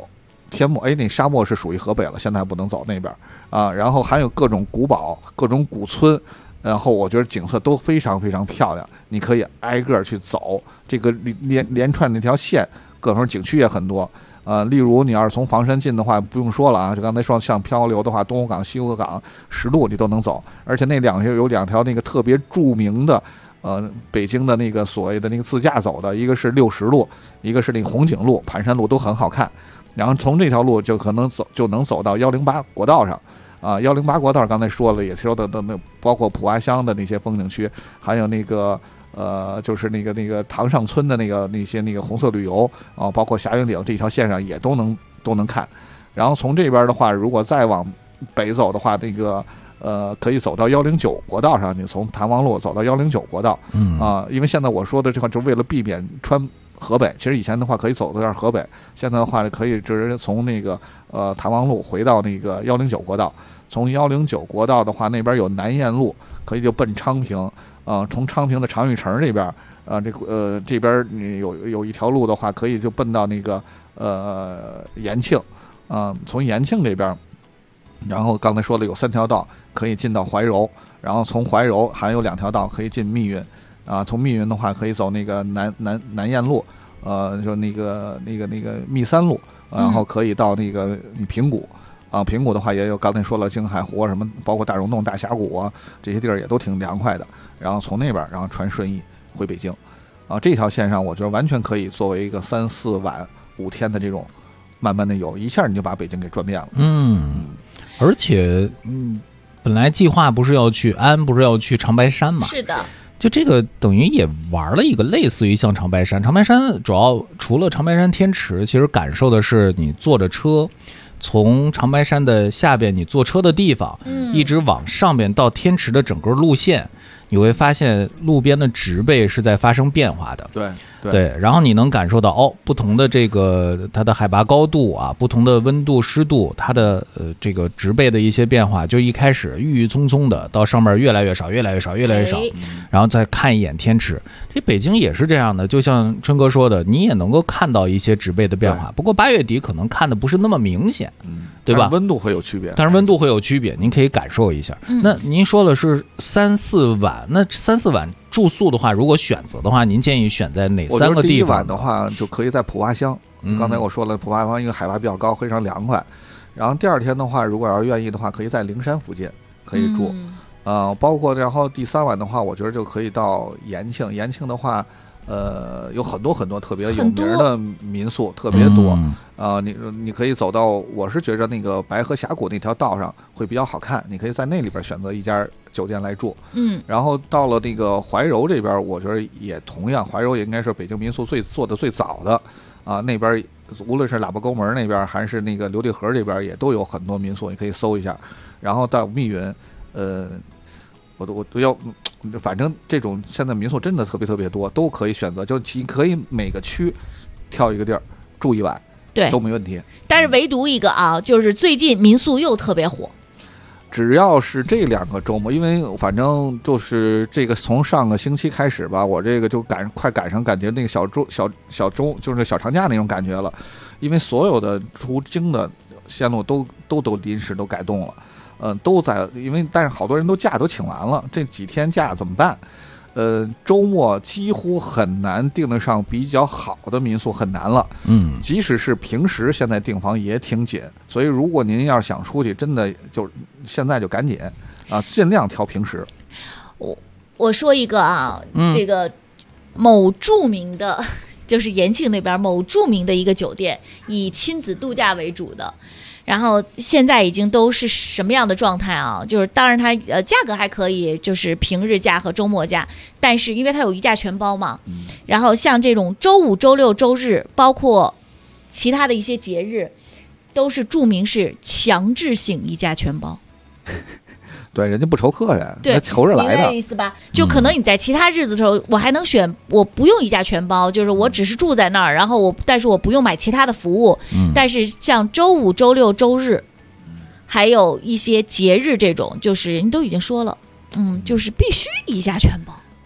Speaker 4: 天漠，那沙漠是属于河北了，现在还不能走那边啊。然后还有各种古堡、各种古村，然后我觉得景色都非常非常漂亮，你可以挨个去走。这个连串那条线，各种景区也很多。例如你要是从房山进的话，不用说了啊，就刚才说像漂流的话，东湖港、西湖港、石路你都能走，而且那有两条那个特别著名的。北京的那个所谓的那个自驾走的，一个是60路，一个是那个红景路、盘山路，都很好看。然后从这条路就可能能走到108国道上啊。108国道刚才说了，也说的那包括普华乡的那些风景区，还有那个就是那个塘上村的那些红色旅游啊，包括霞云岭这一条线上也都能看。然后从这边的话，如果再往北走的话，那个。可以走到109国道上，你从谭王路走到109国道，因为现在我说的这块就为了避免穿河北，其实以前的话可以走到河北，现在的话可以直接从那个谭王路回到那个109国道，从109国道的话那边有南燕路，可以就奔昌平，从昌平的长峪城这边，这边你有一条路的话可以就奔到那个延庆，从延庆这边。然后刚才说了有3条道可以进到怀柔，然后从怀柔还有2条道可以进密云，从密云的话可以走那个南燕路，就那个密三路，然后可以到那个平谷，平谷的话也有刚才说了京海湖什么，包括大溶洞、大峡谷啊这些地儿也都挺凉快的。然后从那边然后穿顺义回北京，这条线上我觉得完全可以作为一个3、4晚5天的这种慢慢的游，一下你就把北京给转遍了。
Speaker 2: 而且，本来计划不是要去不是要去长白山嘛？
Speaker 3: 是的，
Speaker 2: 就这个等于也玩了一个类似于像长白山。长白山主要除了长白山天池，其实感受的是你坐着车，从长白山的下边你坐车的地方，一直往上边到天池的整个路线，你会发现路边的植被是在发生变化的。对，然后你能感受到不同的这个它的海拔高度啊，不同的温度湿度，它的这个植被的一些变化，就一开始郁郁葱葱的，到上面越来越少，然后再看一眼天池。这北京也是这样的，就像春哥说的，你也能够看到一些植被的变化，不过8月底可能看的不是那么明显，对吧？
Speaker 4: 温度会有区别，
Speaker 2: 但是温度会有区别，您可以感受一下。那您说的是3、4晚，那3、4晚住宿的话，如果选择的话，您建议选在哪3个地方？
Speaker 4: 我觉得第一晚的话，就可以在普华乡。刚才我说了，普华乡因为海拔比较高，非常凉快。然后第2天的话，如果要是愿意的话，可以在灵山附近可以住。包括然后第3晚的话，我觉得就可以到延庆。延庆的话，有很多特别有名的民宿，特别多。你可以走到，我是觉着那个白河峡谷那条道上会比较好看，你可以在那里边选择一家酒店来住。然后到了那个怀柔这边，我觉得也同样，怀柔也应该是北京民宿做的最早的那边无论是喇叭沟门那边还是那个流地河这边，也都有很多民宿，你可以搜一下。然后到密云，我都要，反正这种现在民宿真的特别多，都可以选择，就你可以每个区挑一个地儿住1晚，
Speaker 3: 对，
Speaker 4: 都没问题。
Speaker 3: 但是唯独一个就是最近民宿又特别火。
Speaker 4: 只要是这2个周末，因为反正就是这个从上个星期开始吧，我这个就快赶上感觉那个小周就是小长假那种感觉了，因为所有的出京的线路都临时都改动了。都在，但是好多人都假都请完了，这几天假怎么办？周末几乎很难订得上比较好的民宿，很难了。即使是平时，现在订房也挺紧。所以如果您要是想出去，真的就现在就赶紧尽量挑平时。
Speaker 3: 我说一个这个某著名的，就是延庆那边某著名的一个酒店，以亲子度假为主的。然后现在已经都是什么样的状态啊？就是当然它价格还可以，就是平日价和周末价，但是因为它有1价全包嘛，然后像这种周5、周6、周日，包括其他的一些节日，都是注明是强制性1价全包。
Speaker 4: 对，人家不愁客人，
Speaker 3: 对，
Speaker 4: 求着来的，
Speaker 3: 明白意思吧？就可能你在其他日子的时候，我还能选，我不用1价全包，就是我只是住在那儿，然后但是我不用买其他的服务。但是像周5、周6、周日，还有一些节日这种，就是人都已经说了，就是必须1价全包。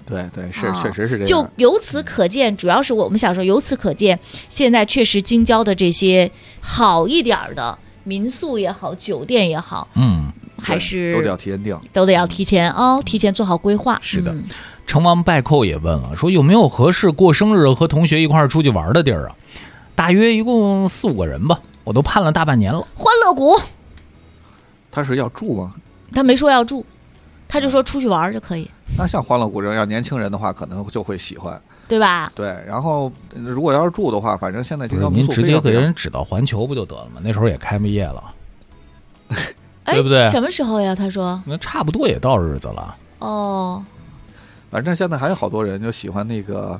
Speaker 4: 对对，是确实是这样。
Speaker 3: 就由此可见，主要是我们想说，由此可见，现在确实京郊的这些好一点的民宿也好，酒店也好，还是
Speaker 4: 都得要提前订，
Speaker 3: 都得要提前提前做好规划。
Speaker 2: 是的。成王败寇也问了，说有没有合适过生日和同学一块儿出去玩的地儿啊？大约一共4、5个人吧，我都盼了大半年了。
Speaker 3: 欢乐谷，
Speaker 4: 他是要住吗？
Speaker 3: 他没说要住，他就说出去玩就可以。
Speaker 4: 那像欢乐谷这样，要年轻人的话，可能就会喜欢，
Speaker 3: 对吧？
Speaker 4: 对。然后如果要是住的话，反正现在京郊民宿
Speaker 2: 您直接给人指到环球不就得了吗？那时候也开业了，对不对？
Speaker 3: 什么时候呀？他说
Speaker 2: 那差不多也到日子了。
Speaker 4: 反正现在还有好多人就喜欢那个。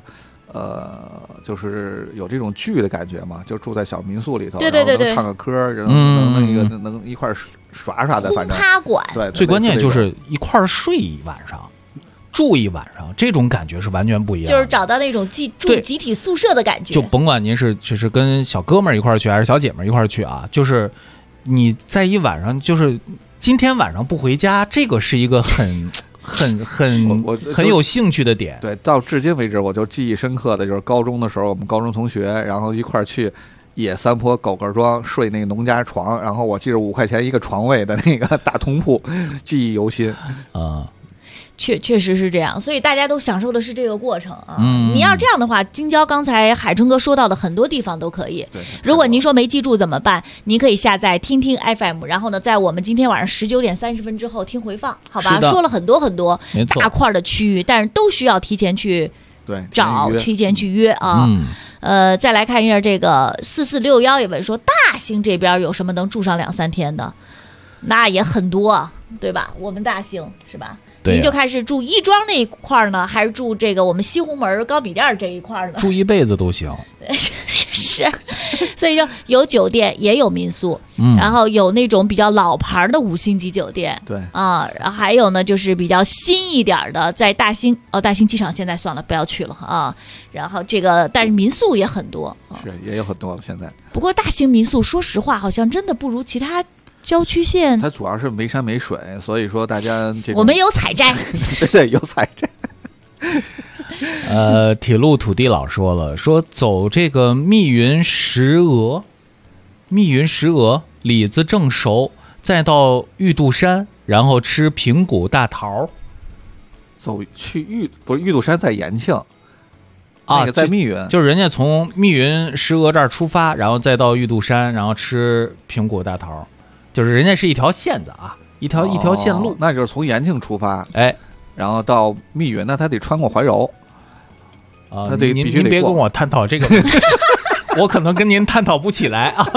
Speaker 4: 就是有这种剧的感觉嘛，就住在小民宿里头，
Speaker 3: 对对对对，
Speaker 4: 能唱个歌，能一块耍耍的，反正
Speaker 3: 趴馆。
Speaker 4: 对，
Speaker 2: 最关键就是一块睡一晚上，住一晚上，这种感觉是完全不一样的。
Speaker 3: 就是找到那种住集体宿舍的感觉。
Speaker 2: 就甭管您是跟小哥们儿一块去，还是小姐们儿一块去啊，就是你在一晚上，就是今天晚上不回家，这个是一个很有兴趣的点。
Speaker 4: 对，到至今为止，我就记忆深刻的就是高中的时候，我们高中同学，然后一块儿去野三坡狗个庄睡那个农家床，然后我记着5块钱一个床位的那个大通铺，记忆犹新
Speaker 2: 啊。
Speaker 3: 确实是这样，所以大家都享受的是这个过程啊。你要这样的话，京郊刚才海春哥说到的很多地方都可以。如果您说没记住怎么办？您可以下载听听 FM， 然后呢，在我们今天晚上19点30分之后听回放，好吧？说了很多很多大块的区域，但是都需要提前去找，提前去约啊。再来看一下这个4461也问说，大兴这边有什么能住上2、3天的？那也很多，对吧？我们大兴是吧？您就看是住亦庄那一块呢，还是住这个我们西红门高米店这一块呢？
Speaker 2: 住一辈子都行。
Speaker 3: 是，所以就有酒店也有民宿，然后有那种比较老牌的5星级酒店，
Speaker 4: 对
Speaker 3: 啊，然后还有呢就是比较新一点的，在大兴机场现在算了，不要去了啊。然后这个但是民宿也很多，
Speaker 4: 是也有很多了现在。
Speaker 3: 不过大兴民宿说实话好像真的不如其他郊区县，
Speaker 4: 它主要是没山没水，所以说大家
Speaker 3: 我们有采摘，
Speaker 4: 对，有采摘。
Speaker 2: 铁路土地佬说了，说走这个密云石鹅，李子正熟，再到玉渡山，然后吃平谷大桃。
Speaker 4: 走去不是玉渡山在延庆啊，那个在密云，
Speaker 2: 就是人家从密云石鹅这儿出发，然后再到玉渡山，然后吃平谷大桃。就是人家是一条线子啊，一条线路，
Speaker 4: 那就是从延庆出发，
Speaker 2: 哎，
Speaker 4: 然后到密云，那他得穿过怀柔
Speaker 2: 啊，他得必须得过。您别跟我探讨这个，我可能跟您探讨不起来啊。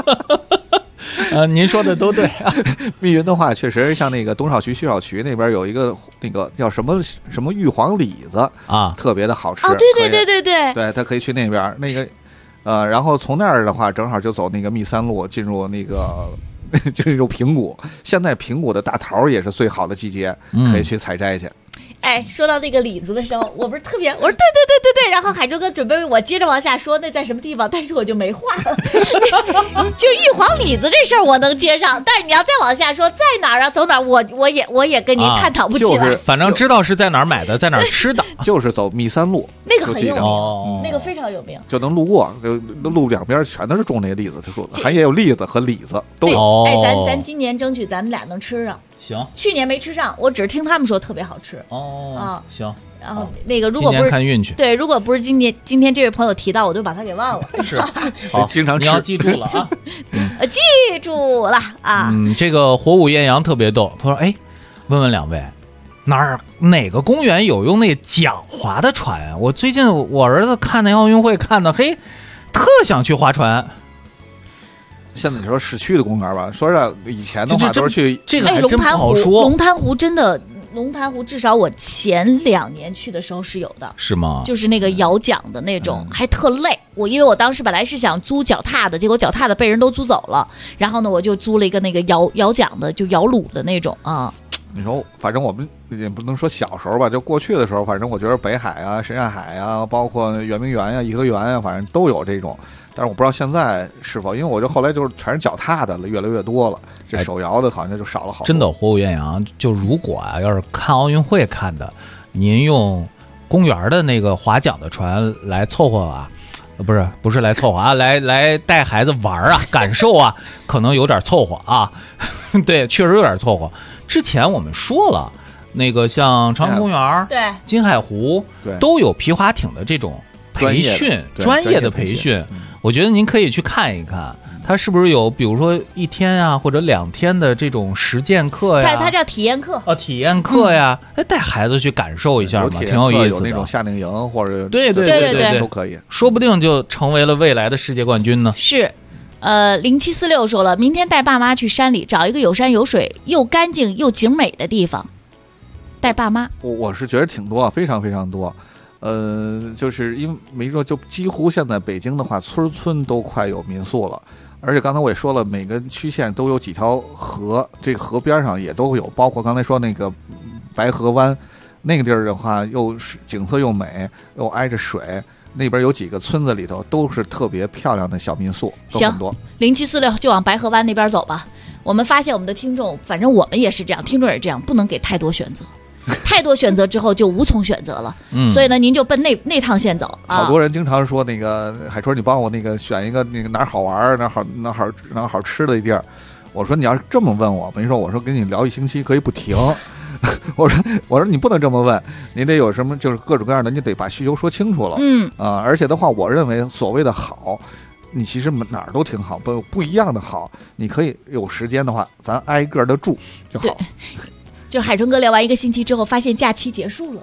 Speaker 2: 您说的都对啊。
Speaker 4: 密云的话，确实像那个东少渠、西少渠那边有一个那个叫什么玉皇李子
Speaker 2: 啊，
Speaker 4: 特别的好吃
Speaker 3: 啊，对，
Speaker 4: 他可以去那边那个然后从那儿的话，正好就走那个密3路进入那个。就是入平谷，现在平谷的大桃也是最好的季节，可以去采摘去。
Speaker 3: 哎，说到那个李子的时候，我不是特别，我说对，然后海洲哥准备我接着往下说那在什么地方，但是我就没话了。就玉皇李子这事儿我能接上，但是你要再往下说在哪儿啊，走哪儿，我也跟您探讨不起来。
Speaker 2: 就是反正知道是在哪儿买的，在哪儿吃的，
Speaker 4: 就是走密3路，
Speaker 3: 那个很有名，那个非常有名，
Speaker 4: 就能路过，就路两边全都是种那个栗子，他说还也有栗子和李子都有。
Speaker 3: 哎，咱今年争取咱们俩能吃上。
Speaker 2: 行，
Speaker 3: 去年没吃上，我只是听他们说特别好吃。
Speaker 2: 行。
Speaker 3: 然后那个如果不是
Speaker 2: 看运气，
Speaker 3: 对，如果不是今天这位朋友提到，我就把他给忘了。
Speaker 2: 是，好，
Speaker 4: 经常吃，
Speaker 2: 你要记住了啊。
Speaker 3: 记住了啊。
Speaker 2: 这个火舞艳阳特别逗，他说：“哎，问问两位，哪个公园有用那桨划的船啊？我最近我儿子看那奥运会看的，嘿，特想去划船。”
Speaker 4: 现在你说市区的公园吧，说是以前的话都是去
Speaker 2: 这个还真不好说。
Speaker 3: 龙潭湖真的，龙潭湖至少我前2年去的时候是有的，
Speaker 2: 是吗？
Speaker 3: 就是那个摇桨的那种，还特累。因为我当时本来是想租脚踏的，结果脚踏的被人都租走了，然后呢，我就租了一个那个摇桨的，就摇橹的那种啊。
Speaker 4: 你说，反正我们也不能说小时候吧，就过去的时候，反正我觉得北海啊、什刹海啊，包括圆明园呀、颐和园呀，反正都有这种。但是我不知道现在是否，因为我就后来就是全是脚踏的了，越来越多了，这手摇的好像就少了好多。
Speaker 2: 真的，火舞艳阳，就如果要是看奥运会看的，您用公园的那个划桨的船来凑合啊，不是来凑合啊，来带孩子玩啊，感受啊，可能有点凑合啊。对，确实有点凑合。之前我们说了，那个像长安公园、
Speaker 3: 对
Speaker 2: 金海湖都有皮划艇的这种培训，专业的培训。我觉得您可以去看一看。它是不是有，比如说1天啊，或者2天的这种实践课呀？
Speaker 3: 它叫体验课。
Speaker 2: 体验课呀，带孩子去感受一下嘛，挺有意思的。
Speaker 4: 有那种夏令营或者
Speaker 2: 对
Speaker 4: 都可以，
Speaker 2: 说不定就成为了未来的世界冠军呢。
Speaker 3: 是，0746说了，明天带爸妈去山里找一个有山有水又干净又景美的地方，带爸妈。
Speaker 4: 我是觉得挺多，非常非常多。就是因为没说，就几乎现在北京的话，村都快有民宿了。而且刚才我也说了，每个区县都有几条河，这个河边上也都有，包括刚才说那个白河湾那个地儿的话，又是景色又美，又挨着水，那边有几个村子里头都是特别漂亮的小民宿，都很多。
Speaker 3: 行，0746就往白河湾那边走吧。我们发现我们的听众，反正我们也是这样，听众也是这样，不能给太多选择。太多选择之后就无从选择了，所以呢，您就奔那趟线走。
Speaker 4: 好多人经常说那个海春，你帮我那个选一个那个哪儿好玩哪儿好吃的地儿。我说你要是这么问我，没说我说跟你聊1星期可以不停。我说你不能这么问，你得有什么就是各种各样的，你得把需求说清楚了。而且的话，我认为所谓的好，你其实哪儿都挺好，不一样的好，你可以有时间的话，咱挨个的住就好。
Speaker 3: 就海春哥聊完1个星期之后，发现假期结束了。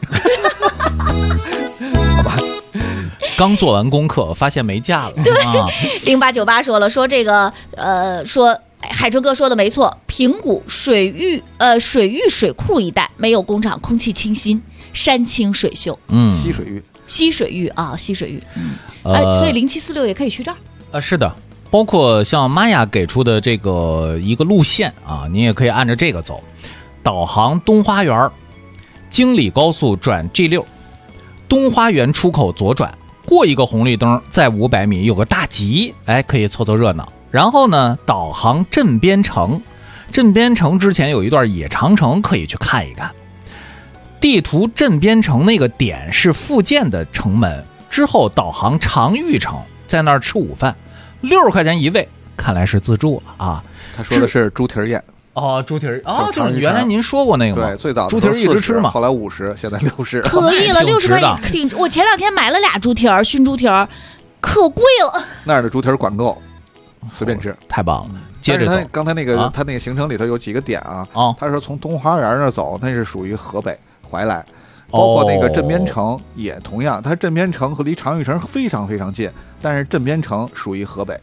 Speaker 4: 好吧，
Speaker 2: 刚做完功课，发现没假了。
Speaker 3: 0898说了，说这个说海春哥说的没错，平谷水域水库一带没有工厂，空气清新，山清水秀。溪水域啊，溪水域。所以0746也可以去这儿。
Speaker 2: 是的，包括像玛雅给出的这个一个路线啊，你也可以按照这个走。导航东花园，京礼高速转 G6， 东花园出口左转，过一个红绿灯，再500米有个大集，可以凑凑热闹。然后呢，导航镇边城，镇边城之前有一段野长城可以去看一看。地图镇边城那个点是福建的城门，之后导航长玉城，在那儿吃午饭，60块钱一位，看来是自助了啊。
Speaker 4: 他说的是猪蹄宴。
Speaker 2: 猪蹄就是原来您说过那个吗？
Speaker 4: 对，最早的
Speaker 2: 猪蹄一直吃嘛，
Speaker 4: 后来50，现在60。
Speaker 3: 可以了，60块钱。我前2天买了俩猪蹄儿，熏猪蹄儿，可贵了。
Speaker 4: 那儿的猪蹄儿管够，随便吃，
Speaker 2: 太棒了。接着走，
Speaker 4: 刚才那个他那个行程里头有几个点啊。他说从东花园那走，那是属于河北怀来，包括那个镇边城也同样，它镇边城和离长玉城非常非常近，但是镇边城属于河北。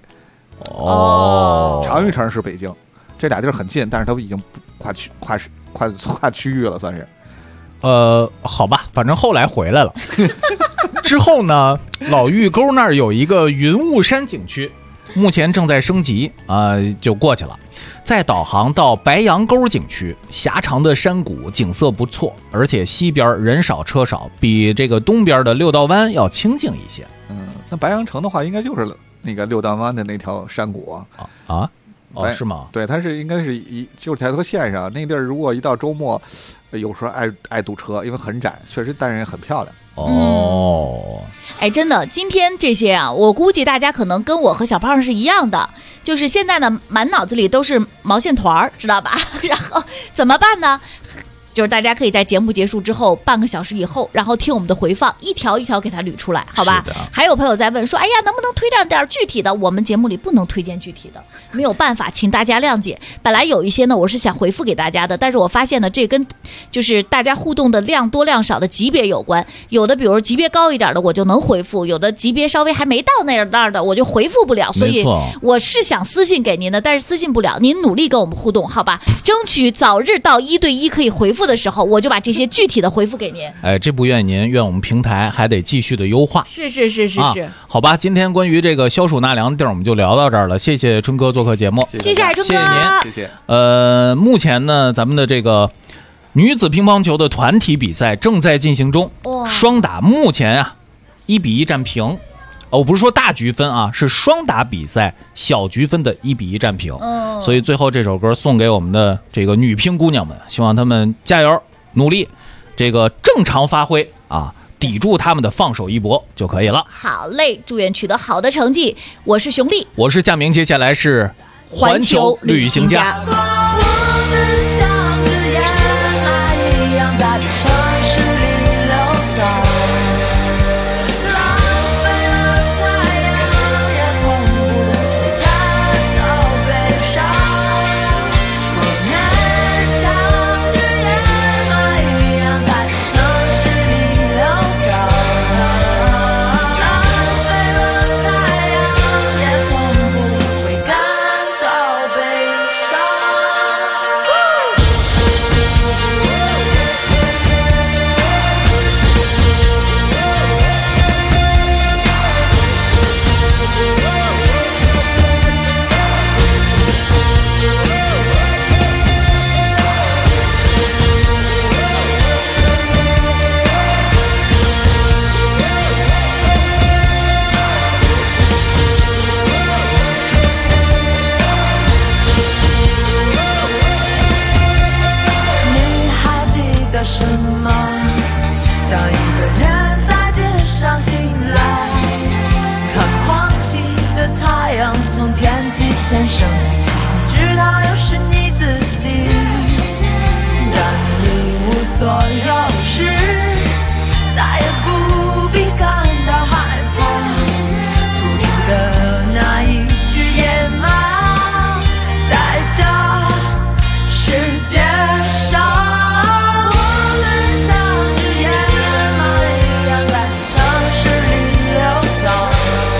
Speaker 4: 长玉城是北京。这俩地儿很近，但是它已经跨区域了，算是。
Speaker 2: 好吧，反正后来回来了。之后呢，老峪沟那儿有一个云雾山景区，目前正在升级就过去了。再导航到白杨沟景区，狭长的山谷，景色不错，而且西边人少车少，比这个东边的六道湾要清静一些。
Speaker 4: 那白杨城的话，应该就是那个六道湾的那条山谷啊。
Speaker 2: 是吗？
Speaker 4: 对，它是应该是就是抬头线上那地儿，如果一到周末，有时候爱堵车，因为很窄，确实，但是也很漂亮。
Speaker 3: 真的，今天这些啊，我估计大家可能跟我和小胖是一样的，就是现在呢，满脑子里都是毛线团，知道吧？然后怎么办呢？就是大家可以在节目结束之后半个小时以后，然后听我们的回放，一条一条给它捋出来，好吧？还有朋友在问说，哎呀，能不能推荐点具体的？我们节目里不能推荐具体的，没有办法，请大家谅解。本来有一些呢，我是想回复给大家的，但是我发现呢，这跟就是大家互动的量多量少的级别有关。有的比如级别高一点的，我就能回复；有的级别稍微还没到那儿的，我就回复不了。所以我是想私信给您的，但是私信不了，您努力跟我们互动，好吧？争取早日到1对1可以回复的时候，我就把这些具体的回复给您。
Speaker 2: 这不怨您，怨我们平台还得继续的优化。
Speaker 3: 是。
Speaker 2: 好吧，今天关于这个消暑纳凉的地儿，我们就聊到这儿了。谢谢春哥做客节目，
Speaker 3: 谢谢海春哥，
Speaker 2: 谢谢您，
Speaker 4: 谢谢。
Speaker 2: 目前呢，咱们的这个女子乒乓球的团体比赛正在进行中，双打目前1-1战平。我不是说大局分啊，是双打比赛小局分的1-1战平。所以最后这首歌送给我们的这个女乒姑娘们，希望她们加油努力，这个正常发挥啊， 抵住他们的放手一搏就可以了。
Speaker 3: 好嘞，祝愿取得好的成绩。我是熊丽，
Speaker 2: 我是夏明，接下来是环球旅行家。
Speaker 9: 先升起，直到又是你自己，当你一无所有时，再也不必感到害怕，吐出的那一只野马，在这世界上，我们像只野马一样在城市里流走。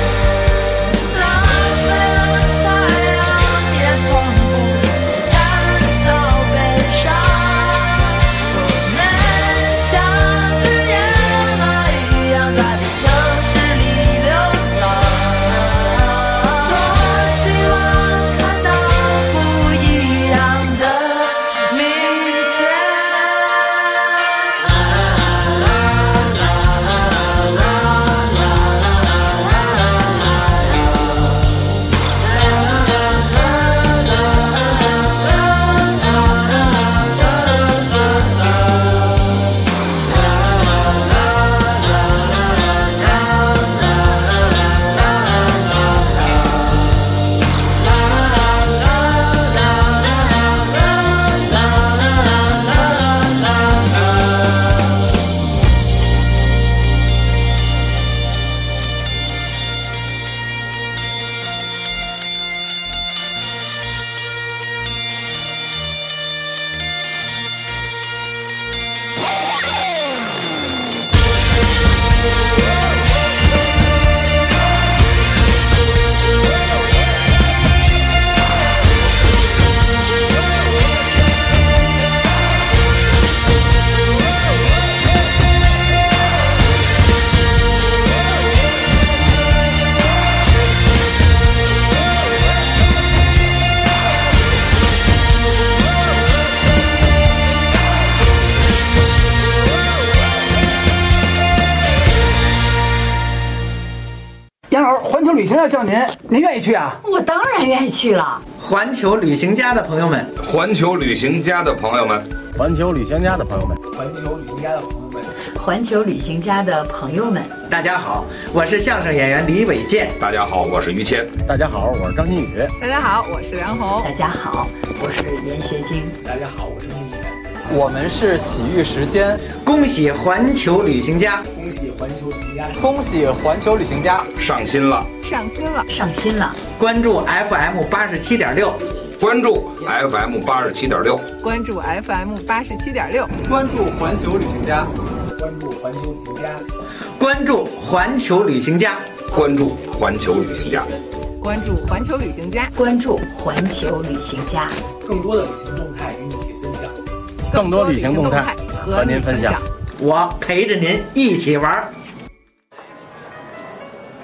Speaker 22: 环球旅行要叫您愿意去啊？
Speaker 23: 我当然愿意去了。
Speaker 24: 环球旅行家的朋友们，
Speaker 25: 环球旅行家的朋友们，
Speaker 26: 环球旅行家的朋友们，
Speaker 22: 环球旅行家的朋友们，
Speaker 23: 环球旅行家的朋友们，
Speaker 24: 大家好，我是相声演员李伟健。
Speaker 25: 大家好，我是于谦。
Speaker 26: 大家好，我是张馨予。
Speaker 27: 大家好，我是梁红。
Speaker 23: 大家好，我是严学晶。
Speaker 22: 大家好，我是穆言。
Speaker 28: 我们是喜遇时间，
Speaker 24: 恭喜环球旅行家，
Speaker 22: 恭喜环球旅行家，
Speaker 28: 恭喜环球旅行家
Speaker 25: 上新了，
Speaker 27: 上新了，
Speaker 23: 上新了！
Speaker 24: 关注 FM 87.6，
Speaker 25: 关注 FM 87.6，
Speaker 27: 关注 FM 87.6，
Speaker 28: 关注环球旅行家，
Speaker 22: 关注环球旅行家，
Speaker 24: 关注环球旅行家，
Speaker 25: 关注环球旅行家，
Speaker 27: 关注环球旅行家，
Speaker 23: 关注环球旅行家，
Speaker 22: 更多的旅行动态与你一起分享。
Speaker 26: 更多旅行动态和您分享，
Speaker 24: 我陪着您一起玩。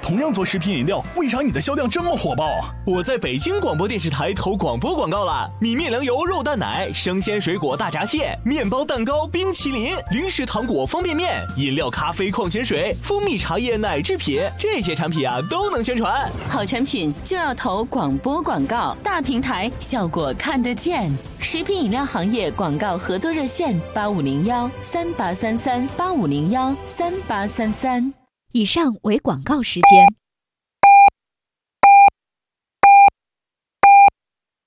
Speaker 1: 同样做食品饮料，为啥你的销量这么火爆啊？
Speaker 8: 我在北京广播电视台投广播广告了，米面粮油肉蛋奶、生鲜水果大闸蟹、面包蛋糕、冰淇淋、零食糖果方便面、饮料咖啡矿泉水、蜂蜜茶叶奶制品，这些产品啊都能宣传。
Speaker 15: 好产品就要投广播广告，大平台效果看得见。食品饮料行业广告合作热线8501-3833 8501-3833。
Speaker 16: 以上为广告时间。